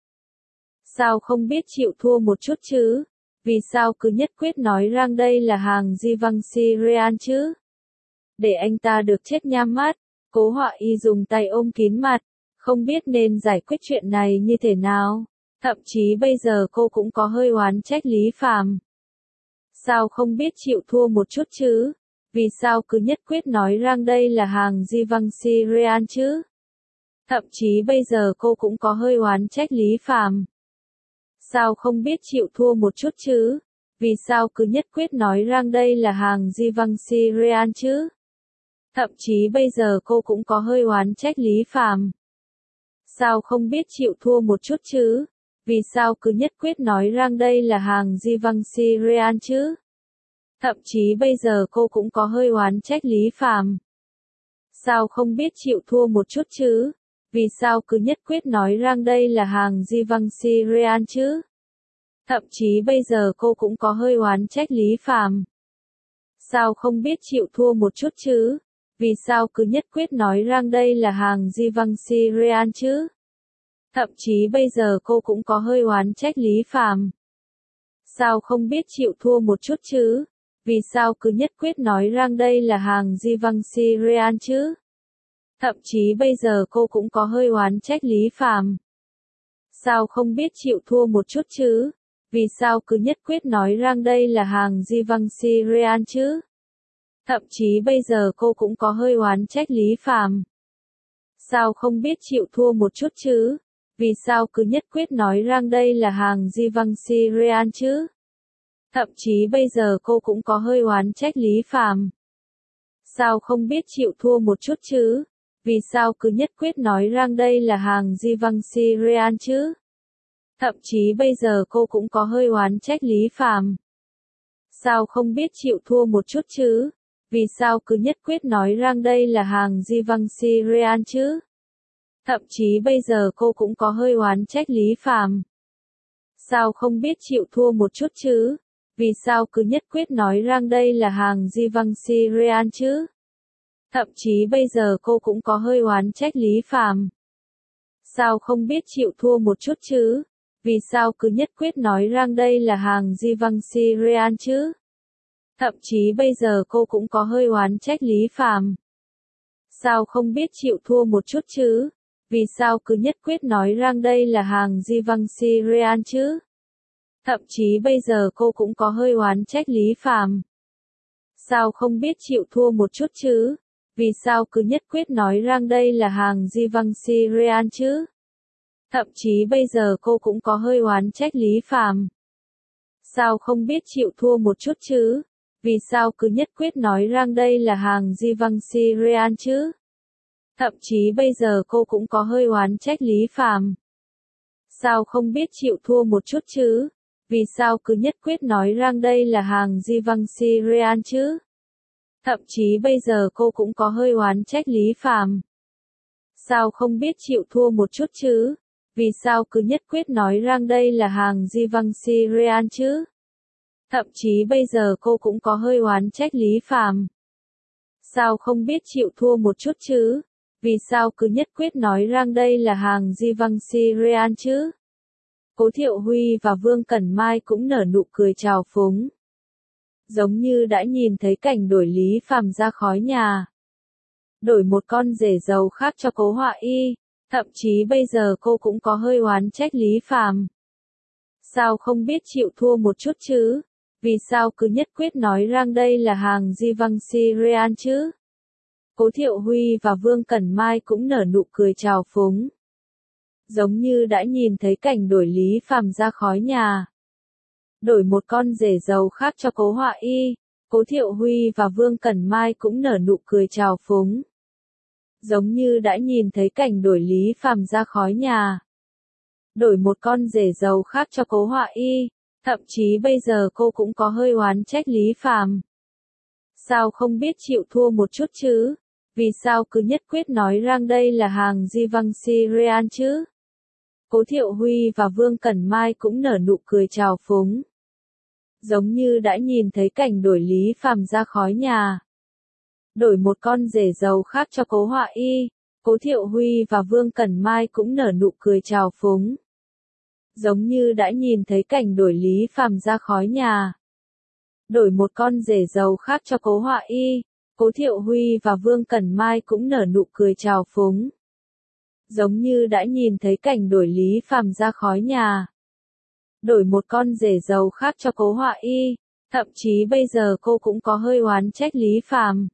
Sao không biết chịu thua một chút chứ? Vì sao cứ nhất quyết nói rằng đây là hàng Givenchy Real chứ? Để anh ta được chết nhắm mắt, Cố Họa Y dùng tay ôm kín mặt, không biết nên giải quyết chuyện này như thế nào. Thậm chí bây giờ cô cũng có hơi oán trách Lý Phàm. Sao không biết chịu thua một chút chứ? Vì sao cứ nhất quyết nói rằng đây là hàng Givenchy Real chứ? Thậm chí bây giờ cô cũng có hơi oán trách Lý Phàm. Sao không biết chịu thua một chút chứ? Vì sao cứ nhất quyết nói rằng đây là hàng Givenchy Real chứ? Thậm chí bây giờ cô cũng có hơi oán trách Lý Phàm. Sao không biết chịu thua một chút chứ? Vì sao cứ nhất quyết nói rằng đây là hàng Givenchy Real chứ? Thậm chí bây giờ cô cũng có hơi oán trách Lý Phàm. Sao không biết chịu thua một chút chứ? Vì sao cứ nhất quyết nói rằng đây là hàng Givenchy Real chứ? Thậm chí bây giờ cô cũng có hơi oán trách Lý Phàm. Sao không biết chịu thua một chút chứ? Vì sao cứ nhất quyết nói rằng đây là hàng Givenchy Real chứ? Thậm chí bây giờ cô cũng có hơi oán trách Lý Phàm. Sao không biết chịu thua một chút chứ? Vì sao cứ nhất quyết nói rằng đây là hàng Givenchy Real chứ? Thậm chí bây giờ cô cũng có hơi oán trách Lý Phàm. Sao không biết chịu thua một chút chứ? Vì sao cứ nhất quyết nói rằng đây là hàng Givenchy Real chứ? Thậm chí bây giờ cô cũng có hơi oán trách Lý Phàm. Sao không biết chịu thua một chút chứ? Vì sao cứ nhất quyết nói rằng đây là hàng Givenchy Real chứ? Thậm chí bây giờ cô cũng có hơi oán trách Lý Phàm. Sao không biết chịu thua một chút chứ? Vì sao cứ nhất quyết nói rằng đây là hàng Givenchy Real chứ? Thậm chí bây giờ cô cũng có hơi oán trách Lý Phàm. Sao không biết chịu thua một chút chứ? Vì sao cứ nhất quyết nói rằng đây là hàng Givenchy Real chứ? Thậm chí bây giờ cô cũng có hơi oán trách Lý Phàm. Sao không biết chịu thua một chút chứ? Vì sao cứ nhất quyết nói rằng đây là hàng Givenchy Real chứ? Thậm chí bây giờ cô cũng có hơi oán trách Lý Phàm. Sao không biết chịu thua một chút chứ? Vì sao cứ nhất quyết nói rằng đây là hàng Givenchy Real chứ? Thậm chí bây giờ cô cũng có hơi oán trách Lý Phàm. Sao không biết chịu thua một chút chứ? Vì sao cứ nhất quyết nói rằng đây là hàng Givenchy Real chứ? Thậm chí bây giờ cô cũng có hơi oán trách Lý Phàm. Sao không biết chịu thua một chút chứ? Vì sao cứ nhất quyết nói rằng đây là hàng Givenchy Real chứ? Thậm chí bây giờ cô cũng có hơi oán trách Lý Phàm. Sao không biết chịu thua một chút chứ? Vì sao cứ nhất quyết nói rằng đây là hàng Givenchy Real chứ? Thậm chí bây giờ cô cũng có hơi oán trách Lý Phàm. Sao không biết chịu thua một chút chứ? Vì sao cứ nhất quyết nói rằng đây là hàng Givenchy Real chứ? Thậm chí bây giờ cô cũng có hơi oán trách Lý Phàm. Sao không biết chịu thua một chút chứ? Vì sao cứ nhất quyết nói rằng đây là hàng Givenchy Real chứ? Thậm chí bây giờ cô cũng có hơi oán trách Lý Phàm. Sao không biết chịu thua một chút chứ? Vì sao cứ nhất quyết nói rằng đây là hàng Givenchy Real chứ? Cố Thiệu Huy và Vương Cẩn Mai cũng nở nụ cười trào phúng. Giống như đã nhìn thấy cảnh đổi Lý Phàm ra khói nhà. Đổi một con rể giàu khác cho Cố Họa Y. Thậm chí bây giờ cô cũng có hơi oán trách Lý Phàm. Sao không biết chịu thua một chút chứ? Vì sao cứ nhất quyết nói rằng đây là hàng Givenchy Real chứ? Cố Thiệu Huy và Vương Cẩn Mai cũng nở nụ cười trào phúng. Giống như đã nhìn thấy cảnh đổi Lý Phàm ra khói nhà. Đổi một con rể giàu khác cho Cố Họa Y, Cố Thiệu Huy và Vương Cẩn Mai cũng nở nụ cười trào phúng. Giống như đã nhìn thấy cảnh đổi Lý Phàm ra khói nhà. Đổi một con rể giàu khác cho Cố Họa Y, thậm chí bây giờ cô cũng có hơi oán trách Lý Phàm. Sao không biết chịu thua một chút chứ? Vì sao cứ nhất quyết nói rằng đây là hàng Givenchy Real chứ? Cố Thiệu Huy và Vương Cẩn Mai cũng nở nụ cười trào phúng. Giống như đã nhìn thấy cảnh đổi Lý Phàm ra khói nhà. Đổi một con rể giàu khác cho Cố Họa Y, Cố Thiệu Huy và Vương Cẩn Mai cũng nở nụ cười trào phúng. Giống như đã nhìn thấy cảnh đổi Lý Phàm ra khói nhà. Đổi một con rể giàu khác cho Cố Họa Y, Cố Thiệu Huy và Vương Cẩn Mai cũng nở nụ cười trào phúng. Giống như đã nhìn thấy cảnh đổi Lý Phàm ra khói nhà. Đổi một con rể giàu khác cho Cố Họa Y, thậm chí bây giờ cô cũng có hơi oán trách Lý Phàm.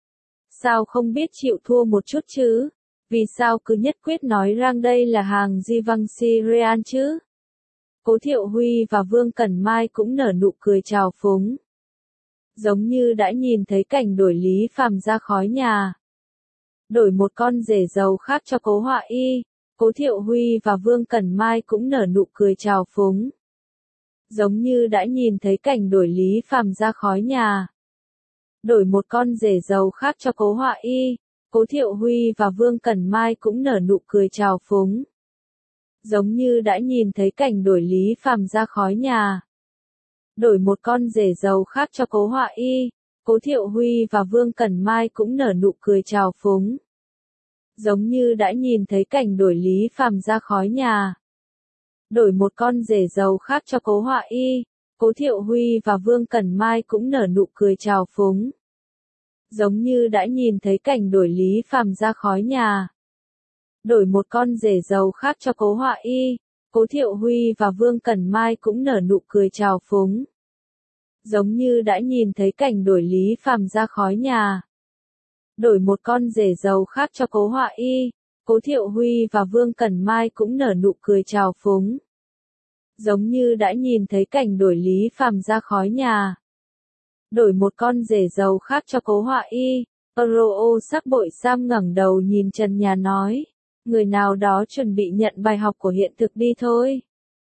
Sao không biết chịu thua một chút chứ? Vì sao cứ nhất quyết nói rằng đây là hàng Givenchy Real chứ? Cố Thiệu Huy và Vương Cẩn Mai cũng nở nụ cười trào phúng. Giống như đã nhìn thấy cảnh đổi Lý Phàm ra khói nhà. Đổi một con rể giàu khác cho Cố Họa Y, Cố Thiệu Huy và Vương Cẩn Mai cũng nở nụ cười trào phúng. Giống như đã nhìn thấy cảnh đổi Lý Phàm ra khói nhà. Đổi một con rể giàu khác cho Cố Họa Y, Cố Thiệu Huy và Vương Cẩn Mai cũng nở nụ cười trào phúng. Giống như đã nhìn thấy cảnh đổi Lý Phàm ra khói nhà. Đổi một con rể giàu khác cho Cố Họa Y, Cố Thiệu Huy và Vương Cẩn Mai cũng nở nụ cười trào phúng. Giống như đã nhìn thấy cảnh đổi Lý Phàm ra khói nhà. Đổi một con rể giàu khác cho Cố Họa Y, Cố Thiệu Huy và Vương Cẩn Mai cũng nở nụ cười trào phúng. Giống như đã nhìn thấy cảnh đổi Lý Phàm ra khói nhà. Đổi một con rể giàu khác cho Cố Họa Y, Cố Thiệu Huy và Vương Cẩn Mai cũng nở nụ cười trào phúng. Giống như đã nhìn thấy cảnh đổi Lý Phàm ra khói nhà. Đổi một con rể giàu khác cho Cố Họa Y, Cố Thiệu Huy và Vương Cẩn Mai cũng nở nụ cười trào phúng. Giống như đã nhìn thấy cảnh đổi Lý Phàm ra khói nhà. Đổi một con rể giàu khác cho Cố Họa Y, Euro sắc bội Sam ngẩng đầu nhìn trần nhà nói. Người nào đó chuẩn bị nhận bài học của hiện thực đi thôi.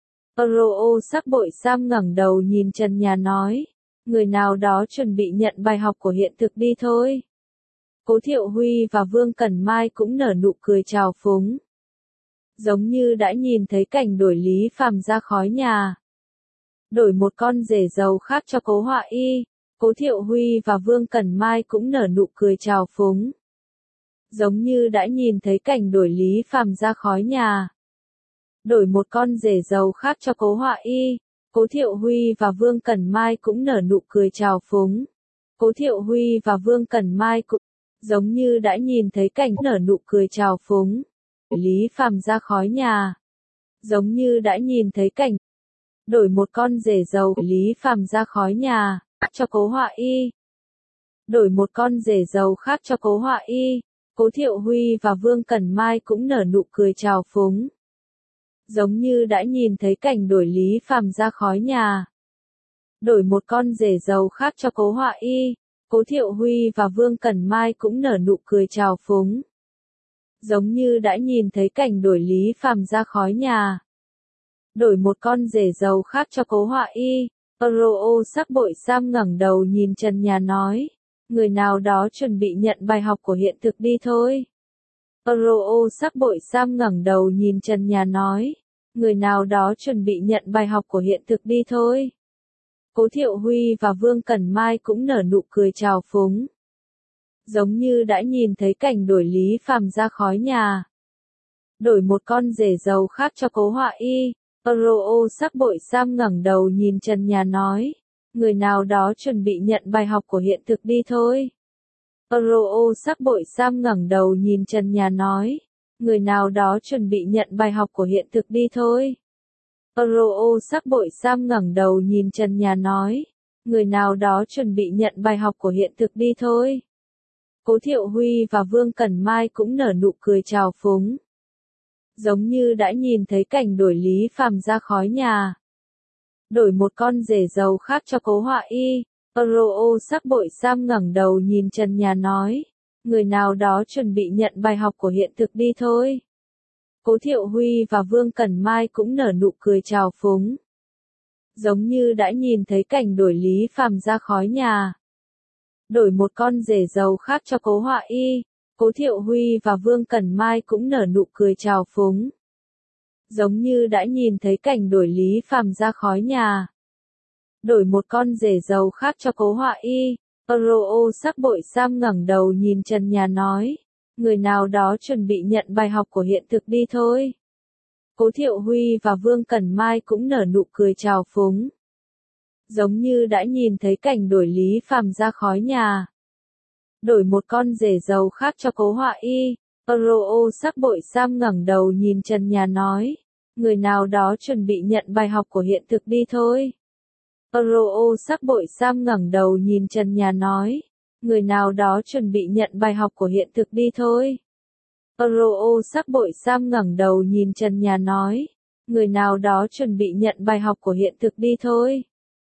Euro sắc bội Sam ngẩng đầu nhìn trần nhà nói. Người nào đó chuẩn bị nhận bài học của hiện thực đi thôi. Cố Thiệu Huy và Vương Cẩn Mai cũng nở nụ cười trào phúng. Giống như đã nhìn thấy cảnh đổi Lý Phàm ra khói nhà. Đổi một con rể giàu khác cho Cố Họa Y, Cố Thiệu Huy và Vương Cẩn Mai cũng nở nụ cười trào phúng. Giống như đã nhìn thấy cảnh đổi Lý Phàm ra khói nhà. Đổi một con rể giàu khác cho Cố Họa Y, Cố Thiệu Huy và Vương Cẩn Mai cũng nở nụ cười trào phúng. Cố Thiệu Huy và Vương Cẩn Mai cũng giống như đã nhìn thấy cảnh nở nụ cười trào phúng. Lý Phàm ra khói nhà. Giống như đã nhìn thấy cảnh đổi một con rể giàu Lý Phàm ra khói nhà cho Cố Họa Y. Đổi một con rể giàu khác cho Cố Họa Y, Cố Thiệu Huy và Vương Cẩn Mai cũng nở nụ cười trào phúng. Giống như đã nhìn thấy cảnh đổi Lý Phàm ra khói nhà. Đổi một con rể giàu khác cho Cố Họa Y, Cố Thiệu Huy và Vương Cẩn Mai cũng nở nụ cười trào phúng. Giống như đã nhìn thấy cảnh đổi Lý Phàm ra khói nhà. Đổi một con rể giàu khác cho Cố Họa Y, Euro sắc bội Sam ngẩng đầu nhìn trần nhà nói. Người nào đó chuẩn bị nhận bài học của hiện thực đi thôi. Euro sắc bội Sam ngẩng đầu nhìn trần nhà nói. Người nào đó chuẩn bị nhận bài học của hiện thực đi thôi. Cố Thiệu Huy và Vương Cẩn Mai cũng nở nụ cười trào phúng. Giống như đã nhìn thấy cảnh đổi Lý Phàm ra khói nhà. Đổi một con rể giàu khác cho Cố Họa Y, Euro sắc bội Sam ngẩng đầu nhìn trần nhà nói. Người nào đó chuẩn bị nhận bài học của hiện thực đi thôi. Euro sắc bội Sam ngẩng đầu nhìn trần nhà nói. Người nào đó chuẩn bị nhận bài học của hiện thực đi thôi. Roo sắc bội Sam ngẩng đầu nhìn trần nhà nói. Người nào đó chuẩn bị nhận bài học của hiện thực đi thôi. Cố Thiệu Huy và Vương Cẩn Mai cũng nở nụ cười trào phúng. Giống như đã nhìn thấy cảnh đuổi Lý Phàm ra khói nhà. Đổi một con rể giàu khác cho Cố Họa Y. Roo sắc bội Sam ngẩng đầu nhìn trần nhà nói. Người nào đó chuẩn bị nhận bài học của hiện thực đi thôi. Cố Thiệu Huy và Vương Cẩn Mai cũng nở nụ cười trào phúng. Giống như đã nhìn thấy cảnh đuổi Lý Phàm ra khói nhà. Đổi một con rể giàu khác cho Cố Họa Y. Cố Thiệu Huy và Vương Cẩn Mai cũng nở nụ cười trào phúng. Giống như đã nhìn thấy cảnh đuổi Lý Phàm ra khói nhà. Đổi một con rể giàu khác cho Cố Họa Y. Roo sắc bội Sam ngẩng đầu nhìn trần nhà nói. Người nào đó chuẩn bị nhận bài học của hiện thực đi thôi. Cố Thiệu Huy và Vương Cẩn Mai cũng nở nụ cười trào phúng. Giống như đã nhìn thấy cảnh đuổi Lý Phàm ra khói nhà. Đổi một con rể giàu khác cho Cố Họa Y. Roo sắc bội Sam ngẩng đầu nhìn trần nhà nói. Người nào đó chuẩn bị nhận bài học của hiện thực đi thôi. Roo sắc bội Sam ngẩng đầu nhìn trần nhà nói. Người nào đó chuẩn bị nhận bài học của hiện thực đi thôi. Roo sắc bội Sam ngẩng đầu nhìn trần nhà nói. Người nào đó chuẩn bị nhận bài học của hiện thực đi thôi.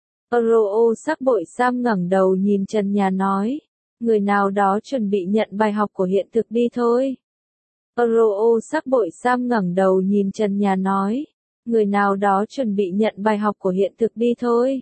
Roo sắc bội Sam ngẩng đầu nhìn trần nhà nói. Người nào đó chuẩn bị nhận bài học của hiện thực đi thôi. Roo sắc bội Sam ngẩng đầu nhìn trần nhà nói. Người nào đó chuẩn bị nhận bài học của hiện thực đi thôi.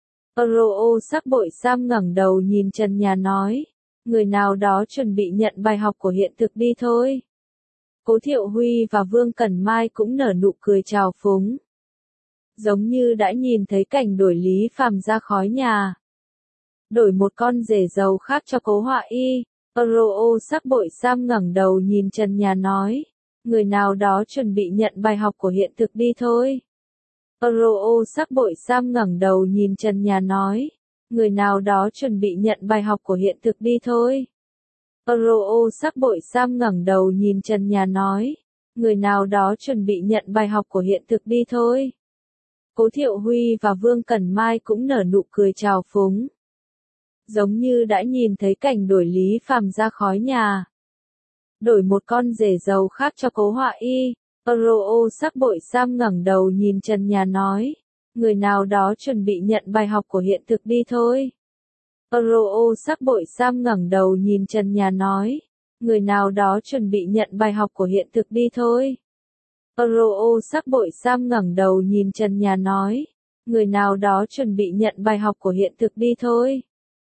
Roo sắc bội Sam ngẩng đầu nhìn trần nhà nói. Người nào đó chuẩn bị nhận bài học của hiện thực đi thôi. Cố Thiệu Huy và Vương Cẩn Mai cũng nở nụ cười trào phúng. Giống như đã nhìn thấy cảnh đuổi Lý Phàm ra khói nhà. Đổi một con rể giàu khác cho Cố Họa Y. Roo sắc bội Sam ngẩng đầu nhìn trần nhà nói. Người nào đó chuẩn bị nhận bài học của hiện thực đi thôi. Roo sắc bội Sam ngẩng đầu nhìn trần nhà nói. Người nào đó chuẩn bị nhận bài học của hiện thực đi thôi. Roo sắc bội Sam ngẩng đầu nhìn trần nhà nói. Người nào đó chuẩn bị nhận bài học của hiện thực đi thôi. Cố Thiệu Huy và Vương Cẩn Mai cũng nở nụ cười trào phúng. Giống như đã nhìn thấy cảnh đuổi Lý Phàm ra khói nhà. Đổi một con rể giàu khác cho Cố Họa Y. Roo sắc bội Sam ngẩng đầu nhìn trần nhà nói. Người nào đó chuẩn bị nhận bài học của hiện thực đi thôi. Roo sắc bội Sam ngẩng đầu nhìn trần nhà nói. Người nào đó chuẩn bị nhận bài học của hiện thực đi thôi. Roo sắc bội Sam ngẩng đầu nhìn trần nhà nói. Người nào đó chuẩn bị nhận bài học của hiện thực đi thôi.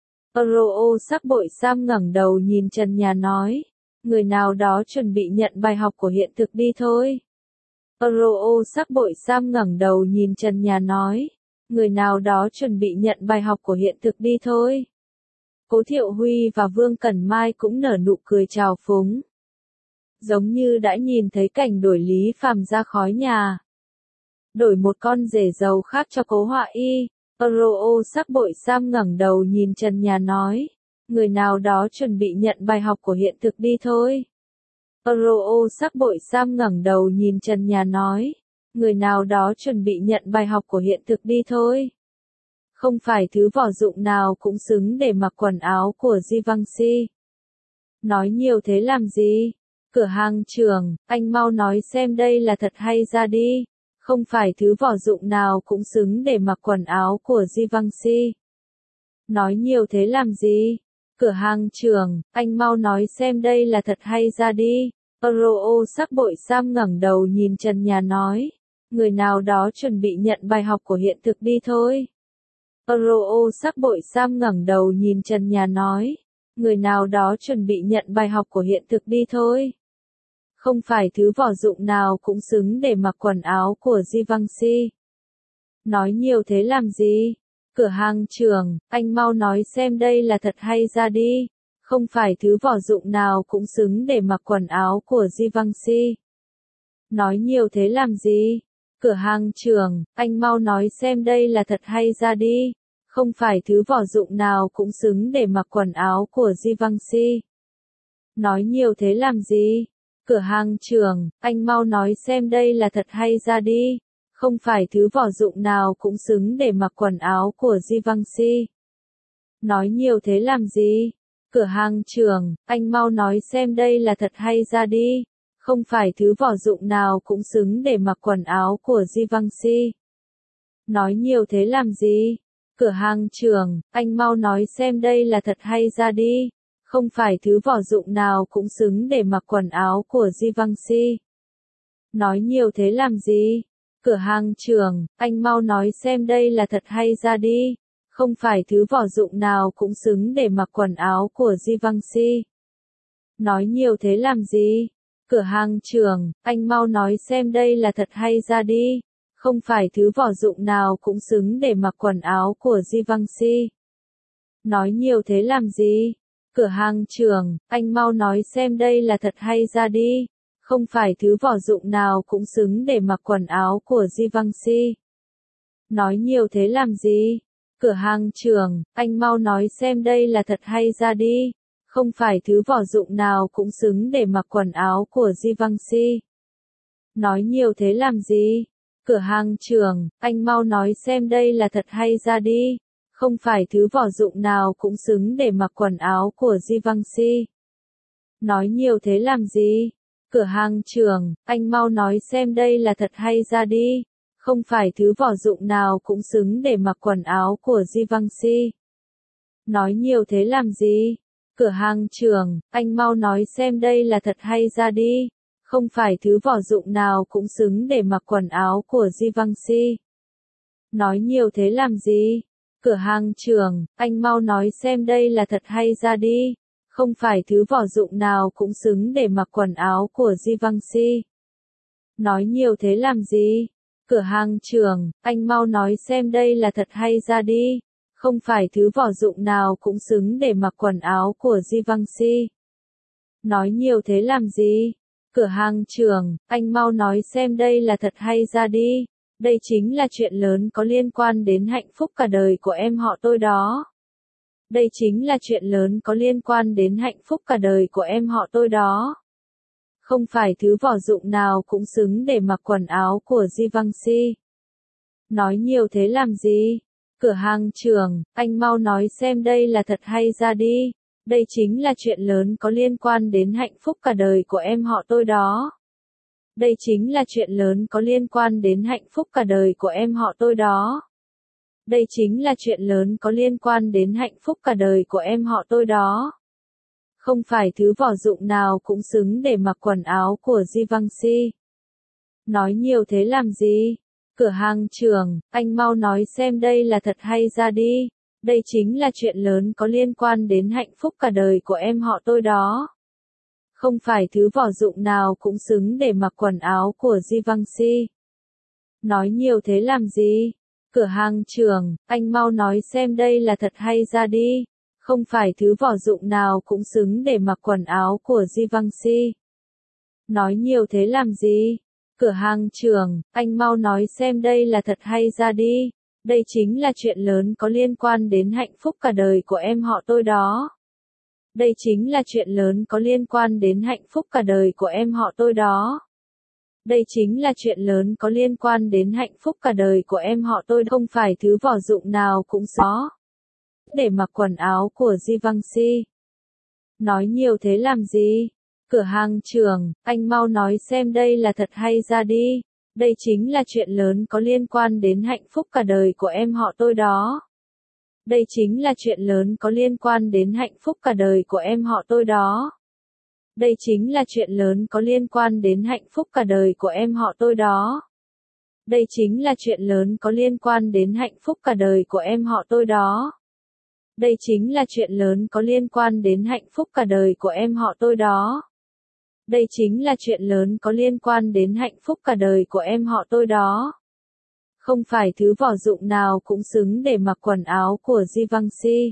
Roo sắc bội Sam ngẩng đầu nhìn trần nhà nói. Người nào đó chuẩn bị nhận bài học của hiện thực đi thôi. Roo sắc bội Sam ngẩng đầu nhìn trần nhà nói. Người nào đó chuẩn bị nhận bài học của hiện thực đi thôi. Cố Thiệu Huy và Vương Cẩn Mai cũng nở nụ cười trào phúng. Giống như đã nhìn thấy cảnh đuổi Lý Phàm ra khói nhà. Đổi một con rể giàu khác cho Cố Họa Y. Roo sắc bội Sam ngẩng đầu nhìn trần nhà nói. Người nào đó chuẩn bị nhận bài học của hiện thực đi thôi. Roo sắc bội Sam ngẩng đầu nhìn trần nhà nói. Người nào đó chuẩn bị nhận bài học của hiện thực đi thôi. Không phải thứ vỏ dụng nào cũng xứng để mặc quần áo của Givenchy. Nói nhiều thế làm gì? Cửa hàng trưởng, anh mau nói xem đây là thật hay ra đi. Không phải thứ vỏ dụng nào cũng xứng để mặc quần áo của Givenchy. Nói nhiều thế làm gì? Cửa hàng trưởng, anh mau nói xem đây là thật hay ra đi. Roo sắc bội Sam ngẩng đầu nhìn trần nhà nói. Người nào đó chuẩn bị nhận bài học của hiện thực đi thôi. Roo sắc bội Sam ngẩng đầu nhìn trần nhà nói. Người nào đó chuẩn bị nhận bài học của hiện thực đi thôi. Không phải thứ vỏ dụng nào cũng xứng để mặc quần áo của Givenchy. Nói nhiều thế làm gì? Cửa hàng trưởng, anh mau nói xem đây là thật hay ra đi. Không phải thứ vỏ dụng nào cũng xứng để mặc quần áo của Givenchy. Nói nhiều thế làm gì? Cửa hàng trưởng, anh mau nói xem đây là thật hay ra đi. Không phải thứ vỏ dụng nào cũng xứng để mặc quần áo của Givenchy. Nói nhiều thế làm gì? Cửa hàng trưởng, anh mau nói xem đây là thật hay ra đi. Không phải thứ vỏ dụng nào cũng xứng để mặc quần áo của Givenchy. Nói nhiều thế làm gì? Cửa hàng trưởng, anh mau nói xem đây là thật hay ra đi. Không phải thứ vỏ dụng nào cũng xứng để mặc quần áo của Givenchy. Nói nhiều thế làm gì? Cửa hàng trưởng, anh mau nói xem đây là thật hay ra đi. Không phải thứ vỏ dụng nào cũng xứng để mặc quần áo của Givenchy. Nói nhiều thế làm gì? Cửa hàng trưởng, anh mau nói xem đây là thật hay ra đi. Không phải thứ vỏ dụng nào cũng xứng để mặc quần áo của Givenchy. Nói nhiều thế làm gì? Cửa hàng trưởng, anh mau nói xem đây là thật hay ra đi. Không phải thứ vỏ dụng nào cũng xứng để mặc quần áo của Givenchy. Nói nhiều thế làm gì? Cửa hàng trưởng, anh mau nói xem đây là thật hay ra đi. Không phải thứ vỏ dụng nào cũng xứng để mặc quần áo của Givenchy. Nói nhiều thế làm gì? Cửa hàng trưởng, anh mau nói xem đây là thật hay ra đi. Không phải thứ vỏ dụng nào cũng xứng để mặc quần áo của Givenchy. Nói nhiều thế làm gì? Cửa hàng trưởng, anh mau nói xem đây là thật hay ra đi. Không phải thứ vỏ dụng nào cũng xứng để mặc quần áo của Givenchy. Nói nhiều thế làm gì? Cửa hàng trưởng, anh mau nói xem đây là thật hay ra đi. Không phải thứ vỏ dụng nào cũng xứng để mặc quần áo của Givenchy. Nói nhiều thế làm gì? Cửa hàng trưởng, anh mau nói xem đây là thật hay ra đi. Không phải thứ vỏ dụng nào cũng xứng để mặc quần áo của Givenchy. Nói nhiều thế làm gì? Cửa hàng trưởng, anh mau nói xem đây là thật hay ra đi. Không phải thứ vỏ dụng nào cũng xứng để mặc quần áo của Givenchy. Nói nhiều thế làm gì? Cửa hàng trưởng, anh mau nói xem đây là thật hay ra đi. Không phải thứ vỏ dụng nào cũng xứng để mặc quần áo của Givenchy. Nói nhiều thế làm gì? Cửa hàng trưởng, anh mau nói xem đây là thật hay ra đi. Đây chính là chuyện lớn có liên quan đến hạnh phúc cả đời của em họ tôi đó. Đây chính là chuyện lớn có liên quan đến hạnh phúc cả đời của em họ tôi đó. Không phải thứ vỏ dụng nào cũng xứng để mặc quần áo của Givenchy. Nói nhiều thế làm gì? Cửa hàng trưởng, anh mau nói xem đây là thật hay ra đi. Đây chính là chuyện lớn có liên quan đến hạnh phúc cả đời của em họ tôi đó. Đây chính là chuyện lớn có liên quan đến hạnh phúc cả đời của em họ tôi đó. Đây chính là chuyện lớn có liên quan đến hạnh phúc cả đời của em họ tôi đó. Không phải thứ vỏ dụng nào cũng xứng để mặc quần áo của Givenchy. Nói nhiều thế làm gì? Cửa hàng trưởng, anh mau nói xem đây là thật hay ra đi. Đây chính là chuyện lớn có liên quan đến hạnh phúc cả đời của em họ tôi đó. Không phải thứ vỏ dụng nào cũng xứng để mặc quần áo của Givenchy. Nói nhiều thế làm gì? Cửa hàng trưởng, anh mau nói xem đây là thật hay ra đi. Không phải thứ vỏ dụng nào cũng xứng để mặc quần áo của Givenchy. Nói nhiều thế làm gì? Cửa hàng trưởng, anh mau nói xem đây là thật hay ra đi. Đây chính là chuyện lớn có liên quan đến hạnh phúc cả đời của em họ tôi đó. Đây chính là chuyện lớn có liên quan đến hạnh phúc cả đời của em họ tôi đó. Đây chính là chuyện lớn có liên quan đến hạnh phúc cả đời của em họ tôi. Không phải thứ vỏ dụng nào cũng xó để mặc quần áo của Givenchy. Nói nhiều thế làm gì? Cửa hàng trưởng, anh mau nói xem đây là thật hay ra đi. Đây chính là chuyện lớn có liên quan đến hạnh phúc cả đời của em họ tôi đó. Đây chính là chuyện lớn có liên quan đến hạnh phúc cả đời của em họ tôi đó. Đây chính là chuyện lớn có liên quan đến hạnh phúc cả đời của em họ tôi đó. Đây chính là chuyện lớn có liên quan đến hạnh phúc cả đời của em họ tôi đó. Đây chính là chuyện lớn có liên quan đến hạnh phúc cả đời của em họ tôi đó. Đây chính là chuyện lớn có liên quan đến hạnh phúc cả đời của em họ tôi đó. Không phải thứ vỏ dụng nào cũng xứng để mặc quần áo của Givenchy.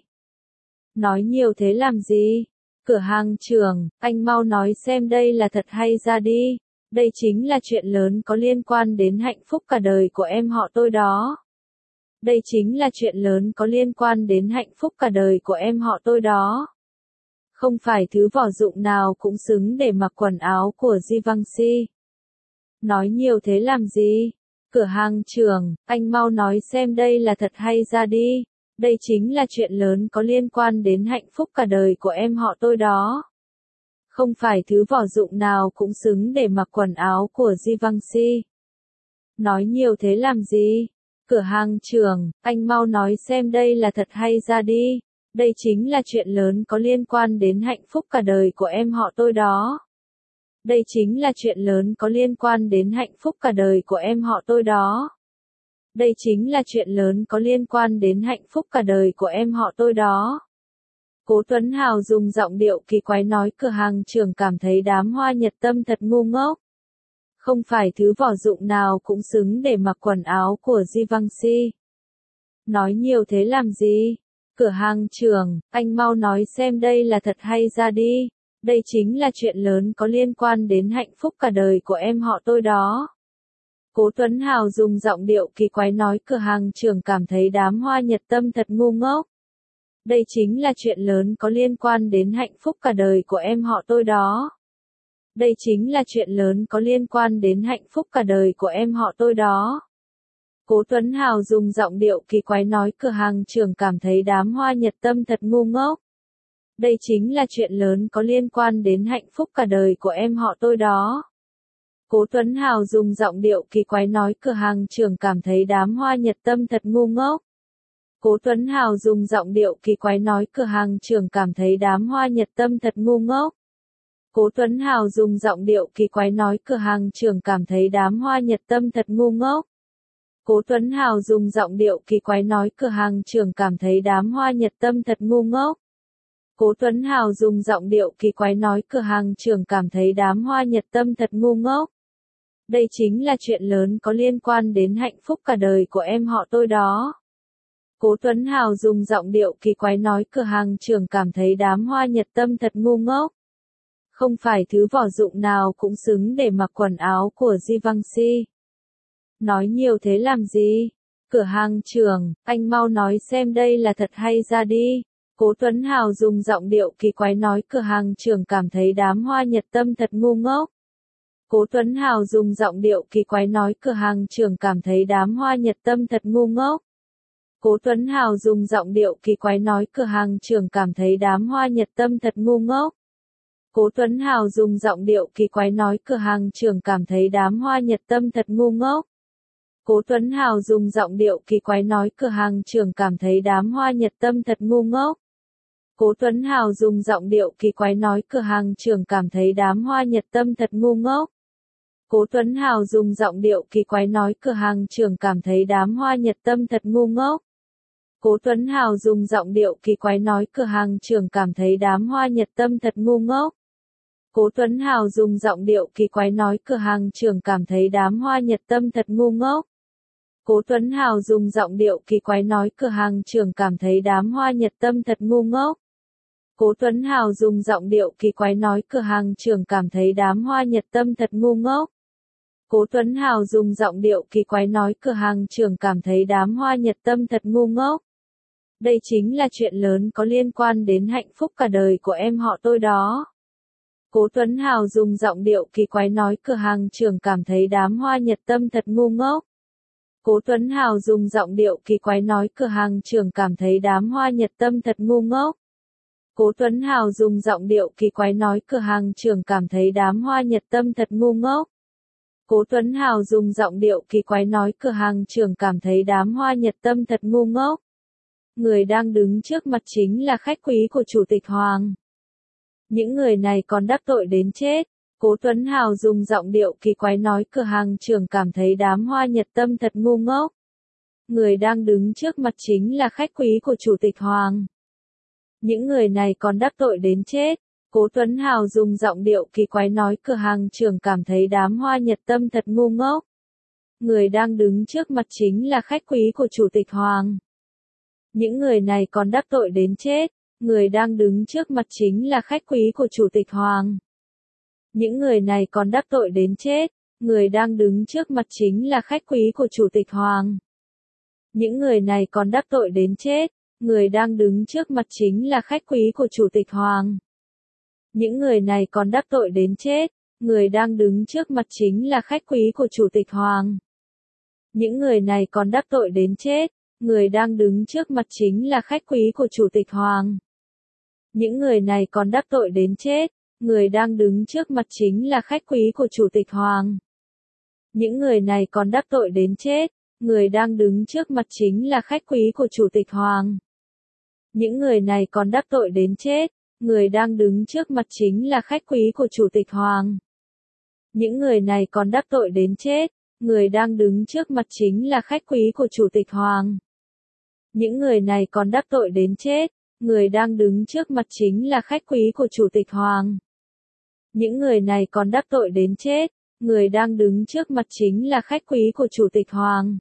Nói nhiều thế làm gì? Cửa hàng trưởng, anh mau nói xem đây là thật hay ra đi. Đây chính là chuyện lớn có liên quan đến hạnh phúc cả đời của em họ tôi đó. Đây chính là chuyện lớn có liên quan đến hạnh phúc cả đời của em họ tôi đó. Không phải thứ vỏ dụng nào cũng xứng để mặc quần áo của Givenchy. Nói nhiều thế làm gì? Cửa hàng trưởng, anh mau nói xem đây là thật hay ra đi. Đây chính là chuyện lớn có liên quan đến hạnh phúc cả đời của em họ tôi đó. Không phải thứ vỏ dụng nào cũng xứng để mặc quần áo của Givenchy. Nói nhiều thế làm gì? Cửa hàng trưởng, anh mau nói xem đây là thật hay ra đi. Đây chính là chuyện lớn có liên quan đến hạnh phúc cả đời của em họ tôi đó. Đây chính là chuyện lớn có liên quan đến hạnh phúc cả đời của em họ tôi đó. Đây chính là chuyện lớn có liên quan đến hạnh phúc cả đời của em họ tôi đó. Cố Tuấn Hào dùng giọng điệu kỳ quái nói cửa hàng trưởng cảm thấy đám hoa nhật tâm thật ngu ngốc. Không phải thứ vỏ dụng nào cũng xứng để mặc quần áo của Givenchy. Nói nhiều thế làm gì? Cửa hàng trưởng, anh mau nói xem đây là thật hay ra đi. Đây chính là chuyện lớn có liên quan đến hạnh phúc cả đời của em họ tôi đó. Cố Tuấn Hào dùng giọng điệu kỳ quái nói cửa hàng trưởng cảm thấy đám hoa nhật tâm thật ngu ngốc. Đây chính là chuyện lớn có liên quan đến hạnh phúc cả đời của em họ tôi đó. Đây chính là chuyện lớn có liên quan đến hạnh phúc cả đời của em họ tôi đó. Cố Tuấn Hào dùng giọng điệu kỳ quái nói cửa hàng trưởng cảm thấy đám hoa nhật tâm thật ngu ngốc. Đây chính là chuyện lớn có liên quan đến hạnh phúc cả đời của em họ tôi đó. Cố Tuấn Hào dùng giọng điệu kỳ quái nói cửa hàng trưởng cảm thấy đám hoa nhật tâm thật ngu ngốc. Cố Tuấn Hào dùng giọng điệu kỳ quái nói cửa hàng trưởng cảm thấy đám hoa nhật tâm thật ngu ngốc. Cố Tuấn Hào dùng giọng điệu kỳ quái nói cửa hàng trưởng cảm thấy đám hoa nhật tâm thật ngu ngốc. Cố Tuấn Hào dùng giọng điệu kỳ quái nói cửa hàng trưởng cảm thấy đám hoa nhật tâm thật ngu ngốc. Cố Tuấn Hào dùng giọng điệu kỳ quái nói cửa hàng trưởng cảm thấy đám hoa nhật tâm thật ngu ngốc. Đây chính là chuyện lớn có liên quan đến hạnh phúc cả đời của em họ tôi đó. Cố Tuấn Hào dùng giọng điệu kỳ quái nói cửa hàng trưởng cảm thấy đám hoa nhật tâm thật ngu ngốc. Không phải thứ vỏ dụng nào cũng xứng để mặc quần áo của Givenchy. Nói nhiều thế làm gì? Cửa hàng trưởng, anh mau nói xem đây là thật hay ra đi. Cố Tuấn Hào dùng giọng điệu kỳ quái nói cửa hàng trưởng cảm thấy đám hoa nhật tâm thật ngu ngốc. Cố Tuấn Hào dùng giọng điệu kỳ quái nói cửa hàng trưởng cảm thấy đám hoa nhật tâm thật ngu ngốc. Cố Tuấn Hào dùng giọng điệu kỳ quái nói cửa hàng trưởng cảm thấy đám hoa nhật tâm thật ngu ngốc. Cố Tuấn Hào dùng giọng điệu kỳ quái nói cửa hàng trưởng cảm thấy đám hoa nhật tâm thật ngu ngốc. Cố Tuấn Hào dùng giọng điệu kỳ quái nói cửa hàng trưởng cảm thấy đám hoa nhật tâm thật ngu ngốc. Cố Tuấn Hào dùng giọng điệu kỳ quái nói cửa hàng trưởng cảm thấy đám hoa nhật tâm thật ngu ngốc. Cố Tuấn Hào dùng giọng điệu kỳ quái nói cửa hàng trưởng cảm thấy đám hoa nhật tâm thật ngu ngốc. Cố Tuấn Hào dùng giọng điệu kỳ quái nói cửa hàng trưởng cảm thấy đám hoa nhật tâm thật ngu ngốc. Cố Tuấn Hào dùng giọng điệu kỳ quái nói cửa hàng trưởng cảm thấy đám hoa nhật tâm thật ngu ngốc. Cố Tuấn Hào dùng giọng điệu kỳ quái nói cửa hàng trưởng cảm thấy đám hoa nhật tâm thật ngu ngốc. Cố Tuấn Hào dùng giọng điệu kỳ quái nói cửa hàng trưởng cảm thấy đám hoa nhật tâm thật ngu ngốc. Cố Tuấn Hào dùng giọng điệu kỳ quái nói cửa hàng trưởng cảm thấy đám hoa nhật tâm thật ngu ngốc. Đây chính là chuyện lớn có liên quan đến hạnh phúc cả đời của em họ tôi đó. Cố Tuấn Hào dùng giọng điệu kỳ quái nói cửa hàng trưởng cảm thấy đám hoa nhật tâm thật ngu ngốc. Cố Tuấn Hào dùng giọng điệu kỳ quái nói cửa hàng trưởng cảm thấy đám hoa nhật tâm thật ngu ngốc. Cố Tuấn Hào dùng giọng điệu kỳ quái nói cửa hàng trưởng cảm thấy đám hoa nhật tâm thật ngu ngốc. Cố Tuấn Hào dùng giọng điệu kỳ quái nói cửa hàng trưởng cảm thấy đám hoa nhật tâm thật ngu ngốc. Người đang đứng trước mặt chính là khách quý của Chủ tịch Hoàng. Những người này còn đắc tội đến chết. Cố Tuấn Hào dùng giọng điệu kỳ quái nói cửa hàng trưởng cảm thấy đám hoa nhật tâm thật ngu ngốc. Người đang đứng trước mặt chính là khách quý của Chủ tịch Hoàng. Những người này còn đắc tội đến chết. Cố Tuấn Hào dùng giọng điệu kỳ quái nói cửa hàng trưởng cảm thấy đám hoa nhật tâm thật ngu ngốc. Người đang đứng trước mặt chính là khách quý của Chủ tịch Hoàng. Những người này còn đắc tội đến chết. Người đang đứng trước mặt chính là khách quý của Chủ tịch Hoàng. Những người này còn đắc tội đến chết. Người đang đứng trước mặt chính là khách quý của Chủ tịch Hoàng. Những người này còn đắc tội đến chết. Người đang đứng trước mặt chính là khách quý của Chủ tịch Hoàng. Những người này còn đắc tội đến chết. Người đang đứng trước mặt chính là khách quý của Chủ tịch Hoàng. Những người này còn đắc tội đến chết, người đang đứng trước mặt chính là khách quý của Chủ tịch Hoàng. Những người này còn đắc tội đến chết, người đang đứng trước mặt chính là khách quý của Chủ tịch Hoàng. Những người này còn đắc tội đến chết, người đang đứng trước mặt chính là khách quý của Chủ tịch Hoàng. Những người này còn đắc tội đến chết, người đang đứng trước mặt chính là khách quý của Chủ tịch Hoàng. Những người này còn đắc tội đến chết, người đang đứng trước mặt chính là khách quý của Chủ tịch Hoàng. Những người này còn đắc tội đến chết, người đang đứng trước mặt chính là khách quý của Chủ tịch Hoàng. Những người này còn đắc tội đến chết, người đang đứng trước mặt chính là khách quý của Chủ tịch Hoàng.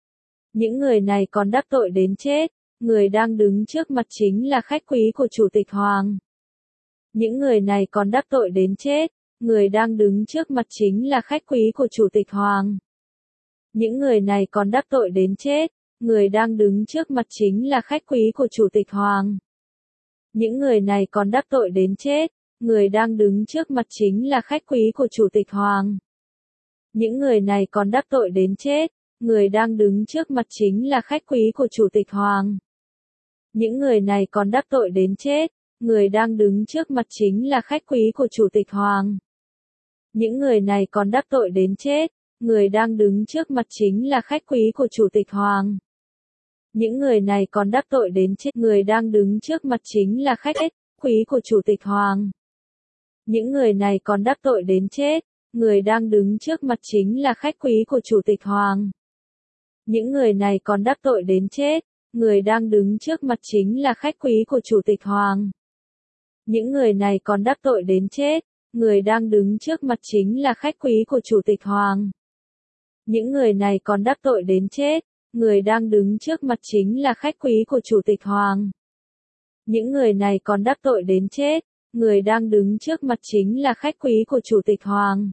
Những người này còn đắc tội đến chết, người đang đứng trước mặt chính là khách quý của Chủ tịch Hoàng. Những người này còn đắc tội đến chết, người đang đứng trước mặt chính là khách quý của Chủ tịch Hoàng. Những người này còn đắc tội đến chết, người đang đứng trước mặt chính là khách quý của Chủ tịch Hoàng. Những người này còn đắc tội đến chết, người đang đứng trước mặt chính là khách quý của Chủ tịch Hoàng. Những người này còn đắc tội đến chết, người đang đứng trước mặt chính là khách quý của Chủ tịch Hoàng. Những người này còn đắc tội đến chết, người đang đứng trước mặt chính là khách quý của Chủ tịch Hoàng. Những người này còn đắc tội đến chết, người đang đứng trước mặt chính là khách quý của Chủ tịch Hoàng. Những người này còn đắc tội đến chết, người đang đứng trước mặt chính là khách quý của Chủ tịch Hoàng. Những người này còn đắc tội đến chết, người đang đứng trước mặt chính là khách quý của Chủ tịch Hoàng. Những người này còn đắc tội đến chết, người đang đứng trước mặt chính là khách quý của Chủ tịch Hoàng. Những người này còn đắc tội đến chết, người đang đứng trước mặt chính là khách quý của Chủ tịch Hoàng. Những người này còn đắc tội đến chết, người đang đứng trước mặt chính là khách quý của Chủ tịch Hoàng. Những người này còn đắc tội đến chết, người đang đứng trước mặt chính là khách quý của Chủ tịch Hoàng.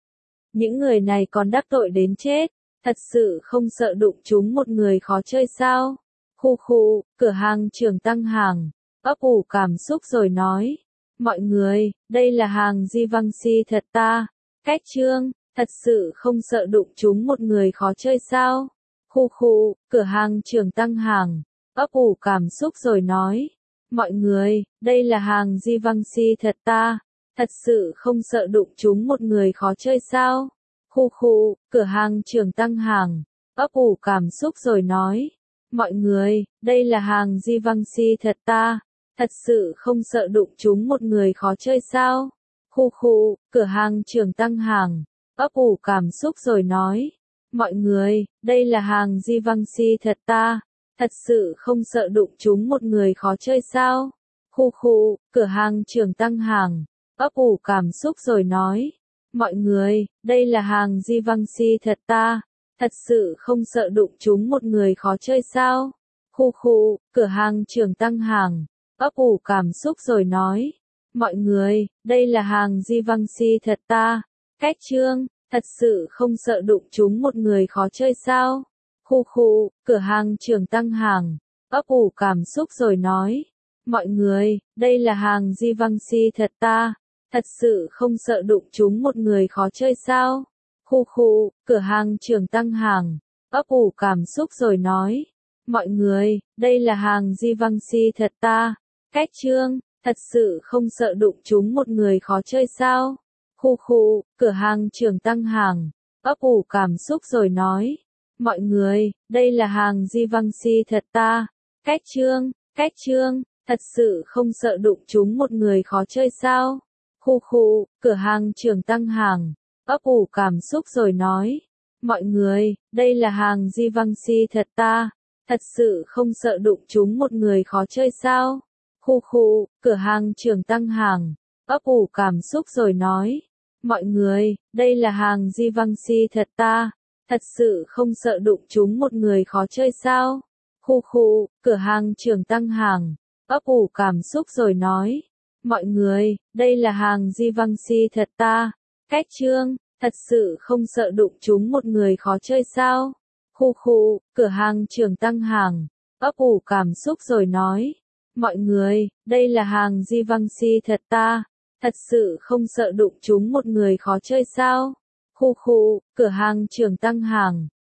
Những người này còn đắc tội đến chết, thật sự không sợ đụng chúng một người khó chơi sao? Khu khu, cửa hàng trưởng tăng hàng, ấp ủ cảm xúc rồi nói. Mọi người, đây là hàng Givenchy thật ta. Cách chương, thật sự không sợ đụng chúng một người khó chơi sao? Khu khu, cửa hàng trưởng tăng hàng, ấp ủ cảm xúc rồi nói. Mọi người, đây là hàng Givenchy thật ta. Thật sự không sợ đụng chúng một người khó chơi sao? Khu khu, cửa hàng trưởng tăng hàng, ấp ủ cảm xúc rồi nói. Mọi người, đây là hàng Givenchy thật ta. Thật sự không sợ đụng chúng một người khó chơi sao? Khu khu, cửa hàng trưởng tăng hàng, ấp ủ cảm xúc rồi nói. Mọi người, đây là hàng Givenchy thật ta. Thật sự không sợ đụng chúng một người khó chơi sao? Khu khu, cửa hàng trưởng tăng hàng, ấp ủ cảm xúc rồi nói. Mọi người, đây là hàng Givenchy thật ta. Thật sự không sợ đụng chúng một người khó chơi sao? Khu khu, cửa hàng trưởng tăng hàng, ấp ủ cảm xúc rồi nói. Mọi người, đây là hàng Givenchy thật ta. Cách chương, thật sự không sợ đụng chúng một người khó chơi sao? Khu khu, cửa hàng trưởng tăng hàng, ấp ủ cảm xúc rồi nói. Mọi người, đây là hàng Givenchy thật ta. Thật sự không sợ đụng chúng một người khó chơi sao? Khu khu, cửa hàng trưởng tăng hàng, ấp ủ cảm xúc rồi nói. Mọi người, đây là hàng Givenchy thật ta. Cách chương, thật sự không sợ đụng chúng một người khó chơi sao? Khu khu, cửa hàng trưởng tăng hàng, ấp ủ cảm xúc rồi nói. Mọi người, đây là hàng Givenchy thật ta. Cách chương, cách chương, thật sự không sợ đụng chúng một người khó chơi sao? Khu khu, cửa hàng trưởng tăng hàng, ấp ủ cảm xúc rồi nói. Mọi người, đây là hàng Givenchy thật ta. Thật sự không sợ đụng chúng một người khó chơi sao? Khu khu, cửa hàng trưởng tăng hàng, ấp ủ cảm xúc rồi nói. Mọi người, đây là hàng Givenchy thật ta. Thật sự không sợ đụng chúng một người khó chơi sao? Khu khu, cửa hàng trưởng tăng hàng, ấp ủ cảm xúc rồi nói. Mọi người, đây là hàng Givenchy thật ta. Cách chương, thật sự không sợ đụng chúng một người khó chơi sao? Khu khu, cửa hàng trưởng tăng hàng, ấp ủ cảm xúc rồi nói. Mọi người, đây là hàng Givenchy thật ta. Thật sự không sợ đụng chúng một người khó chơi sao? Khu khu, cửa hàng trưởng tăng hàng,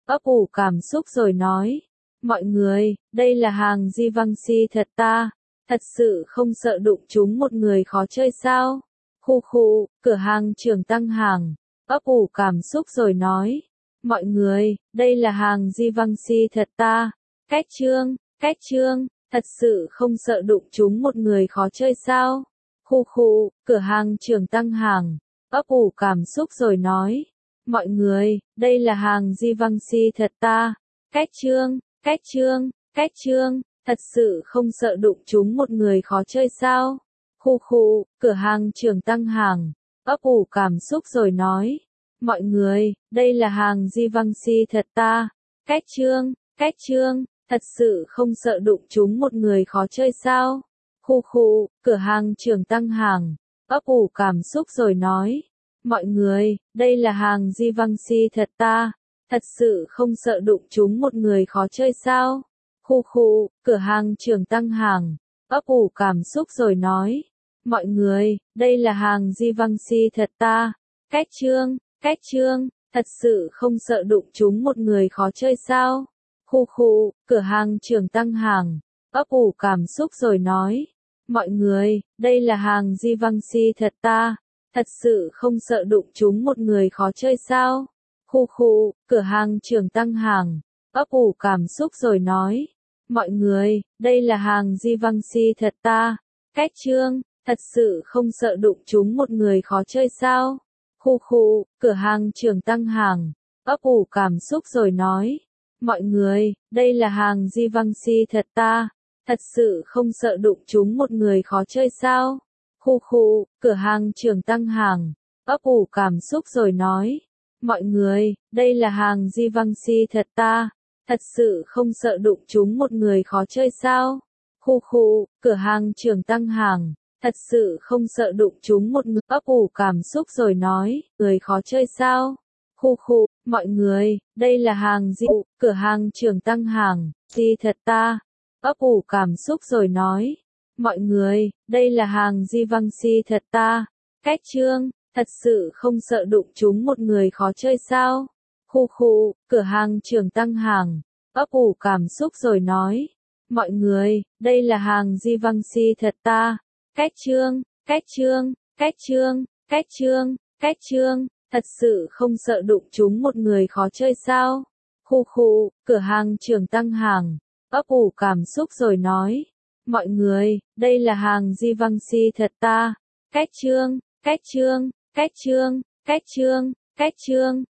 ấp ủ cảm xúc rồi nói. Mọi người, đây là hàng Givenchy thật ta, thật sự không sợ đụng chúng một người khó chơi sao? Khu khu, cửa hàng trưởng tăng hàng, ấp ủ cảm xúc rồi nói. Mọi người, đây là hàng Givenchy thật ta, cách trương, cách trương, thật sự không sợ đụng chúng một người khó chơi sao? Khu khu, cửa hàng trưởng tăng hàng, ấp ủ cảm xúc rồi nói. Mọi người, đây là hàng Givenchy thật ta, cách trương, cách trương, cách trương, thật sự không sợ đụng chúng một người khó chơi sao? Khu khu, cửa hàng trưởng tăng hàng, ấp ủ cảm xúc rồi nói. Mọi người, đây là hàng Givenchy thật ta, cách trương, cách trương, thật sự không sợ đụng chúng một người khó chơi sao? Khu khu, cửa hàng trưởng tăng hàng, ấp ủ cảm xúc rồi nói. Mọi người, đây là hàng Givenchy thật ta, thật sự không sợ đụng chúng một người khó chơi sao? Khu khu, cửa hàng trưởng tăng hàng, ấp ủ cảm xúc rồi nói. Mọi người, đây là hàng Givenchy thật ta, cách trương, cách trương, thật sự không sợ đụng chúng một người khó chơi sao? Khu khu, cửa hàng trưởng tăng hàng, ấp ủ cảm xúc rồi nói. Mọi người, đây là hàng Givenchy thật ta, thật sự không sợ đụng chúng một người khó chơi sao? Khu khu, cửa hàng trưởng tăng hàng, ấp ủ cảm xúc rồi nói. Mọi người, đây là hàng Givenchy thật ta, cách trương, thật sự không sợ đụng chúng một người khó chơi sao? Khu khu, cửa hàng trưởng tăng hàng, ấp ủ cảm xúc rồi nói. Mọi người, đây là hàng Givenchy thật ta, thật sự không sợ đụng chúng một người khó chơi sao? Khu khu, cửa hàng trưởng tăng hàng, ấp ủ cảm xúc rồi nói. Mọi người, đây là hàng Givenchy thật ta, thật sự không sợ đụng chúng một người khó chơi sao? Khu khu, cửa hàng trưởng tăng hàng, thật sự không sợ đụng chúng một người, ấp ủ cảm xúc rồi nói, người khó chơi sao? Khu khu, mọi người, đây là hàng Di, cửa hàng trưởng tăng hàng, Di thật ta, ấp ủ cảm xúc rồi nói. Mọi người, đây là hàng Givenchy thật ta, cách trương, thật sự không sợ đụng chúng một người khó chơi sao? Khu khu, cửa hàng trưởng tăng hàng, ấp ủ cảm xúc rồi nói. Mọi người, đây là hàng Givenchy thật ta, cách trương, cách trương, cách trương, cách trương, cách trương, thật sự không sợ đụng chúng một người khó chơi sao? Khu khu, cửa hàng trưởng tăng hàng, ấp ủ cảm xúc rồi nói. Mọi người, đây là hàng Givenchy thật ta, cách trương, cách trương, cách trương, cách trương, cách trương,